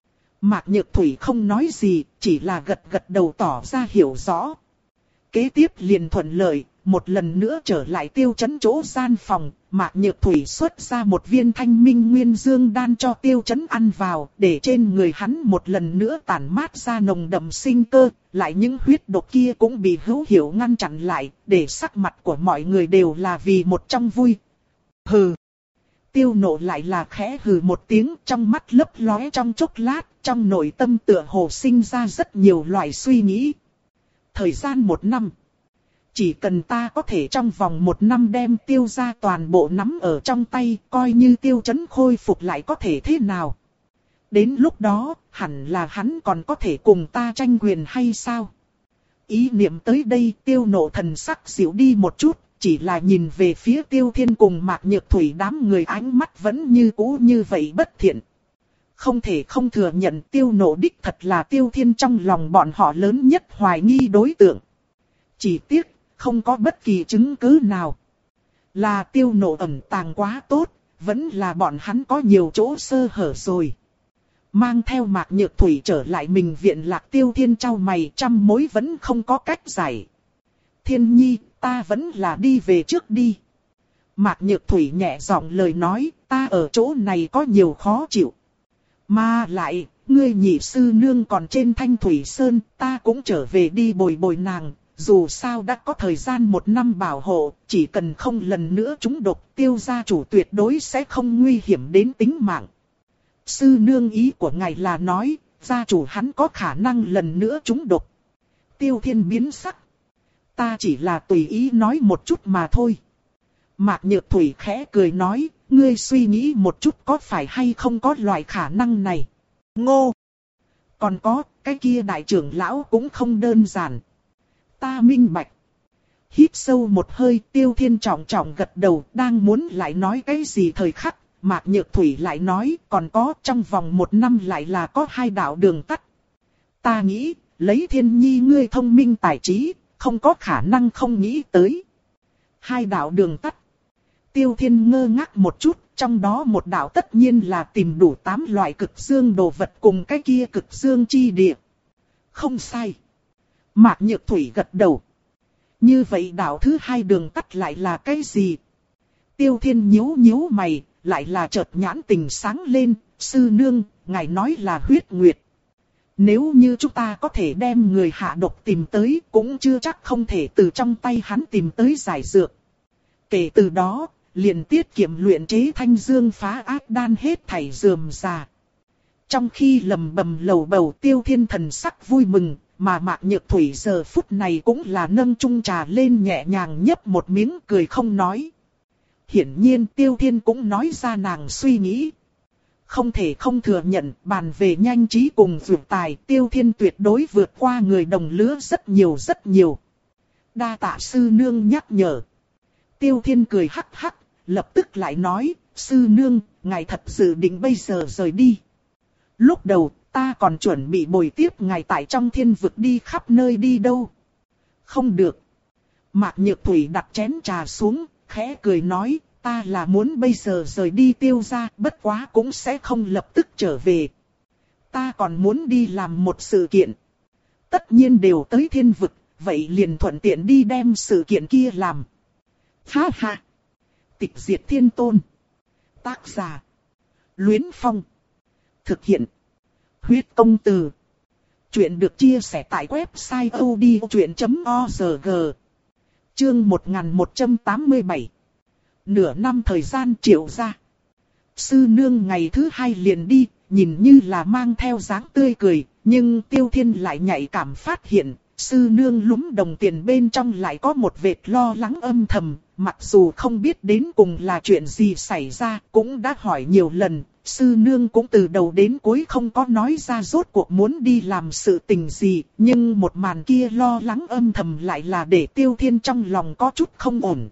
A: Mạc Nhược Thủy không nói gì, chỉ là gật gật đầu tỏ ra hiểu rõ. Kế tiếp liền thuận lợi, một lần nữa trở lại Tiêu Chấn chỗ gian phòng, Mạc Nhược Thủy xuất ra một viên thanh minh nguyên dương đan cho Tiêu Chấn ăn vào, để trên người hắn một lần nữa tản mát ra nồng đậm sinh cơ, lại những huyết độc kia cũng bị hữu hiệu ngăn chặn lại, để sắc mặt của mọi người đều là vì một trong vui. Hừ. Tiêu Nộ lại là khẽ hừ một tiếng, trong mắt lấp lóe trong chốc lát, trong nội tâm tựa hồ sinh ra rất nhiều loại suy nghĩ. Thời gian một năm. Chỉ cần ta có thể trong vòng một năm đem Tiêu gia toàn bộ nắm ở trong tay, coi như Tiêu Chấn khôi phục lại có thể thế nào. Đến lúc đó, hẳn là hắn còn có thể cùng ta tranh quyền hay sao? Ý niệm tới đây, Tiêu Nộ thần sắc dịu đi một chút, chỉ là nhìn về phía Tiêu Thiên cùng Mạc Nhược Thủy, đám người ánh mắt vẫn như cũ như vậy bất thiện. Không thể không thừa nhận Tiêu Nộ đích thật là Tiêu Thiên trong lòng bọn họ lớn nhất hoài nghi đối tượng. Chỉ tiếc, không có bất kỳ chứng cứ nào. Là Tiêu Nộ ẩn tàng quá tốt, vẫn là bọn hắn có nhiều chỗ sơ hở rồi. Mang theo Mạc Nhược Thủy trở lại mình viện Lạc, Tiêu Thiên trao mày, trăm mối vẫn không có cách giải. Thiên Nhi, ta vẫn là đi về trước đi. Mạc Nhược Thủy nhẹ giọng lời nói, ta ở chỗ này có nhiều khó chịu. Mà lại, ngươi nhị sư nương còn trên Thanh Thủy Sơn, ta cũng trở về đi bồi bồi nàng. Dù sao đã có thời gian một năm bảo hộ, chỉ cần không lần nữa trúng độc, Tiêu gia chủ tuyệt đối sẽ không nguy hiểm đến tính mạng. Sư nương ý của ngài là nói, gia chủ hắn có khả năng lần nữa trúng độc. Tiêu Thiên biến sắc. Ta chỉ là tùy ý nói một chút mà thôi. Mạc Nhược Thủy khẽ cười nói, ngươi suy nghĩ một chút có phải hay không có loại khả năng này. Ngô! Còn có, cái kia đại trưởng lão cũng không đơn giản. Ta minh bạch. Hít sâu một hơi, Tiêu Thiên trọng trọng gật đầu, đang muốn lại nói cái gì thời khắc, Mạc Nhược Thủy lại nói, còn có trong vòng một năm lại là có hai đạo đường tắt. Ta nghĩ, lấy Thiên Nhi ngươi thông minh tài trí, không có khả năng không nghĩ tới. Hai đạo đường tắt. Tiêu Thiên ngơ ngác một chút, trong đó một đạo tất nhiên là tìm đủ tám loại cực dương đồ vật cùng cái kia cực dương chi địa. Không sai. Mạc Nhược Thủy gật đầu. Như vậy đạo thứ hai đường tắt lại là cái gì? Tiêu Thiên nhíu nhíu mày, lại là chợt nhãn tình sáng lên, sư nương, ngài nói là huyết nguyệt. Nếu như chúng ta có thể đem người hạ độc tìm tới, cũng chưa chắc không thể từ trong tay hắn tìm tới giải dược. Kể từ đó, liền tiết kiệm luyện chế thanh dương phá ác đan hết thảy rườm rà. Trong khi lầm bầm lầu bầu, Tiêu Thiên thần sắc vui mừng, mà Mạc Nhược Thủy giờ phút này cũng là nâng chung trà lên nhẹ nhàng nhấp một miếng cười không nói. Hiển nhiên Tiêu Thiên cũng nói ra nàng suy nghĩ. Không thể không thừa nhận, bàn về nhanh trí cùng vượt tài, Tiêu Thiên tuyệt đối vượt qua người đồng lứa rất nhiều rất nhiều. Đa tạ sư nương nhắc nhở. Tiêu Thiên cười hắc hắc, lập tức lại nói, sư nương, ngài thật dự định bây giờ rời đi. Lúc đầu, ta còn chuẩn bị bồi tiếp ngài tại trong thiên vực đi khắp nơi đi đâu. Không được. Mạc Nhược Thủy đặt chén trà xuống, khẽ cười nói, ta là muốn bây giờ rời đi Tiêu gia, bất quá cũng sẽ không lập tức trở về. Ta còn muốn đi làm một sự kiện. Tất nhiên đều tới thiên vực, vậy liền thuận tiện đi đem sự kiện kia làm. Ha ha. Tịch diệt thiên tôn. Tác giả. Luyến Phong. Thực hiện. Huyết công từ. Chuyện được chia sẻ tại website odchuyện chấm org. Chương một nghìn một trăm tám mươi bảy. Nửa năm thời gian Triệu gia. Sư nương ngày thứ hai liền đi, nhìn như là mang theo dáng tươi cười, nhưng Tiêu Thiên lại nhạy cảm phát hiện, sư nương lúm đồng tiền bên trong lại có một vệt lo lắng âm thầm, mặc dù không biết đến cùng là chuyện gì xảy ra, cũng đã hỏi nhiều lần, sư nương cũng từ đầu đến cuối không có nói ra rốt cuộc muốn đi làm sự tình gì, nhưng một màn kia lo lắng âm thầm lại là để Tiêu Thiên trong lòng có chút không ổn.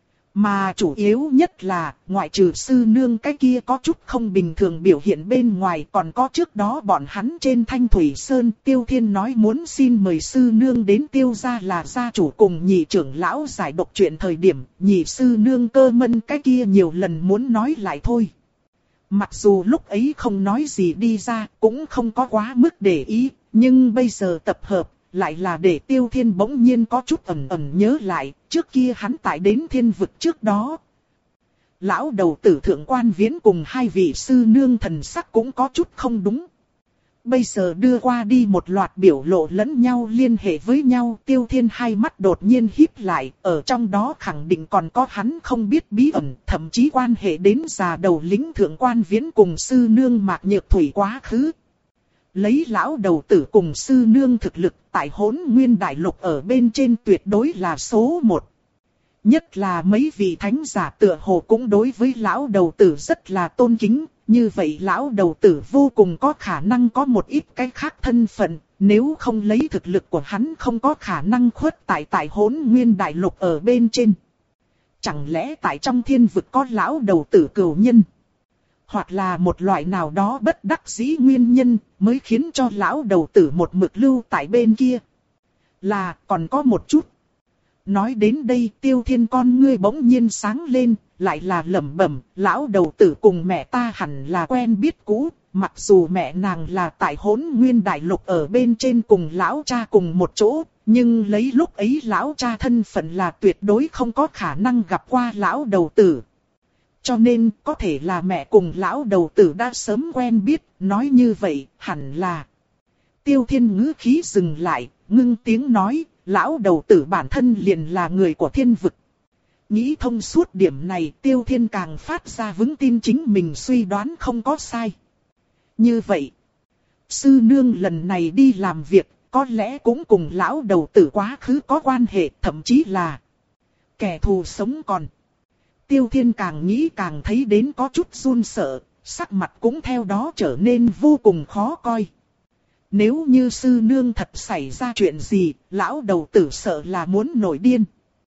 A: Mà chủ yếu nhất là, ngoại trừ sư nương cái kia có chút không bình thường biểu hiện bên ngoài, còn có trước đó bọn hắn trên Thanh Thủy Sơn, Tiêu Thiên nói muốn xin mời sư nương đến Tiêu gia là gia chủ cùng nhị trưởng lão giải độc chuyện thời điểm, nhị sư nương Cơ Mân cái kia nhiều lần muốn nói lại thôi. Mặc dù lúc ấy không nói gì đi ra, cũng không có quá mức để ý, nhưng bây giờ tập hợp, lại là để Tiêu Thiên bỗng nhiên có chút ẩn ẩn nhớ lại, trước kia hắn tại đến thiên vực trước đó. Lão đầu tử Thượng Quan Viễn cùng hai vị sư nương thần sắc cũng có chút không đúng. Bây giờ đưa qua đi một loạt biểu lộ lẫn nhau liên hệ với nhau, Tiêu Thiên hai mắt đột nhiên híp lại, ở trong đó khẳng định còn có hắn không biết bí ẩn, thậm chí quan hệ đến già đầu lĩnh Thượng Quan Viễn cùng sư nương Mạc Nhược Thủy quá khứ. Lấy lão đầu tử cùng sư nương thực lực tại Hỗn Nguyên Đại Lục ở bên trên tuyệt đối là số một. Nhất là mấy vị thánh giả tựa hồ cũng đối với lão đầu tử rất là tôn kính, như vậy lão đầu tử vô cùng có khả năng có một ít cái khác thân phận, nếu không lấy thực lực của hắn không có khả năng khuất tại tại Hỗn Nguyên Đại Lục ở bên trên. Chẳng lẽ tại trong thiên vực có lão đầu tử cửu nhân? Hoặc là một loại nào đó bất đắc dĩ nguyên nhân mới khiến cho lão đầu tử một mực lưu tại bên kia. Là còn có một chút. Nói đến đây Tiêu Thiên con ngươi bỗng nhiên sáng lên, lại là lẩm bẩm, lão đầu tử cùng mẹ ta hẳn là quen biết cũ, mặc dù mẹ nàng là tại Hỗn Nguyên Đại Lục ở bên trên cùng lão cha cùng một chỗ, nhưng lấy lúc ấy lão cha thân phận là tuyệt đối không có khả năng gặp qua lão đầu tử. Cho nên có thể là mẹ cùng lão đầu tử đã sớm quen biết, nói như vậy hẳn là. Tiêu Thiên ngữ khí dừng lại, ngưng tiếng nói, lão đầu tử bản thân liền là người của thiên vực. Nghĩ thông suốt điểm này Tiêu Thiên càng phát ra vững tin chính mình suy đoán không có sai. Như vậy, sư nương lần này đi làm việc có lẽ cũng cùng lão đầu tử quá khứ có quan hệ, thậm chí là kẻ thù sống còn. Tiêu Thiên càng nghĩ càng thấy đến có chút run sợ, sắc mặt cũng theo đó trở nên vô cùng khó coi. Nếu như sư nương thật xảy ra chuyện gì, lão đầu tử sợ là muốn nổi điên.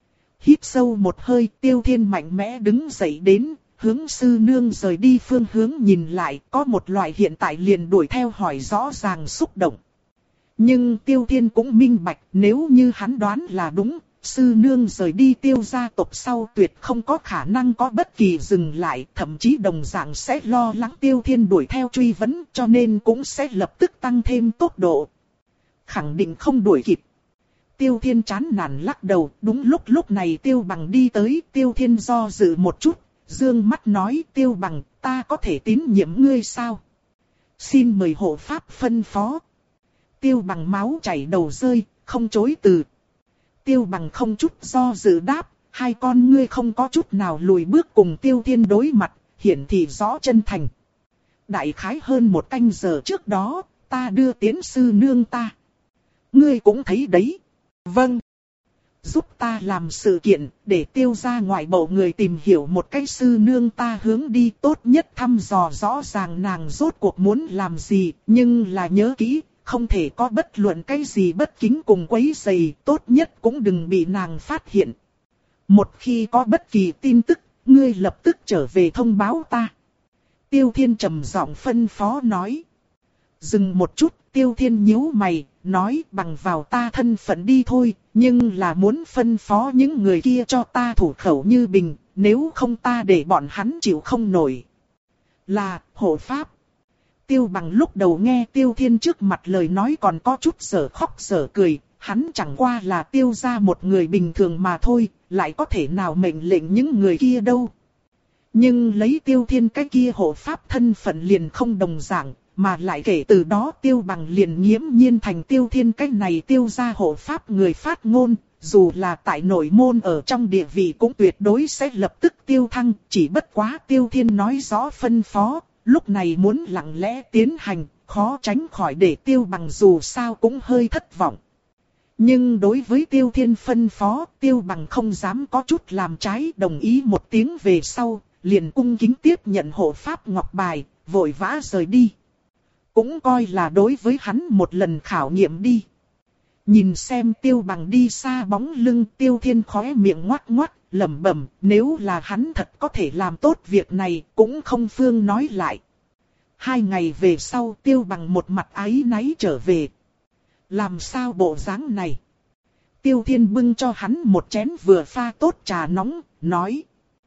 A: Hít sâu một hơi, Tiêu Thiên mạnh mẽ đứng dậy đến, hướng sư nương rời đi phương hướng nhìn lại, có một loại hiện tại liền đuổi theo hỏi rõ ràng xúc động. Nhưng Tiêu Thiên cũng minh bạch, nếu như hắn đoán là đúng, sư nương rời đi Tiêu gia tộc sau tuyệt không có khả năng có bất kỳ dừng lại, thậm chí đồng dạng sẽ lo lắng Tiêu Thiên đuổi theo truy vấn, cho nên cũng sẽ lập tức tăng thêm tốc độ. Khẳng định không đuổi kịp. Tiêu Thiên chán nản lắc đầu, đúng lúc lúc này Tiêu Bằng đi tới, Tiêu Thiên do dự một chút, dương mắt nói, Tiêu Bằng, ta có thể tín nhiệm ngươi sao? Xin mời hộ pháp phân phó. Tiêu Bằng máu chảy đầu rơi, không chối từ. Tiêu Bằng không chút do dự đáp, hai con ngươi không có chút nào lùi bước cùng Tiêu Thiên đối mặt, hiển thị rõ chân thành. Đại khái hơn một canh giờ trước đó, ta đưa tiến sư nương ta. Ngươi cũng thấy đấy. Vâng. Giúp ta làm sự kiện, để Tiêu gia ngoại bộ người tìm hiểu một cách sư nương ta hướng đi, tốt nhất thăm dò rõ ràng nàng rốt cuộc muốn làm gì, nhưng là nhớ kỹ. Không thể có bất luận cái gì bất kính cùng quấy rầy, tốt nhất cũng đừng bị nàng phát hiện. Một khi có bất kỳ tin tức, ngươi lập tức trở về thông báo ta. Tiêu Thiên trầm giọng phân phó nói. Dừng một chút, Tiêu Thiên nhíu mày, nói bằng vào ta thân phận đi thôi, nhưng là muốn phân phó những người kia cho ta thủ khẩu như bình, nếu không ta để bọn hắn chịu không nổi. Là, hộ pháp. Tiêu Bằng lúc đầu nghe Tiêu Thiên trước mặt lời nói còn có chút sở khóc sở cười, hắn chẳng qua là Tiêu gia một người bình thường mà thôi, lại có thể nào mệnh lệnh những người kia đâu. Nhưng lấy Tiêu Thiên cái kia hộ pháp thân phận liền không đồng dạng, mà lại kể từ đó Tiêu Bằng liền nghiễm nhiên thành Tiêu Thiên cái này Tiêu gia hộ pháp người phát ngôn, dù là tại nội môn ở trong địa vị cũng tuyệt đối sẽ lập tức tiêu thăng, chỉ bất quá Tiêu Thiên nói rõ phân phó. Lúc này muốn lặng lẽ tiến hành, khó tránh khỏi để Tiêu Bằng dù sao cũng hơi thất vọng. Nhưng đối với Tiêu Thiên phân phó, Tiêu Bằng không dám có chút làm trái, đồng ý một tiếng về sau, liền cung kính tiếp nhận hộ pháp ngọc bài, vội vã rời đi. Cũng coi là đối với hắn một lần khảo nghiệm đi. Nhìn xem Tiêu Bằng đi xa bóng lưng, Tiêu Thiên khóe miệng ngoắc ngoắc, lẩm bẩm, nếu là hắn thật có thể làm tốt việc này, cũng không phương nói lại. Hai ngày về sau, Tiêu Bằng một mặt áy náy trở về. Làm sao bộ dáng này? Tiêu Thiên bưng cho hắn một chén vừa pha tốt trà nóng, nói.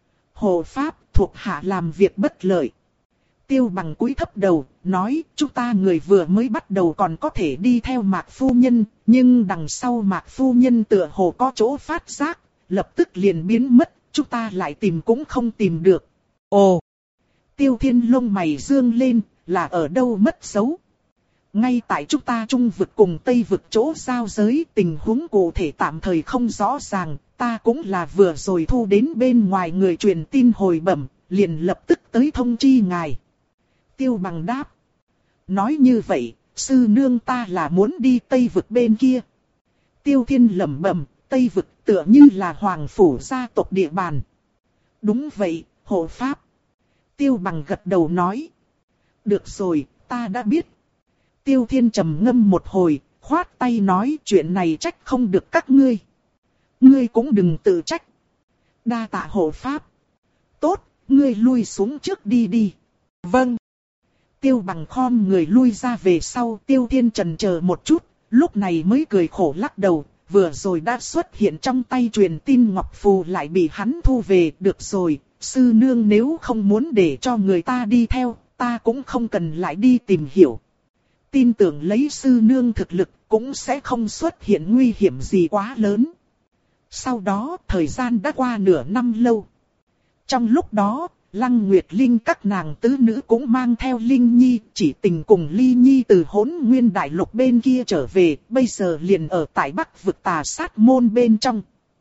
A: Hộ pháp, thuộc hạ làm việc bất lợi. Tiêu Bằng cúi thấp đầu, nói, chúng ta người vừa mới bắt đầu còn có thể đi theo Mạc Phu Nhân, nhưng đằng sau Mạc Phu Nhân tựa hồ có chỗ phát giác, lập tức liền biến mất, chúng ta lại tìm cũng không tìm được. Ồ! Tiêu Thiên lông mày dương lên, là ở đâu mất dấu? Ngay tại chúng ta Trung vực cùng Tây vực chỗ giao giới, tình huống cụ thể tạm thời không rõ ràng, ta cũng là vừa rồi thu đến bên ngoài người truyền tin hồi bẩm, liền lập tức tới thông chi ngài. Tiêu Bằng đáp. Nói như vậy, sư nương ta là muốn đi Tây vực bên kia. Tiêu Thiên lẩm bẩm, Tây vực tựa như là hoàng phủ gia tộc địa bàn. Đúng vậy, hộ pháp. Tiêu Bằng gật đầu nói. Được rồi, ta đã biết. Tiêu Thiên trầm ngâm một hồi, khoát tay nói chuyện này trách không được các ngươi. Ngươi cũng đừng tự trách. Đa tạ hộ pháp. Tốt, ngươi lui xuống trước đi đi. Vâng. Tiêu Bằng khom người lui ra về sau, Tiêu Thiên chần chờ một chút, lúc này mới cười khổ lắc đầu, vừa rồi đã xuất hiện trong tay truyền tin ngọc phù lại bị hắn thu về, được rồi, sư nương nếu không muốn để cho người ta đi theo, ta cũng không cần lại đi tìm hiểu. Tin tưởng lấy sư nương thực lực cũng sẽ không xuất hiện nguy hiểm gì quá lớn. Sau đó, thời gian đã qua nửa năm lâu. Trong lúc đó, Lăng Nguyệt Linh các nàng tứ nữ cũng mang theo Linh Nhi, chỉ tình cùng Ly Nhi từ Hỗn Nguyên Đại Lục bên kia trở về, bây giờ liền ở tại Bắc vực Tà Sát Môn bên trong.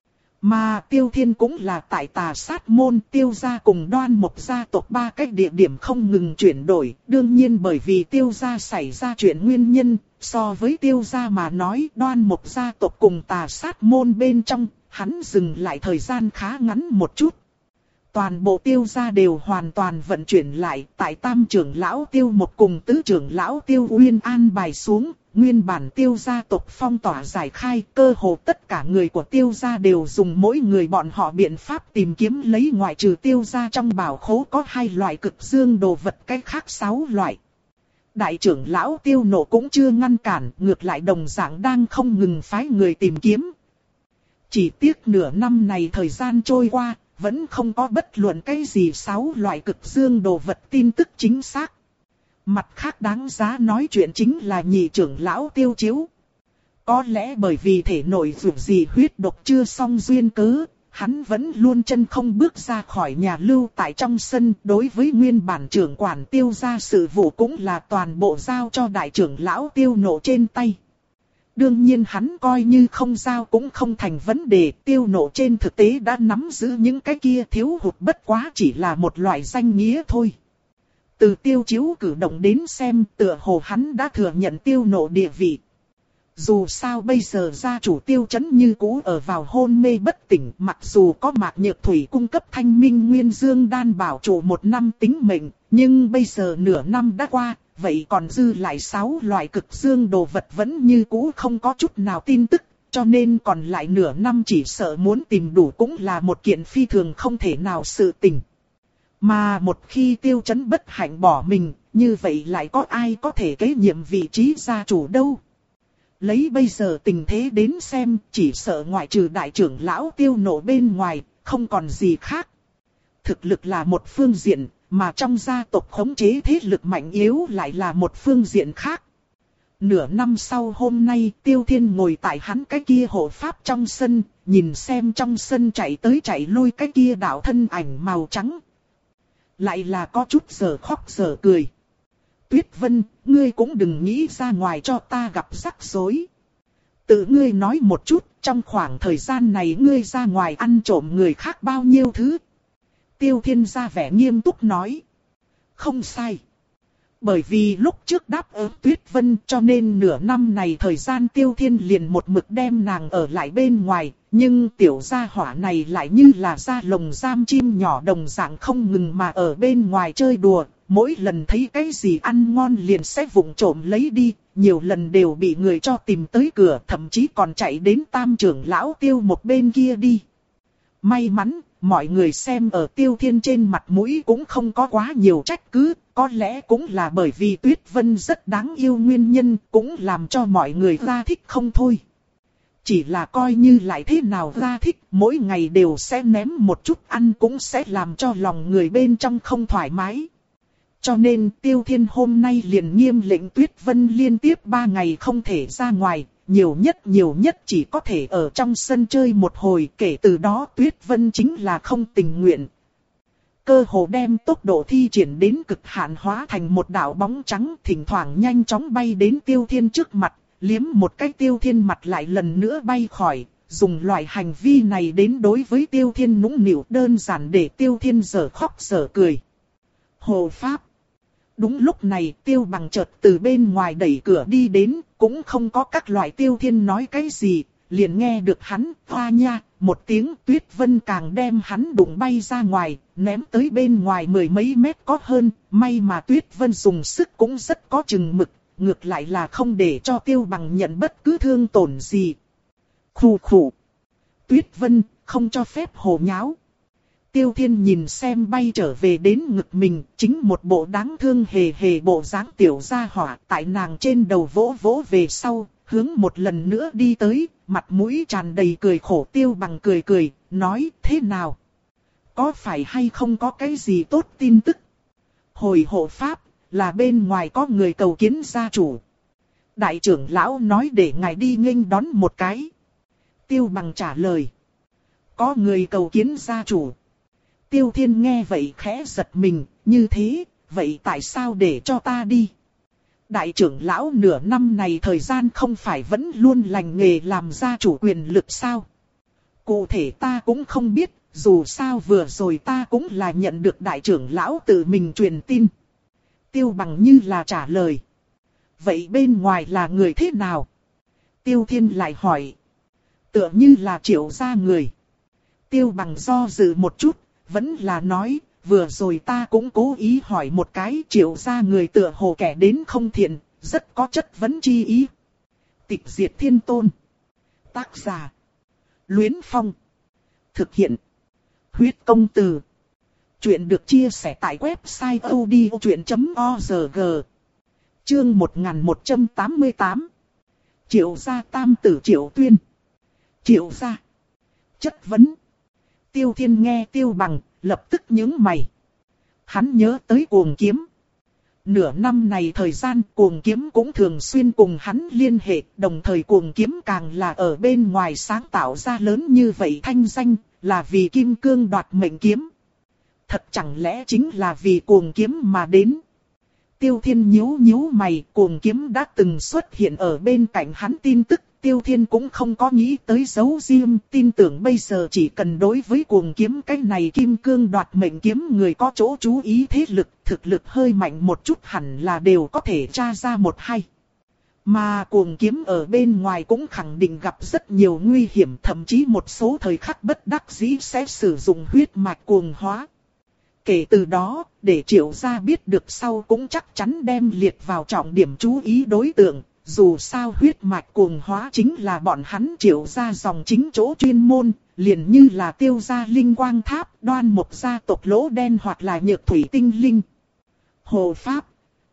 A: Mà Tiêu Thiên cũng là tại Tà Sát Môn, Tiêu gia cùng Đoan Mộc gia tộc ba cách địa điểm không ngừng chuyển đổi, đương nhiên bởi vì Tiêu gia xảy ra chuyện nguyên nhân, so với Tiêu gia mà nói, Đoan Mộc gia tộc cùng Tà Sát Môn bên trong, hắn dừng lại thời gian khá ngắn một chút. Toàn bộ Tiêu gia đều hoàn toàn vận chuyển lại, tại tam trưởng lão Tiêu Mộc cùng tứ trưởng lão Tiêu Uyên an bài xuống, nguyên bản Tiêu gia tộc phong tỏa giải khai, cơ hồ tất cả người của Tiêu gia đều dùng mỗi người bọn họ biện pháp tìm kiếm lấy, ngoại trừ Tiêu gia trong bảo khố có hai loại cực dương đồ vật, cái khác sáu loại. Đại trưởng lão Tiêu Nộ cũng chưa ngăn cản, ngược lại đồng dạng đang không ngừng phái người tìm kiếm. Chỉ tiếc nửa năm này thời gian trôi qua, vẫn không có bất luận cái gì sáu loại cực dương đồ vật tin tức chính xác. Mặt khác đáng giá nói chuyện chính là nhị trưởng lão Tiêu Chiếu. Có lẽ bởi vì thể nội dù gì huyết độc chưa xong duyên cớ, hắn vẫn luôn chân không bước ra khỏi nhà lưu tại trong sân. Đối với nguyên bản trưởng quản Tiêu gia sự vụ cũng là toàn bộ giao cho đại trưởng lão Tiêu Nộ trên tay. Đương nhiên hắn coi như không giao cũng không thành vấn đề, Tiêu Nộ trên thực tế đã nắm giữ những cái kia, thiếu hụt bất quá chỉ là một loại danh nghĩa thôi. Từ Tiêu Chiếu cử động đến xem, tựa hồ hắn đã thừa nhận Tiêu Nộ địa vị. Dù sao bây giờ gia chủ Tiêu Chấn như cũ ở vào hôn mê bất tỉnh, mặc dù có Mạc Nhược Thủy cung cấp thanh minh nguyên dương đan bảo trụ một năm tính mệnh, nhưng bây giờ nửa năm đã qua, vậy còn dư lại sáu loại cực dương đồ vật vẫn như cũ không có chút nào tin tức, cho nên còn lại nửa năm chỉ sợ muốn tìm đủ cũng là một kiện phi thường không thể nào sự tình. Mà một khi Tiêu Chấn bất hạnh bỏ mình, như vậy lại có ai có thể kế nhiệm vị trí gia chủ đâu? Lấy bây giờ tình thế đến xem, chỉ sợ ngoại trừ đại trưởng lão Tiêu Nộ bên ngoài, không còn gì khác. Thực lực là một phương diện, mà trong gia tộc khống chế thế lực mạnh yếu lại là một phương diện khác. Nửa năm sau hôm nay, Tiêu Thiên ngồi tại hắn cái kia hộ pháp trong sân, nhìn xem trong sân chạy tới chạy lui cái kia đạo thân ảnh màu trắng. Lại là có chút giờ khóc giờ cười. Tuyết Vân, ngươi cũng đừng nghĩ ra ngoài cho ta gặp rắc rối. Tự ngươi nói một chút, trong khoảng thời gian này ngươi ra ngoài ăn trộm người khác bao nhiêu thứ. Tiêu Thiên ra vẻ nghiêm túc nói. Không sai. Bởi vì lúc trước đáp ứng Tuyết Vân cho nên nửa năm này thời gian Tiêu Thiên liền một mực đem nàng ở lại bên ngoài. Nhưng tiểu gia hỏa này lại như là ra lồng giam chim nhỏ đồng dạng không ngừng mà ở bên ngoài chơi đùa. Mỗi lần thấy cái gì ăn ngon liền sẽ vụng trộm lấy đi. Nhiều lần đều bị người cho tìm tới cửa, thậm chí còn chạy đến tam trưởng lão Tiêu một bên kia đi. May mắn, mọi người xem ở Tiêu Thiên trên mặt mũi cũng không có quá nhiều trách cứ. Có lẽ cũng là bởi vì Tuyết Vân rất đáng yêu nguyên nhân, cũng làm cho mọi người ra thích không thôi. Chỉ là coi như lại thế nào ra thích, mỗi ngày đều sẽ ném một chút ăn cũng sẽ làm cho lòng người bên trong không thoải mái. Cho nên Tiêu Thiên hôm nay liền nghiêm lệnh Tuyết Vân liên tiếp ba ngày không thể ra ngoài, nhiều nhất nhiều nhất chỉ có thể ở trong sân chơi một hồi, kể từ đó Tuyết Vân chính là không tình nguyện. Cơ hồ đem tốc độ thi triển đến cực hạn hóa thành một đạo bóng trắng thỉnh thoảng nhanh chóng bay đến Tiêu Thiên trước mặt, liếm một cái Tiêu Thiên mặt lại lần nữa bay khỏi, dùng loại hành vi này đến đối với Tiêu Thiên nũng nịu đơn giản để Tiêu Thiên dở khóc dở cười. Hồ Pháp. Đúng lúc này Tiêu Bằng chợt từ bên ngoài đẩy cửa đi đến, cũng không có các loại Tiêu Thiên nói cái gì, liền nghe được hắn hoa nha, một tiếng Tuyết Vân càng đem hắn đụng bay ra ngoài, ném tới bên ngoài mười mấy mét có hơn, may mà Tuyết Vân dùng sức cũng rất có chừng mực, ngược lại là không để cho Tiêu Bằng nhận bất cứ thương tổn gì. Khù khù. Tuyết Vân, không cho phép hồ nháo. Tiêu Thiên nhìn xem bay trở về đến ngực mình, chính một bộ đáng thương hề hề bộ dáng tiểu gia hỏa tại nàng trên đầu vỗ vỗ về sau, hướng một lần nữa đi tới, mặt mũi tràn đầy cười khổ. Tiêu Bằng cười cười, nói thế nào? Có phải hay không có cái gì tốt tin tức? Hồi hộ pháp, là bên ngoài có người cầu kiến gia chủ. Đại trưởng lão nói để ngài đi nghênh đón một cái. Tiêu Bằng trả lời. Có người cầu kiến gia chủ. Tiêu Thiên nghe vậy khẽ giật mình, như thế, vậy tại sao để cho ta đi? Đại trưởng lão nửa năm này thời gian không phải vẫn luôn lành nghề làm gia chủ quyền lực sao? Cụ thể ta cũng không biết, dù sao vừa rồi ta cũng là nhận được đại trưởng lão tự mình truyền tin. Tiêu Bằng như là trả lời. Vậy bên ngoài là người thế nào? Tiêu Thiên lại hỏi. Tựa như là Triệu gia người. Tiêu Bằng do dự một chút, vẫn là nói, vừa rồi ta cũng cố ý hỏi một cái, Triệu gia người tựa hồ kẻ đến không thiện, rất có chất vấn chi ý. Tịch diệt thiên tôn. Tác giả. Luyến Phong. Thực hiện. Huyết công từ. Chuyện được chia sẻ tại website odchuyện chấm org. Chương một nghìn một trăm tám mươi tám. Triệu gia tam tử Triệu Tuyên. Triệu gia. Chất vấn. Tiêu Thiên nghe Tiêu Bằng, lập tức nhướng mày. Hắn nhớ tới Cuồng Kiếm. Nửa năm này thời gian Cuồng Kiếm cũng thường xuyên cùng hắn liên hệ, đồng thời Cuồng Kiếm càng là ở bên ngoài sáng tạo ra lớn như vậy thanh danh, là vì kim cương đoạt mệnh kiếm. Thật chẳng lẽ chính là vì Cuồng Kiếm mà đến? Tiêu Thiên nhíu nhíu mày, Cuồng Kiếm đã từng xuất hiện ở bên cạnh hắn tin tức. Tiêu Thiên cũng không có nghĩ tới giấu riêng, tin tưởng bây giờ chỉ cần đối với Cuồng Kiếm cái này kim cương đoạt mệnh kiếm người có chỗ chú ý thế lực, thực lực hơi mạnh một chút hẳn là đều có thể tra ra một hai. Mà Cuồng Kiếm ở bên ngoài cũng khẳng định gặp rất nhiều nguy hiểm, thậm chí một số thời khắc bất đắc dĩ sẽ sử dụng huyết mạch cuồng hóa. Kể từ đó, để Triệu gia biết được sau cũng chắc chắn đem liệt vào trọng điểm chú ý đối tượng. Dù sao huyết mạch cuồng hóa chính là bọn hắn Triệu gia dòng chính chỗ chuyên môn, liền như là Tiêu gia linh quang tháp, Đoan Mộc gia tộc lỗ đen hoặc là nhược thủy tinh linh. Hồ Pháp.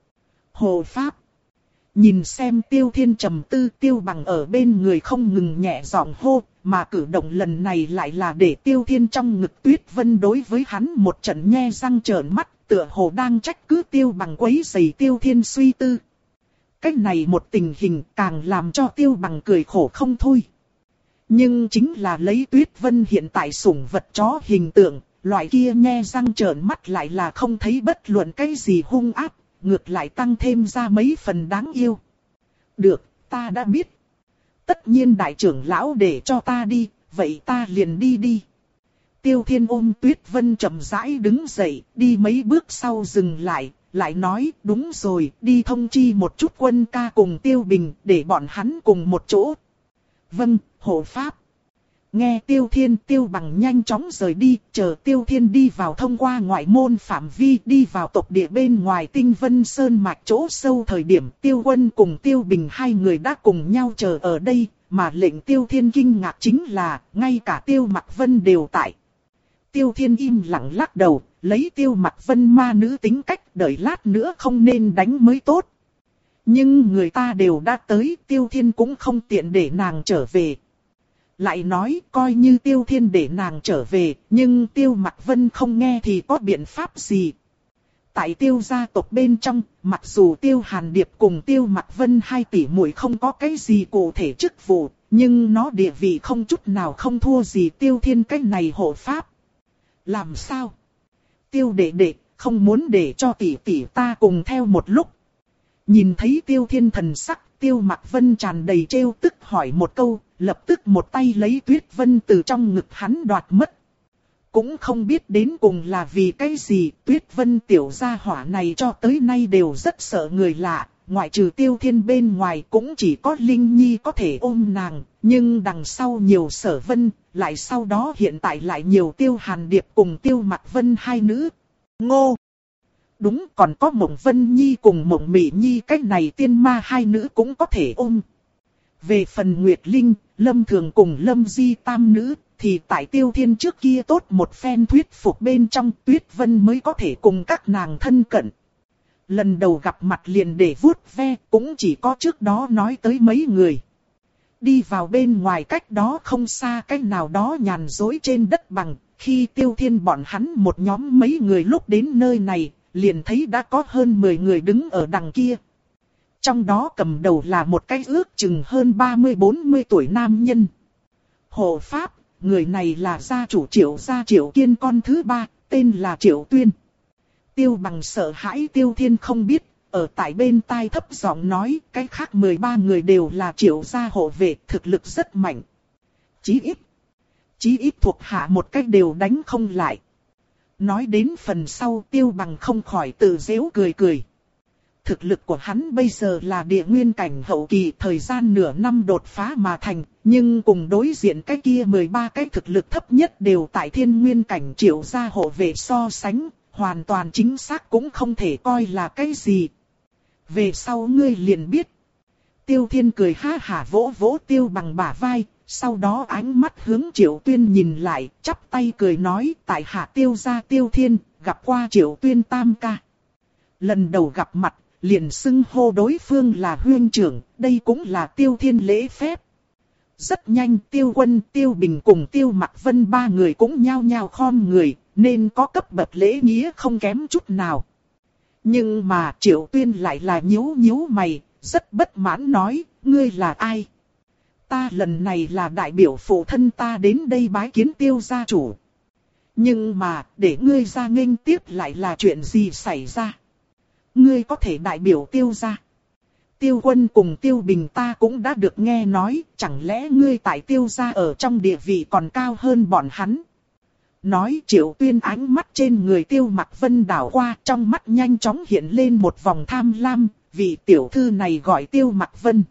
A: Hồ Pháp. Nhìn xem Tiêu Thiên trầm tư, Tiêu Bằng ở bên người không ngừng nhẹ giọng hô, mà cử động lần này lại là để Tiêu Thiên trong ngực Tuyết Vân đối với hắn một trận nhe răng trợn mắt, tựa hồ đang trách cứ Tiêu Bằng quấy rầy Tiêu Thiên suy tư. Cách này một tình hình càng làm cho Tiêu Bằng cười khổ không thôi. Nhưng chính là lấy Tuyết Vân hiện tại sủng vật chó hình tượng, loại kia nhe răng trợn mắt lại là không thấy bất luận cái gì hung ác, ngược lại tăng thêm ra mấy phần đáng yêu. Được, ta đã biết. Tất nhiên đại trưởng lão để cho ta đi, vậy ta liền đi đi. Tiêu Thiên ôm Tuyết Vân chậm rãi đứng dậy, đi mấy bước sau dừng lại, lại nói đúng rồi, đi thông chi một chút Quân ca cùng Tiêu Bình để bọn hắn cùng một chỗ. Vâng, hộ pháp. Nghe Tiêu Thiên, Tiêu Bằng nhanh chóng rời đi, chờ Tiêu Thiên đi vào thông qua ngoại môn phạm vi đi vào tộc địa bên ngoài Tinh Vân Sơn mạch chỗ sâu thời điểm Tiêu Quân cùng Tiêu Bình hai người đã cùng nhau chờ ở đây, mà lệnh Tiêu Thiên kinh ngạc chính là ngay cả Tiêu Mặc Vân đều tại. Tiêu Thiên im lặng lắc đầu, lấy Tiêu Mặc Vân ma nữ tính cách đợi lát nữa không nên đánh mới tốt. Nhưng người ta đều đã tới, Tiêu Thiên cũng không tiện để nàng trở về. Lại nói coi như Tiêu Thiên để nàng trở về, nhưng Tiêu Mặc Vân không nghe thì có biện pháp gì. Tại Tiêu gia tộc bên trong, mặc dù Tiêu Hàn Điệp cùng Tiêu Mặc Vân hai tỷ muội không có cái gì cụ thể chức vụ, nhưng nó địa vị không chút nào không thua gì Tiêu Thiên cái này hộ pháp. Làm sao? Tiêu đệ đệ, không muốn để cho tỷ tỷ ta cùng theo một lúc. Nhìn thấy Tiêu Thiên thần sắc, Tiêu Mặc Vân tràn đầy trêu tức hỏi một câu, lập tức một tay lấy Tuyết Vân từ trong ngực hắn đoạt mất. Cũng không biết đến cùng là vì cái gì, Tuyết Vân tiểu gia hỏa này cho tới nay đều rất sợ người lạ, ngoại trừ Tiêu Thiên bên ngoài cũng chỉ có Linh Nhi có thể ôm nàng, nhưng đằng sau nhiều Sở Vân, lại sau đó hiện tại lại nhiều Tiêu Hàn Điệp cùng Tiêu Mặc Vân hai nữ. Ngô! Đúng, còn có Mộng Vân Nhi cùng Mộng Mị Nhi, cách này tiên ma hai nữ cũng có thể ôm. Về phần Nguyệt Linh, Lâm Thường cùng Lâm Di tam nữ, thì tại Tiêu Thiên trước kia tốt một phen thuyết phục bên trong Tuyết Vân mới có thể cùng các nàng thân cận. Lần đầu gặp mặt liền để vuốt ve, cũng chỉ có trước đó nói tới mấy người. Đi vào bên ngoài cách đó không xa cách nào đó nhàn rỗi trên đất bằng, khi Tiêu Thiên bọn hắn một nhóm mấy người lúc đến nơi này, liền thấy đã có hơn mười người đứng ở đằng kia. Trong đó cầm đầu là một cái ước chừng hơn ba mươi bốn mươi tuổi nam nhân. Hộ pháp, người này là gia chủ Triệu gia Triệu Kiên con thứ ba, tên là Triệu Tuyên. Tiêu Bằng sợ hãi Tiêu Thiên không biết, ở tại bên tai thấp giọng nói, cái khác mười ba người đều là Triệu gia hộ vệ, thực lực rất mạnh. Chí ít, chí ít thuộc hạ một cách đều đánh không lại. Nói đến phần sau Tiêu Bằng không khỏi tự giễu cười cười. Thực lực của hắn bây giờ là địa nguyên cảnh hậu kỳ, thời gian nửa năm đột phá mà thành, nhưng cùng đối diện cái kia mười ba cái thực lực thấp nhất đều tại thiên nguyên cảnh Triệu gia hộ vệ so sánh, hoàn toàn chính xác cũng không thể coi là cái gì. Về sau ngươi liền biết. Tiêu Thiên cười ha hả vỗ vỗ Tiêu Bằng bả vai, sau đó ánh mắt hướng Triệu Tuyên nhìn lại, chắp tay cười nói, tại hạ Tiêu gia Tiêu Thiên, gặp qua Triệu Tuyên tam ca. Lần đầu gặp mặt, liền xưng hô đối phương là huynh trưởng, đây cũng là Tiêu Thiên lễ phép. Rất nhanh Tiêu Quân, Tiêu Bình cùng Tiêu Mặc Vân ba người cũng nhao nhao khom người, nên có cấp bậc lễ nghĩa không kém chút nào. Nhưng mà Triệu Tuyên lại là nhíu nhíu mày, rất bất mãn nói, ngươi là ai? Ta lần này là đại biểu phụ thân ta đến đây bái kiến Tiêu gia chủ. Nhưng mà, để ngươi ra nghênh tiếp lại là chuyện gì xảy ra? Ngươi có thể đại biểu Tiêu gia. Tiêu Quân cùng Tiêu Bình ta cũng đã được nghe nói, chẳng lẽ ngươi tại Tiêu gia ở trong địa vị còn cao hơn bọn hắn? Nói Triệu Tuyên ánh mắt trên người Tiêu Mặc Vân đảo qua, trong mắt nhanh chóng hiện lên một vòng tham lam, vị tiểu thư này gọi Tiêu Mặc Vân.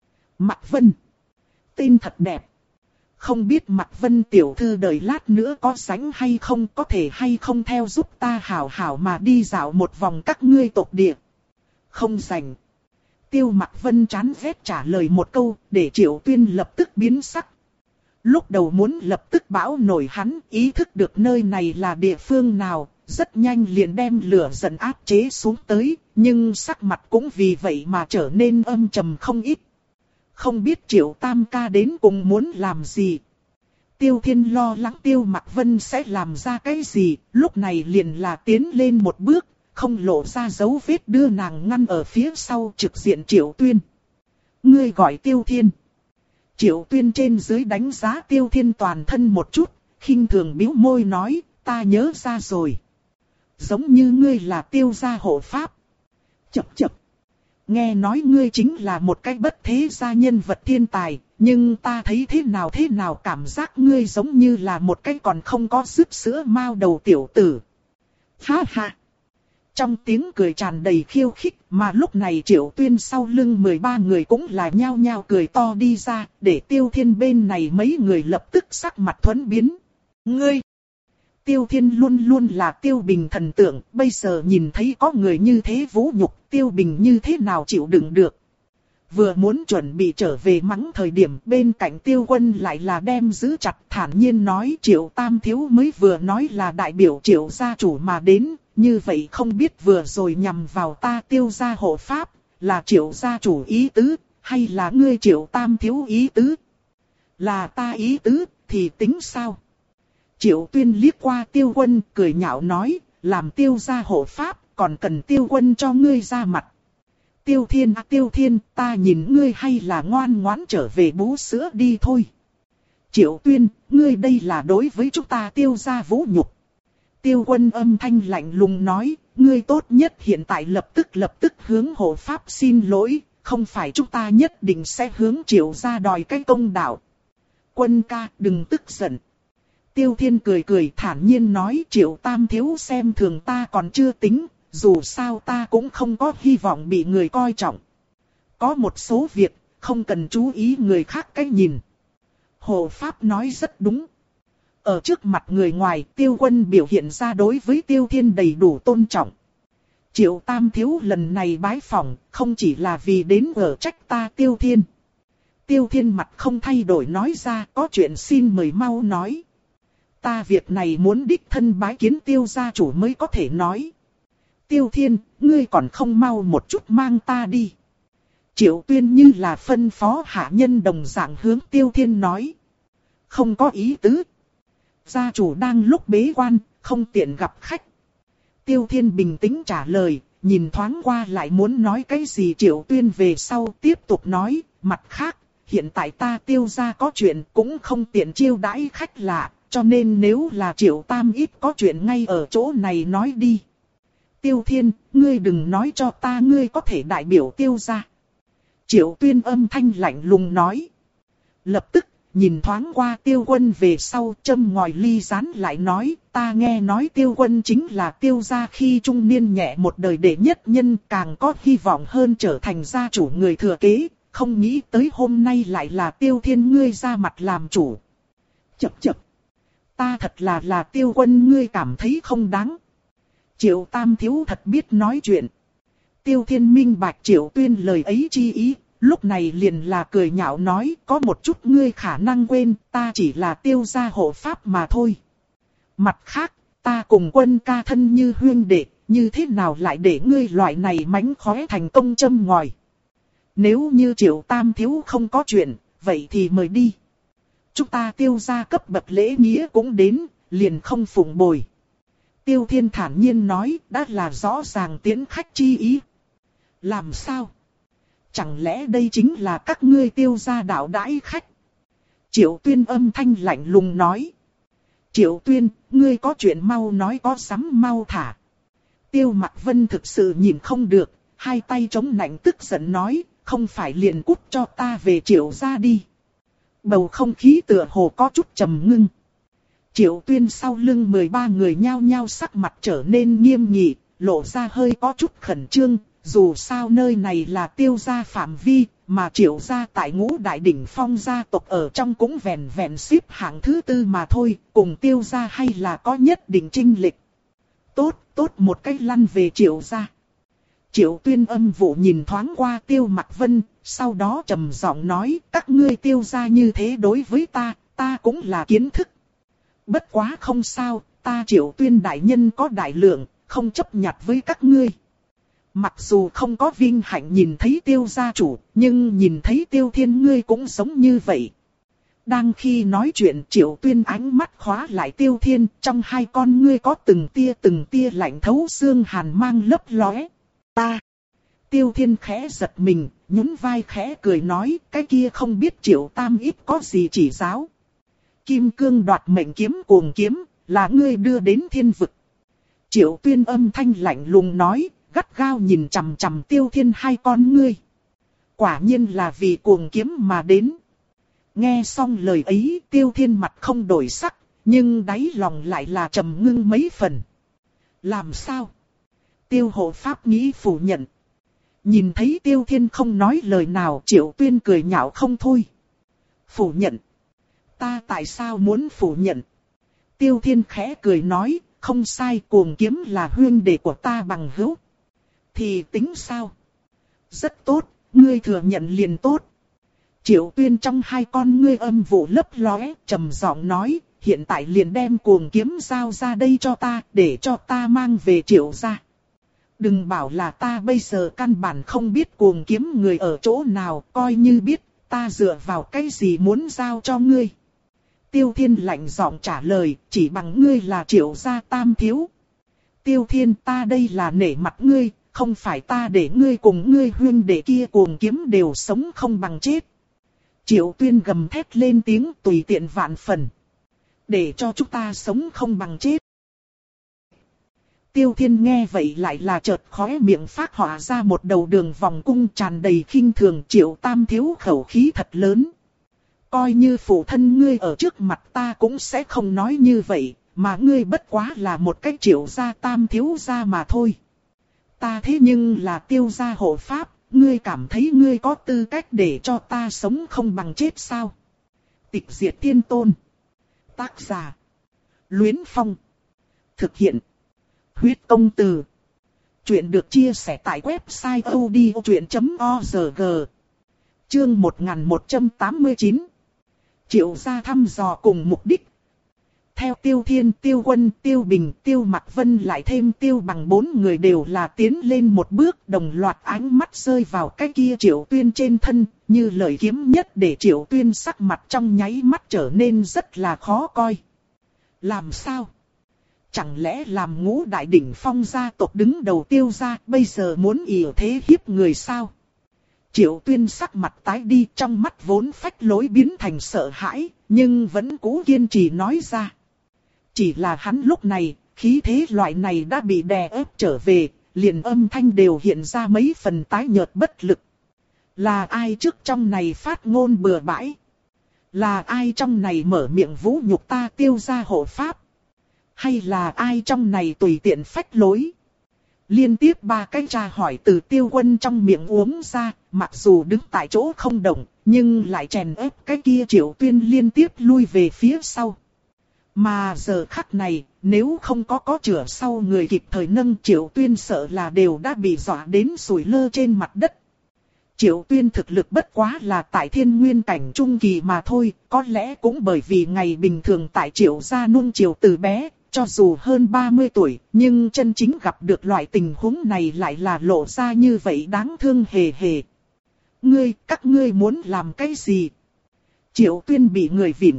A: Mặc Vân. Tên thật đẹp. Không biết Mặc Vân tiểu thư đợi lát nữa có sánh hay không, có thể hay không theo giúp ta hảo hảo mà đi dạo một vòng các ngươi tộc địa. Không rảnh. Tiêu Mặc Vân chán ghét trả lời một câu, để Triệu Tuyên lập tức biến sắc. Lúc đầu muốn lập tức bão nổi hắn, ý thức được nơi này là địa phương nào, rất nhanh liền đem lửa giận áp chế xuống tới, nhưng sắc mặt cũng vì vậy mà trở nên âm trầm không ít. Không biết Triệu Tam ca đến cùng muốn làm gì. Tiêu Thiên lo lắng Tiêu Mặc Vân sẽ làm ra cái gì, lúc này liền là tiến lên một bước, không lộ ra dấu vết đưa nàng ngăn ở phía sau trực diện Triệu Tuyên. Ngươi gọi Tiêu Thiên. Triệu Tuyên trên dưới đánh giá Tiêu Thiên toàn thân một chút, khinh thường bĩu môi nói, ta nhớ ra rồi. Giống như ngươi là Tiêu gia hộ pháp. Chập chập. Nghe nói ngươi chính là một cái bất thế gia nhân vật thiên tài, nhưng ta thấy thế nào thế nào cảm giác ngươi giống như là một cái còn không có dứt sữa mao đầu tiểu tử. Ha ha. Trong tiếng cười tràn đầy khiêu khích, mà lúc này Triệu Tuyên sau lưng mười ba người cũng là nhao nhao cười to đi ra, để Tiêu Thiên bên này mấy người lập tức sắc mặt thuẫn biến. Ngươi! Tiêu Thiên luôn luôn là Tiêu Bình thần tượng, bây giờ nhìn thấy có người như thế vũ nhục, Tiêu Bình như thế nào chịu đựng được. Vừa muốn chuẩn bị trở về mắng thời điểm, bên cạnh Tiêu Quân lại là đem giữ chặt, thản nhiên nói Triệu Tam Thiếu mới vừa nói là đại biểu Triệu gia chủ mà đến, như vậy không biết vừa rồi nhằm vào ta Tiêu gia hộ pháp, là Triệu gia chủ ý tứ, hay là ngươi Triệu Tam Thiếu ý tứ? Là ta ý tứ, thì tính sao? Triệu Tuyên liếc qua Tiêu Quân, cười nhạo nói, làm Tiêu gia hộ pháp, còn cần Tiêu Quân cho ngươi ra mặt. Tiêu Thiên à, Tiêu Thiên, ta nhìn ngươi hay là ngoan ngoãn trở về bú sữa đi thôi. Triệu Tuyên, ngươi đây là đối với chúng ta Tiêu gia vũ nhục. Tiêu Quân âm thanh lạnh lùng nói, ngươi tốt nhất hiện tại lập tức lập tức hướng hộ pháp xin lỗi, không phải chúng ta nhất định sẽ hướng Triệu gia đòi cái công đạo. Quân ca, đừng tức giận. Tiêu Thiên cười cười thản nhiên nói Triệu Tam Thiếu xem thường ta còn chưa tính, dù sao ta cũng không có hy vọng bị người coi trọng. Có một số việc, không cần chú ý người khác cách nhìn. Hộ pháp nói rất đúng. Ở trước mặt người ngoài, Tiêu Quân biểu hiện ra đối với Tiêu Thiên đầy đủ tôn trọng. Triệu Tam Thiếu lần này bái phỏng, không chỉ là vì đến ở trách ta Tiêu Thiên. Tiêu Thiên mặt không thay đổi nói ra, có chuyện xin mời mau nói. Ta việc này muốn đích thân bái kiến Tiêu gia chủ mới có thể nói. Tiêu Thiên, ngươi còn không mau một chút mang ta đi. Triệu Tuyên như là phân phó hạ nhân đồng dạng hướng Tiêu Thiên nói. Không có ý tứ. Gia chủ đang lúc bế quan, không tiện gặp khách. Tiêu Thiên bình tĩnh trả lời, nhìn thoáng qua lại muốn nói cái gì Triệu Tuyên về sau tiếp tục nói, mặt khác, hiện tại ta Tiêu gia có chuyện cũng không tiện chiêu đãi khách lạ, cho nên nếu là Triệu Tam ít có chuyện ngay ở chỗ này nói đi. Tiêu Thiên, ngươi đừng nói cho ta ngươi có thể đại biểu Tiêu gia. Triệu Tuyên âm thanh lạnh lùng nói. Lập tức, nhìn thoáng qua Tiêu Quân về sau châm ngòi ly rán lại nói, ta nghe nói Tiêu Quân chính là Tiêu gia khi trung niên nhẹ một đời đệ nhất nhân càng có hy vọng hơn trở thành gia chủ người thừa kế, không nghĩ tới hôm nay lại là Tiêu Thiên ngươi ra mặt làm chủ. Chập chập. Ta thật là là Tiêu Quân ngươi cảm thấy không đáng. Triệu Tam Thiếu thật biết nói chuyện. Tiêu Thiên minh bạch Triệu Tuyên lời ấy chi ý, lúc này liền là cười nhạo nói có một chút ngươi khả năng quên, ta chỉ là Tiêu gia hộ pháp mà thôi. Mặt khác, ta cùng Quân ca thân như huyên đệ, như thế nào lại để ngươi loại này mánh khóe thành công châm ngòi. Nếu như Triệu Tam Thiếu không có chuyện, vậy thì mời đi. Chúng ta Tiêu gia cấp bậc lễ nghĩa cũng đến, liền không phụng bồi. Tiêu Thiên thản nhiên nói, đã là rõ ràng tiến khách chi ý. Làm sao? Chẳng lẽ đây chính là các ngươi Tiêu gia đạo đãi khách? Triệu Tuyên âm thanh lạnh lùng nói. Triệu Tuyên, ngươi có chuyện mau nói có sắm mau thả. Tiêu Mặc Vân thực sự nhìn không được, hai tay chống nạnh tức giận nói, không phải liền cút cho ta về Triệu gia đi. Bầu không khí tựa hồ có chút trầm ngưng. Triệu Tuyên sau lưng mười ba người nhao nhao sắc mặt trở nên nghiêm nghị, lộ ra hơi có chút khẩn trương, dù sao nơi này là Tiêu gia phạm vi, mà Triệu gia tại ngũ đại đỉnh phong gia tộc ở trong cũng vẹn vẹn xếp hạng thứ tư mà thôi, cùng Tiêu gia hay là có nhất định chênh lệch. Tốt, tốt một cách lăn về Triệu gia. Triệu Tuyên âm vụ nhìn thoáng qua Tiêu Mặc Vân, sau đó trầm giọng nói, các ngươi Tiêu gia như thế đối với ta, ta cũng là kiến thức. Bất quá không sao, ta Triệu Tuyên đại nhân có đại lượng, không chấp nhặt với các ngươi. Mặc dù không có vinh hạnh nhìn thấy Tiêu gia chủ, nhưng nhìn thấy Tiêu Thiên ngươi cũng giống như vậy. Đang khi nói chuyện Triệu Tuyên ánh mắt khóa lại Tiêu Thiên, trong hai con ngươi có từng tia từng tia lạnh thấu xương hàn mang lấp lóe. Ta! Tiêu Thiên khẽ giật mình, nhún vai khẽ cười nói, cái kia không biết Triệu Tam ít có gì chỉ giáo. Kim cương đoạt mệnh kiếm cuồng kiếm, là ngươi đưa đến thiên vực. Triệu Tuyên âm thanh lạnh lùng nói, gắt gao nhìn chằm chằm Tiêu Thiên hai con ngươi. Quả nhiên là vì cuồng kiếm mà đến. Nghe xong lời ấy, Tiêu Thiên mặt không đổi sắc, nhưng đáy lòng lại là trầm ngưng mấy phần. Làm sao? Tiêu hộ pháp nghĩ phủ nhận. Nhìn thấy Tiêu Thiên không nói lời nào, Triệu Tuyên cười nhạo không thôi. Phủ nhận? Ta tại sao muốn phủ nhận? Tiêu Thiên khẽ cười nói, không sai, Cuồng Kiếm là huynh đệ của ta bằng hữu. Thì tính sao? Rất tốt, ngươi thừa nhận liền tốt. Triệu Tuyên trong hai con ngươi âm vụ lấp lóe, trầm giọng nói, hiện tại liền đem Cuồng Kiếm giao ra đây cho ta, để cho ta mang về Triệu gia. Đừng bảo là ta bây giờ căn bản không biết Cuồng Kiếm người ở chỗ nào, coi như biết, ta dựa vào cái gì muốn giao cho ngươi. Tiêu Thiên lạnh giọng trả lời, chỉ bằng ngươi là Triệu gia tam thiếu. Tiêu Thiên, ta đây là nể mặt ngươi, không phải ta để ngươi cùng ngươi huynh đệ kia Cuồng Kiếm đều sống không bằng chết. Triệu Tuyên gầm thét lên tiếng tùy tiện vạn phần. Để cho chúng ta sống không bằng chết. Tiêu Thiên nghe vậy lại là chợt khóe miệng phát họa ra một đầu đường vòng cung tràn đầy khinh thường. Triệu tam thiếu khẩu khí thật lớn. Coi như phụ thân ngươi ở trước mặt ta cũng sẽ không nói như vậy, mà ngươi bất quá là một cái Triệu gia tam thiếu gia mà thôi. Ta thế nhưng là Tiêu gia hộ pháp, ngươi cảm thấy ngươi có tư cách để cho ta sống không bằng chết sao? Tịch diệt tiên tôn. Tác giả: Luyến Phong. Thực hiện: Huyết Công Từ. Chuyện được chia sẻ tại website odchuyện chấm org. Chương một nghìn một trăm tám mươi chín. Triệu gia thăm dò cùng mục đích. Theo Tiêu Thiên, Tiêu Quân, Tiêu Bình, Tiêu Mặc Vân lại thêm Tiêu Bằng bốn người đều là tiến lên một bước, đồng loạt ánh mắt rơi vào cái kia Triệu Tuyên trên thân, như lời kiếm nhất để Triệu Tuyên sắc mặt trong nháy mắt trở nên rất là khó coi. Làm sao? Chẳng lẽ làm ngũ đại đỉnh phong gia tộc đứng đầu Tiêu gia bây giờ muốn ỷ thế hiếp người sao? Triệu Tuyên sắc mặt tái đi, trong mắt vốn phách lối biến thành sợ hãi, nhưng vẫn cố kiên trì nói ra. Chỉ là hắn lúc này, khí thế loại này đã bị đè ép trở về, liền âm thanh đều hiện ra mấy phần tái nhợt bất lực. Là ai trước trong này phát ngôn bừa bãi? Là ai trong này mở miệng vũ nhục ta Tiêu gia hộ pháp? Hay là ai trong này tùy tiện phách lối? Liên tiếp ba cái tra hỏi từ Tiêu Quân trong miệng uống ra, mặc dù đứng tại chỗ không động, nhưng lại chèn ép cái kia Triệu Tuyên liên tiếp lui về phía sau. Mà giờ khắc này, nếu không có có chửa sau người kịp thời nâng Triệu Tuyên sợ là đều đã bị dọa đến sủi lơ trên mặt đất. Triệu Tuyên thực lực bất quá là tại thiên nguyên cảnh trung kỳ mà thôi, có lẽ cũng bởi vì ngày bình thường tại Triệu gia nuông chiều từ bé, cho dù hơn ba mươi tuổi, nhưng chân chính gặp được loại tình huống này lại là lộ ra như vậy đáng thương hề hề. Ngươi, các ngươi muốn làm cái gì? Triệu Tuyên bị người vịn.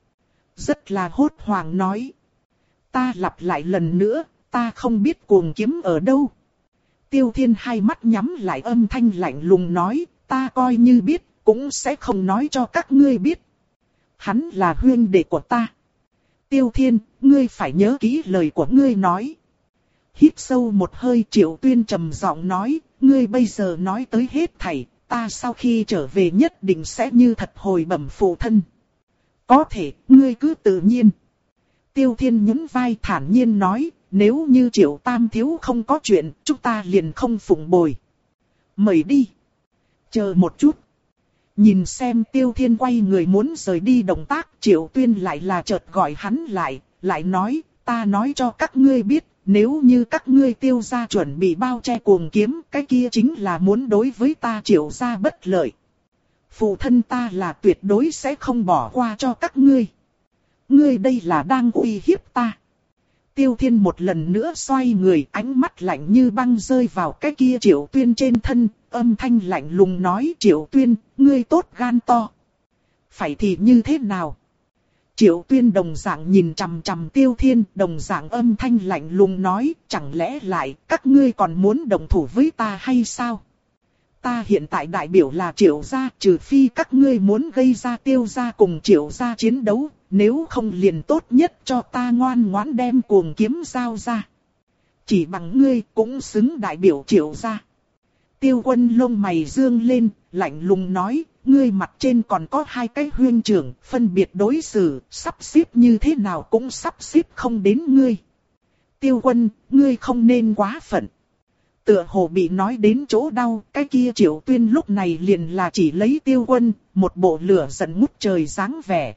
A: Rất là hốt hoảng nói. Ta lặp lại lần nữa, ta không biết Cuồng Kiếm ở đâu. Tiêu Thiên hai mắt nhắm lại âm thanh lạnh lùng nói, ta coi như biết, cũng sẽ không nói cho các ngươi biết. Hắn là huynh đệ của ta. Tiêu Thiên, ngươi phải nhớ kỹ lời của ngươi nói. Hít sâu một hơi, Triệu Tuyên trầm giọng nói, ngươi bây giờ nói tới hết thảy, ta sau khi trở về nhất định sẽ như thật hồi bẩm phụ thân. Có thể, ngươi cứ tự nhiên. Tiêu Thiên nhún vai thản nhiên nói, nếu như Triệu tam thiếu không có chuyện, chúng ta liền không phụng bồi. Mời đi. Chờ một chút. Nhìn xem Tiêu Thiên quay người muốn rời đi động tác, Triệu Tuyên lại là chợt gọi hắn lại, lại nói, ta nói cho các ngươi biết, nếu như các ngươi Tiêu gia chuẩn bị bao che Cuồng Kiếm, cái kia chính là muốn đối với ta Triệu gia bất lợi. Phụ thân ta là tuyệt đối sẽ không bỏ qua cho các ngươi. Ngươi đây là đang uy hiếp ta. Tiêu Thiên một lần nữa xoay người, ánh mắt lạnh như băng rơi vào cái kia Triệu Tuyên trên thân, âm thanh lạnh lùng nói, Triệu Tuyên, ngươi tốt gan to. Phải thì như thế nào? Triệu Tuyên đồng dạng nhìn chằm chằm Tiêu Thiên, đồng dạng âm thanh lạnh lùng nói, chẳng lẽ lại các ngươi còn muốn đồng thủ với ta hay sao? Ta hiện tại đại biểu là Triệu gia, trừ phi các ngươi muốn gây ra Tiêu gia cùng Triệu gia chiến đấu, nếu không liền tốt nhất cho ta ngoan ngoãn đem Cuồng Kiếm giao ra. Chỉ bằng ngươi cũng xứng đại biểu Triệu gia. Tiêu Quân lông mày dương lên, lạnh lùng nói, ngươi mặt trên còn có hai cái huynh trưởng, phân biệt đối xử, sắp xếp như thế nào cũng sắp xếp không đến ngươi. Tiêu Quân, ngươi không nên quá phận. Tựa hồ bị nói đến chỗ đau, cái kia Triệu Tuyên lúc này liền là chỉ lấy Tiêu Quân, một bộ lửa giận ngút trời dáng vẻ.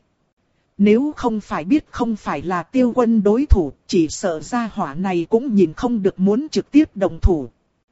A: Nếu không phải biết không phải là Tiêu Quân đối thủ, chỉ sợ gia hỏa này cũng nhìn không được muốn trực tiếp đồng thủ.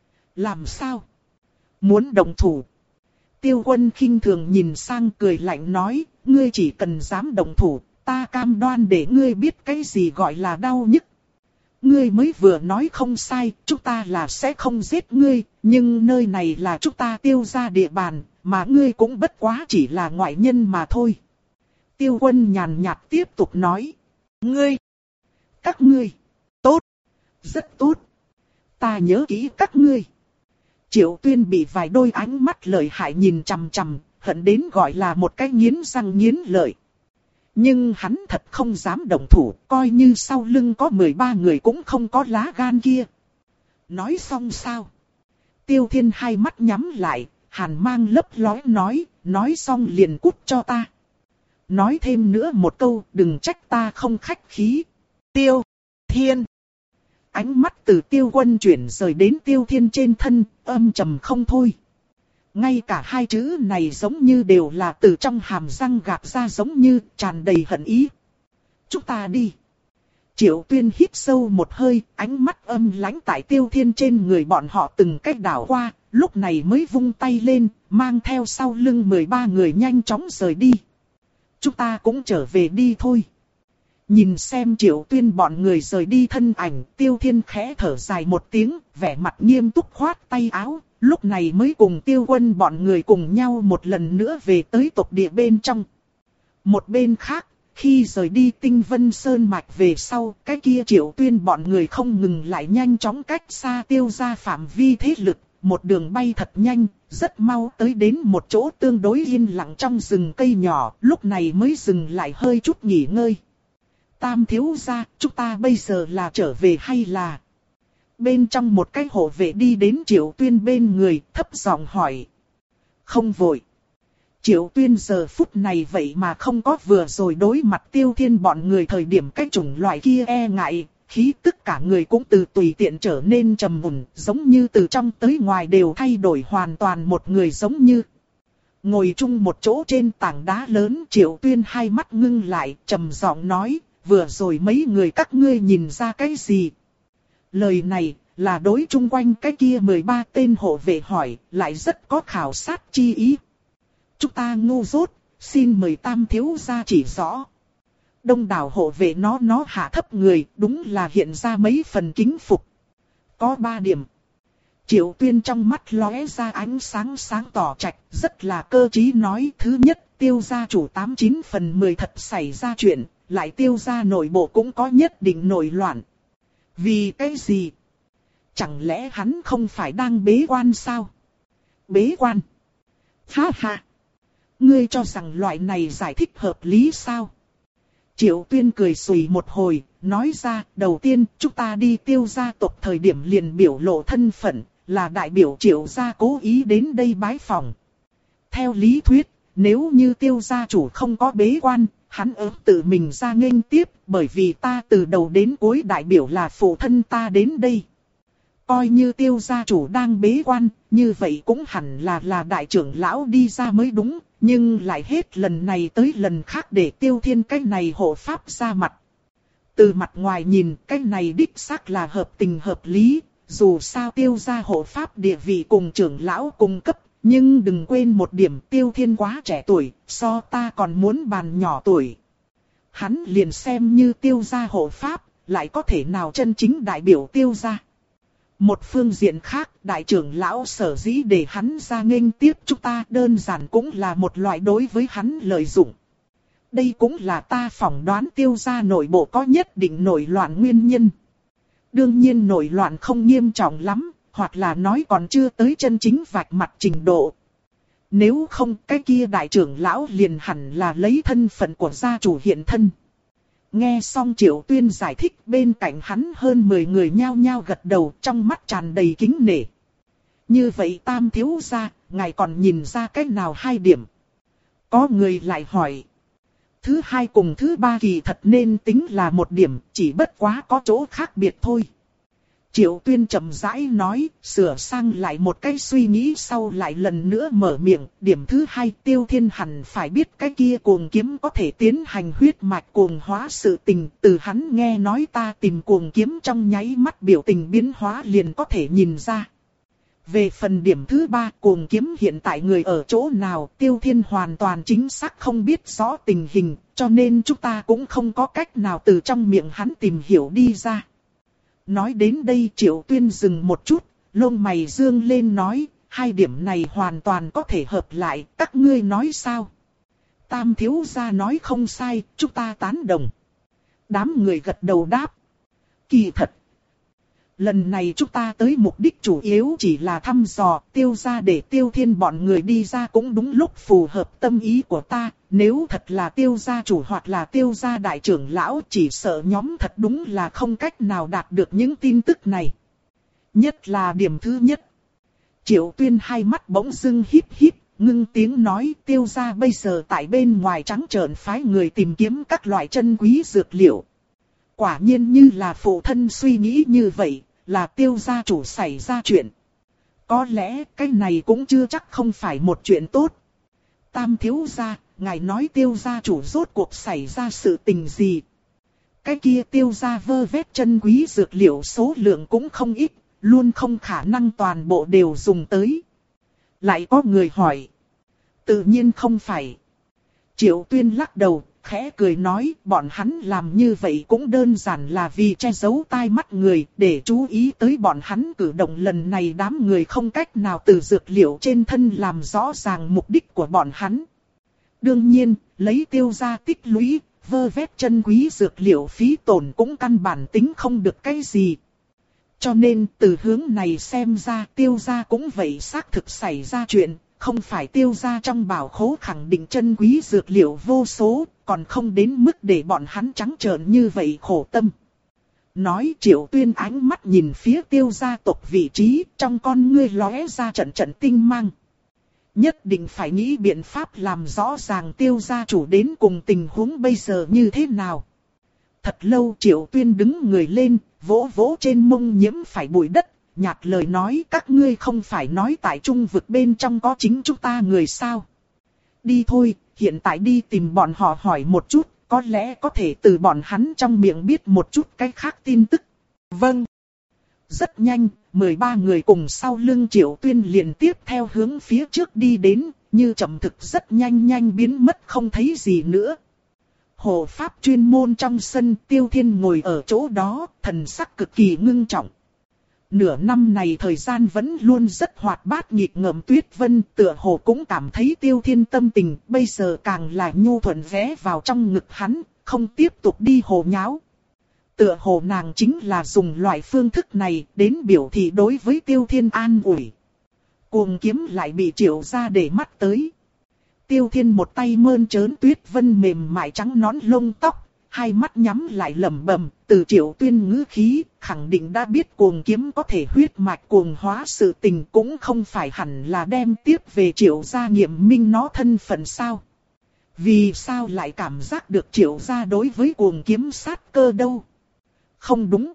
A: Làm sao? Muốn đồng thủ? Tiêu Quân khinh thường nhìn sang cười lạnh nói, ngươi chỉ cần dám đồng thủ, ta cam đoan để ngươi biết cái gì gọi là đau nhức. Ngươi mới vừa nói không sai, chúng ta là sẽ không giết ngươi, nhưng nơi này là chúng ta Tiêu gia địa bàn, mà ngươi cũng bất quá chỉ là ngoại nhân mà thôi. Tiêu Quân nhàn nhạt tiếp tục nói, ngươi, các ngươi, tốt, rất tốt, ta nhớ kỹ các ngươi. Triệu Tuyên bị vài đôi ánh mắt lợi hại nhìn chằm chằm, hận đến gọi là một cái nghiến răng nghiến lợi. Nhưng hắn thật không dám động thủ, coi như sau lưng có mười ba người cũng không có lá gan kia. Nói xong sao? Tiêu Thiên hai mắt nhắm lại, hàn mang lấp lóe nói, nói xong liền cút cho ta. Nói thêm nữa một câu, đừng trách ta không khách khí. Tiêu Thiên. Ánh mắt từ Tiêu Quân chuyển rời đến Tiêu Thiên trên thân, âm trầm không thôi. Ngay cả hai chữ này giống như đều là từ trong hàm răng gạt ra, giống như tràn đầy hận ý. Chúng ta đi. Triệu Tuyên hít sâu một hơi, ánh mắt âm lãnh tại Tiêu Thiên trên người bọn họ từng cách đảo qua, lúc này mới vung tay lên, mang theo sau lưng mười ba người nhanh chóng rời đi. Chúng ta cũng trở về đi thôi. Nhìn xem Triệu Tuyên bọn người rời đi thân ảnh, Tiêu Thiên khẽ thở dài một tiếng, vẻ mặt nghiêm túc khoát tay áo, lúc này mới cùng Tiêu Quân bọn người cùng nhau một lần nữa về tới tộc địa bên trong. Một bên khác, khi rời đi Tinh Vân Sơn Mạch về sau, cái kia Triệu Tuyên bọn người không ngừng lại nhanh chóng cách xa Tiêu gia phạm vi thế lực, một đường bay thật nhanh, rất mau tới đến một chỗ tương đối yên lặng trong rừng cây nhỏ, lúc này mới dừng lại hơi chút nghỉ ngơi. Tam thiếu gia, chúng ta bây giờ là trở về hay là? Bên trong một cái hộ vệ đi đến Triệu Tuyên bên người, thấp giọng hỏi. Không vội. Triệu Tuyên giờ phút này vậy mà không có vừa rồi đối mặt Tiêu Thiên bọn người thời điểm cái chủng loại kia e ngại, khí tức cả người cũng từ tùy tiện trở nên trầm mùn, giống như từ trong tới ngoài đều thay đổi hoàn toàn một người giống như. Ngồi chung một chỗ trên tảng đá lớn, Triệu Tuyên hai mắt ngưng lại, trầm giọng nói, vừa rồi mấy người các ngươi nhìn ra cái gì? Lời này là đối chung quanh cái kia mười ba tên hộ vệ hỏi, lại rất có khảo sát chi ý. Chúng ta ngu dốt, xin mời Tam thiếu gia chỉ rõ. Đông đảo hộ vệ nó nó hạ thấp người, đúng là hiện ra mấy phần kính phục. Có ba điểm. Triệu Tuyên trong mắt lóe ra ánh sáng sáng tỏ trạch, rất là cơ trí nói. Thứ nhất, Tiêu gia chủ tám chín phần mười thật xảy ra chuyện, lại Tiêu gia nội bộ cũng có nhất định nổi loạn. Vì cái gì? Chẳng lẽ hắn không phải đang bế quan sao? Bế quan? Ha ha! Ngươi cho rằng loại này giải thích hợp lý sao? Triệu Tuyên cười xùy một hồi, nói ra, đầu tiên chúng ta đi Tiêu gia tộc thời điểm liền biểu lộ thân phận, là đại biểu Triệu gia cố ý đến đây bái phỏng. Theo lý thuyết, nếu như Tiêu gia chủ không có bế quan, hắn ớt tự mình ra nghênh tiếp, bởi vì ta từ đầu đến cuối đại biểu là phụ thân ta đến đây. Coi như Tiêu gia chủ đang bế quan, như vậy cũng hẳn là là đại trưởng lão đi ra mới đúng, nhưng lại hết lần này tới lần khác để Tiêu Thiên cái này hộ pháp ra mặt. Từ mặt ngoài nhìn, cái này đích xác là hợp tình hợp lý, dù sao Tiêu gia hộ pháp địa vị cùng trưởng lão cùng cấp, nhưng đừng quên một điểm, Tiêu Thiên quá trẻ tuổi, so ta còn muốn bàn nhỏ tuổi. Hắn liền xem như Tiêu gia hộ pháp, lại có thể nào chân chính đại biểu Tiêu gia. Một phương diện khác, đại trưởng lão sở dĩ để hắn ra nghênh tiếp chúng ta đơn giản cũng là một loại đối với hắn lợi dụng. Đây cũng là ta phỏng đoán Tiêu gia nội bộ có nhất định nổi loạn nguyên nhân. Đương nhiên nổi loạn không nghiêm trọng lắm, hoặc là nói còn chưa tới chân chính vạch mặt trình độ. Nếu không, cái kia đại trưởng lão liền hẳn là lấy thân phận của gia chủ hiện thân. Nghe xong Triệu Tuyên giải thích, bên cạnh hắn hơn mười người nhao nhao gật đầu, trong mắt tràn đầy kính nể. Như vậy Tam thiếu gia, ngài còn nhìn ra cách nào hai điểm? Có người lại hỏi. Thứ hai cùng thứ ba kỳ thật nên tính là một điểm, chỉ bất quá có chỗ khác biệt thôi. Triệu Tuyên chậm rãi nói, sửa sang lại một cái suy nghĩ sau lại lần nữa mở miệng. Điểm thứ hai, Tiêu Thiên hẳn phải biết cái kia cuồng kiếm có thể tiến hành huyết mạch cuồng hóa sự tình. Từ hắn nghe nói ta tìm cuồng kiếm trong nháy mắt biểu tình biến hóa liền có thể nhìn ra. Về phần điểm thứ ba, cuồng kiếm hiện tại người ở chỗ nào, Tiêu Thiên hoàn toàn chính xác không biết rõ tình hình, cho nên chúng ta cũng không có cách nào từ trong miệng hắn tìm hiểu đi ra. Nói đến đây Triệu Tuyên dừng một chút, lông mày dương lên nói, hai điểm này hoàn toàn có thể hợp lại, các ngươi nói sao? Tam thiếu gia nói không sai, chúng ta tán đồng. Đám người gật đầu đáp. Kỳ thật. Lần này chúng ta tới mục đích chủ yếu chỉ là thăm dò, Tiêu gia để Tiêu Thiên bọn người đi ra cũng đúng lúc phù hợp tâm ý của ta. Nếu thật là Tiêu gia chủ hoặc là Tiêu gia đại trưởng lão, chỉ sợ nhóm thật đúng là không cách nào đạt được những tin tức này. Nhất là điểm thứ nhất. Triệu Tuyên hai mắt bỗng dưng híp híp, ngưng tiếng nói, Tiêu gia bây giờ tại bên ngoài trắng trợn phái người tìm kiếm các loại chân quý dược liệu. Quả nhiên như là phụ thân suy nghĩ như vậy, là Tiêu gia chủ xảy ra chuyện. Có lẽ cái này cũng chưa chắc không phải một chuyện tốt. Tam thiếu gia, ngài nói Tiêu gia chủ rốt cuộc xảy ra sự tình gì? Cái kia Tiêu gia vơ vét chân quý dược liệu số lượng cũng không ít, luôn không khả năng toàn bộ đều dùng tới. Lại có người hỏi. Tự nhiên không phải. Triệu Tuyên lắc đầu, khẽ cười nói, bọn hắn làm như vậy cũng đơn giản là vì che giấu tai mắt người, để chú ý tới bọn hắn cử động lần này. Đám người không cách nào từ dược liệu trên thân làm rõ ràng mục đích của bọn hắn. Đương nhiên, lấy Tiêu gia tích lũy, vơ vét chân quý dược liệu phí tổn cũng căn bản tính không được cái gì. Cho nên từ hướng này xem ra Tiêu gia cũng vậy xác thực xảy ra chuyện, không phải Tiêu gia trong bảo khố khẳng định chân quý dược liệu vô số, còn không đến mức để bọn hắn trắng trợn như vậy khổ tâm. Nói Triệu Tuyên ánh mắt nhìn phía Tiêu gia tộc vị trí, trong con ngươi lóe ra trận trận tinh mang. Nhất định phải nghĩ biện pháp làm rõ ràng Tiêu gia chủ đến cùng tình huống bây giờ như thế nào. Thật lâu Triệu Tuyên đứng người lên, vỗ vỗ trên mông nhiễm phải bụi đất, nhạt lời nói, các ngươi không phải nói tại trung vực bên trong có chính chúng ta người sao. Đi thôi, hiện tại đi tìm bọn họ hỏi một chút, có lẽ có thể từ bọn hắn trong miệng biết một chút cái khác tin tức. Vâng. Rất nhanh, mười ba người cùng sau lưng Triệu Tuyên liền tiếp theo hướng phía trước đi đến, như chậm thực rất nhanh nhanh biến mất không thấy gì nữa. Hộ pháp chuyên môn trong sân, Tiêu Thiên ngồi ở chỗ đó, thần sắc cực kỳ ngưng trọng. Nửa năm này thời gian vẫn luôn rất hoạt bát nghịch ngợm, Tuyết Vân tựa hồ cũng cảm thấy Tiêu Thiên tâm tình, bây giờ càng là nhu thuận ghé vào trong ngực hắn, không tiếp tục đi hồ nháo. Tựa hồ nàng chính là dùng loại phương thức này đến biểu thị đối với Tiêu Thiên an ủi. Cuồng kiếm lại bị Triệu gia để mắt tới. Tiêu Thiên một tay mơn trớn Tuyết Vân mềm mại trắng nón lông tóc, hai mắt nhắm lại lẩm bẩm, từ Triệu Tuyên ngữ khí, khẳng định đã biết cuồng kiếm có thể huyết mạch cuồng hóa sự tình, cũng không phải hẳn là đem tiếp về Triệu gia nghiệm minh nó thân phận sao. Vì sao lại cảm giác được Triệu gia đối với cuồng kiếm sát cơ đâu? Không đúng.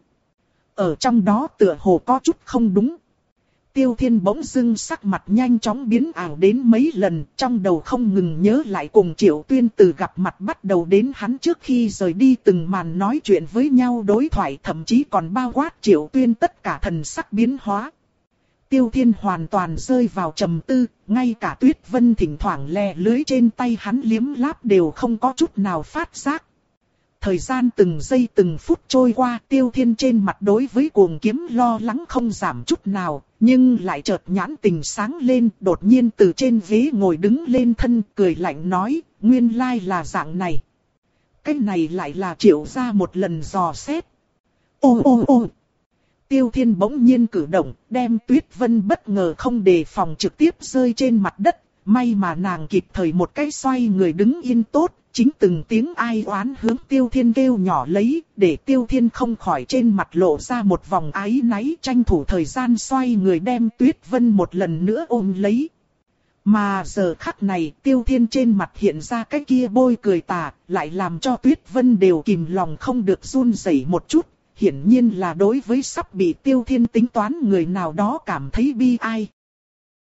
A: Ở trong đó tựa hồ có chút không đúng. Tiêu Thiên bỗng dưng sắc mặt nhanh chóng biến ảo đến mấy lần, trong đầu không ngừng nhớ lại cùng Triệu Tuyên từ gặp mặt bắt đầu đến hắn trước khi rời đi từng màn nói chuyện với nhau đối thoại, thậm chí còn bao quát Triệu Tuyên tất cả thần sắc biến hóa. Tiêu Thiên hoàn toàn rơi vào trầm tư, ngay cả Tuyết Vân thỉnh thoảng lè lưới trên tay hắn liếm láp đều không có chút nào phát giác. Thời gian từng giây từng phút trôi qua, Tiêu Thiên trên mặt đối với cuồng kiếm lo lắng không giảm chút nào, nhưng lại chợt nhãn tình sáng lên, đột nhiên từ trên ghế ngồi đứng lên thân, cười lạnh nói, nguyên lai là dạng này. Cái này lại là Triệu gia một lần dò xét. Ô ô ô! Tiêu Thiên bỗng nhiên cử động, đem Tuyết Vân bất ngờ không đề phòng trực tiếp rơi trên mặt đất, may mà nàng kịp thời một cái xoay người đứng yên tốt. Chính từng tiếng ai oán hướng Tiêu Thiên kêu nhỏ lấy, để Tiêu Thiên không khỏi trên mặt lộ ra một vòng áy náy, tranh thủ thời gian xoay người đem Tuyết Vân một lần nữa ôm lấy. Mà giờ khắc này Tiêu Thiên trên mặt hiện ra cái kia bôi cười tà, lại làm cho Tuyết Vân đều kìm lòng không được run rẩy một chút, hiển nhiên là đối với sắp bị Tiêu Thiên tính toán người nào đó cảm thấy bi ai.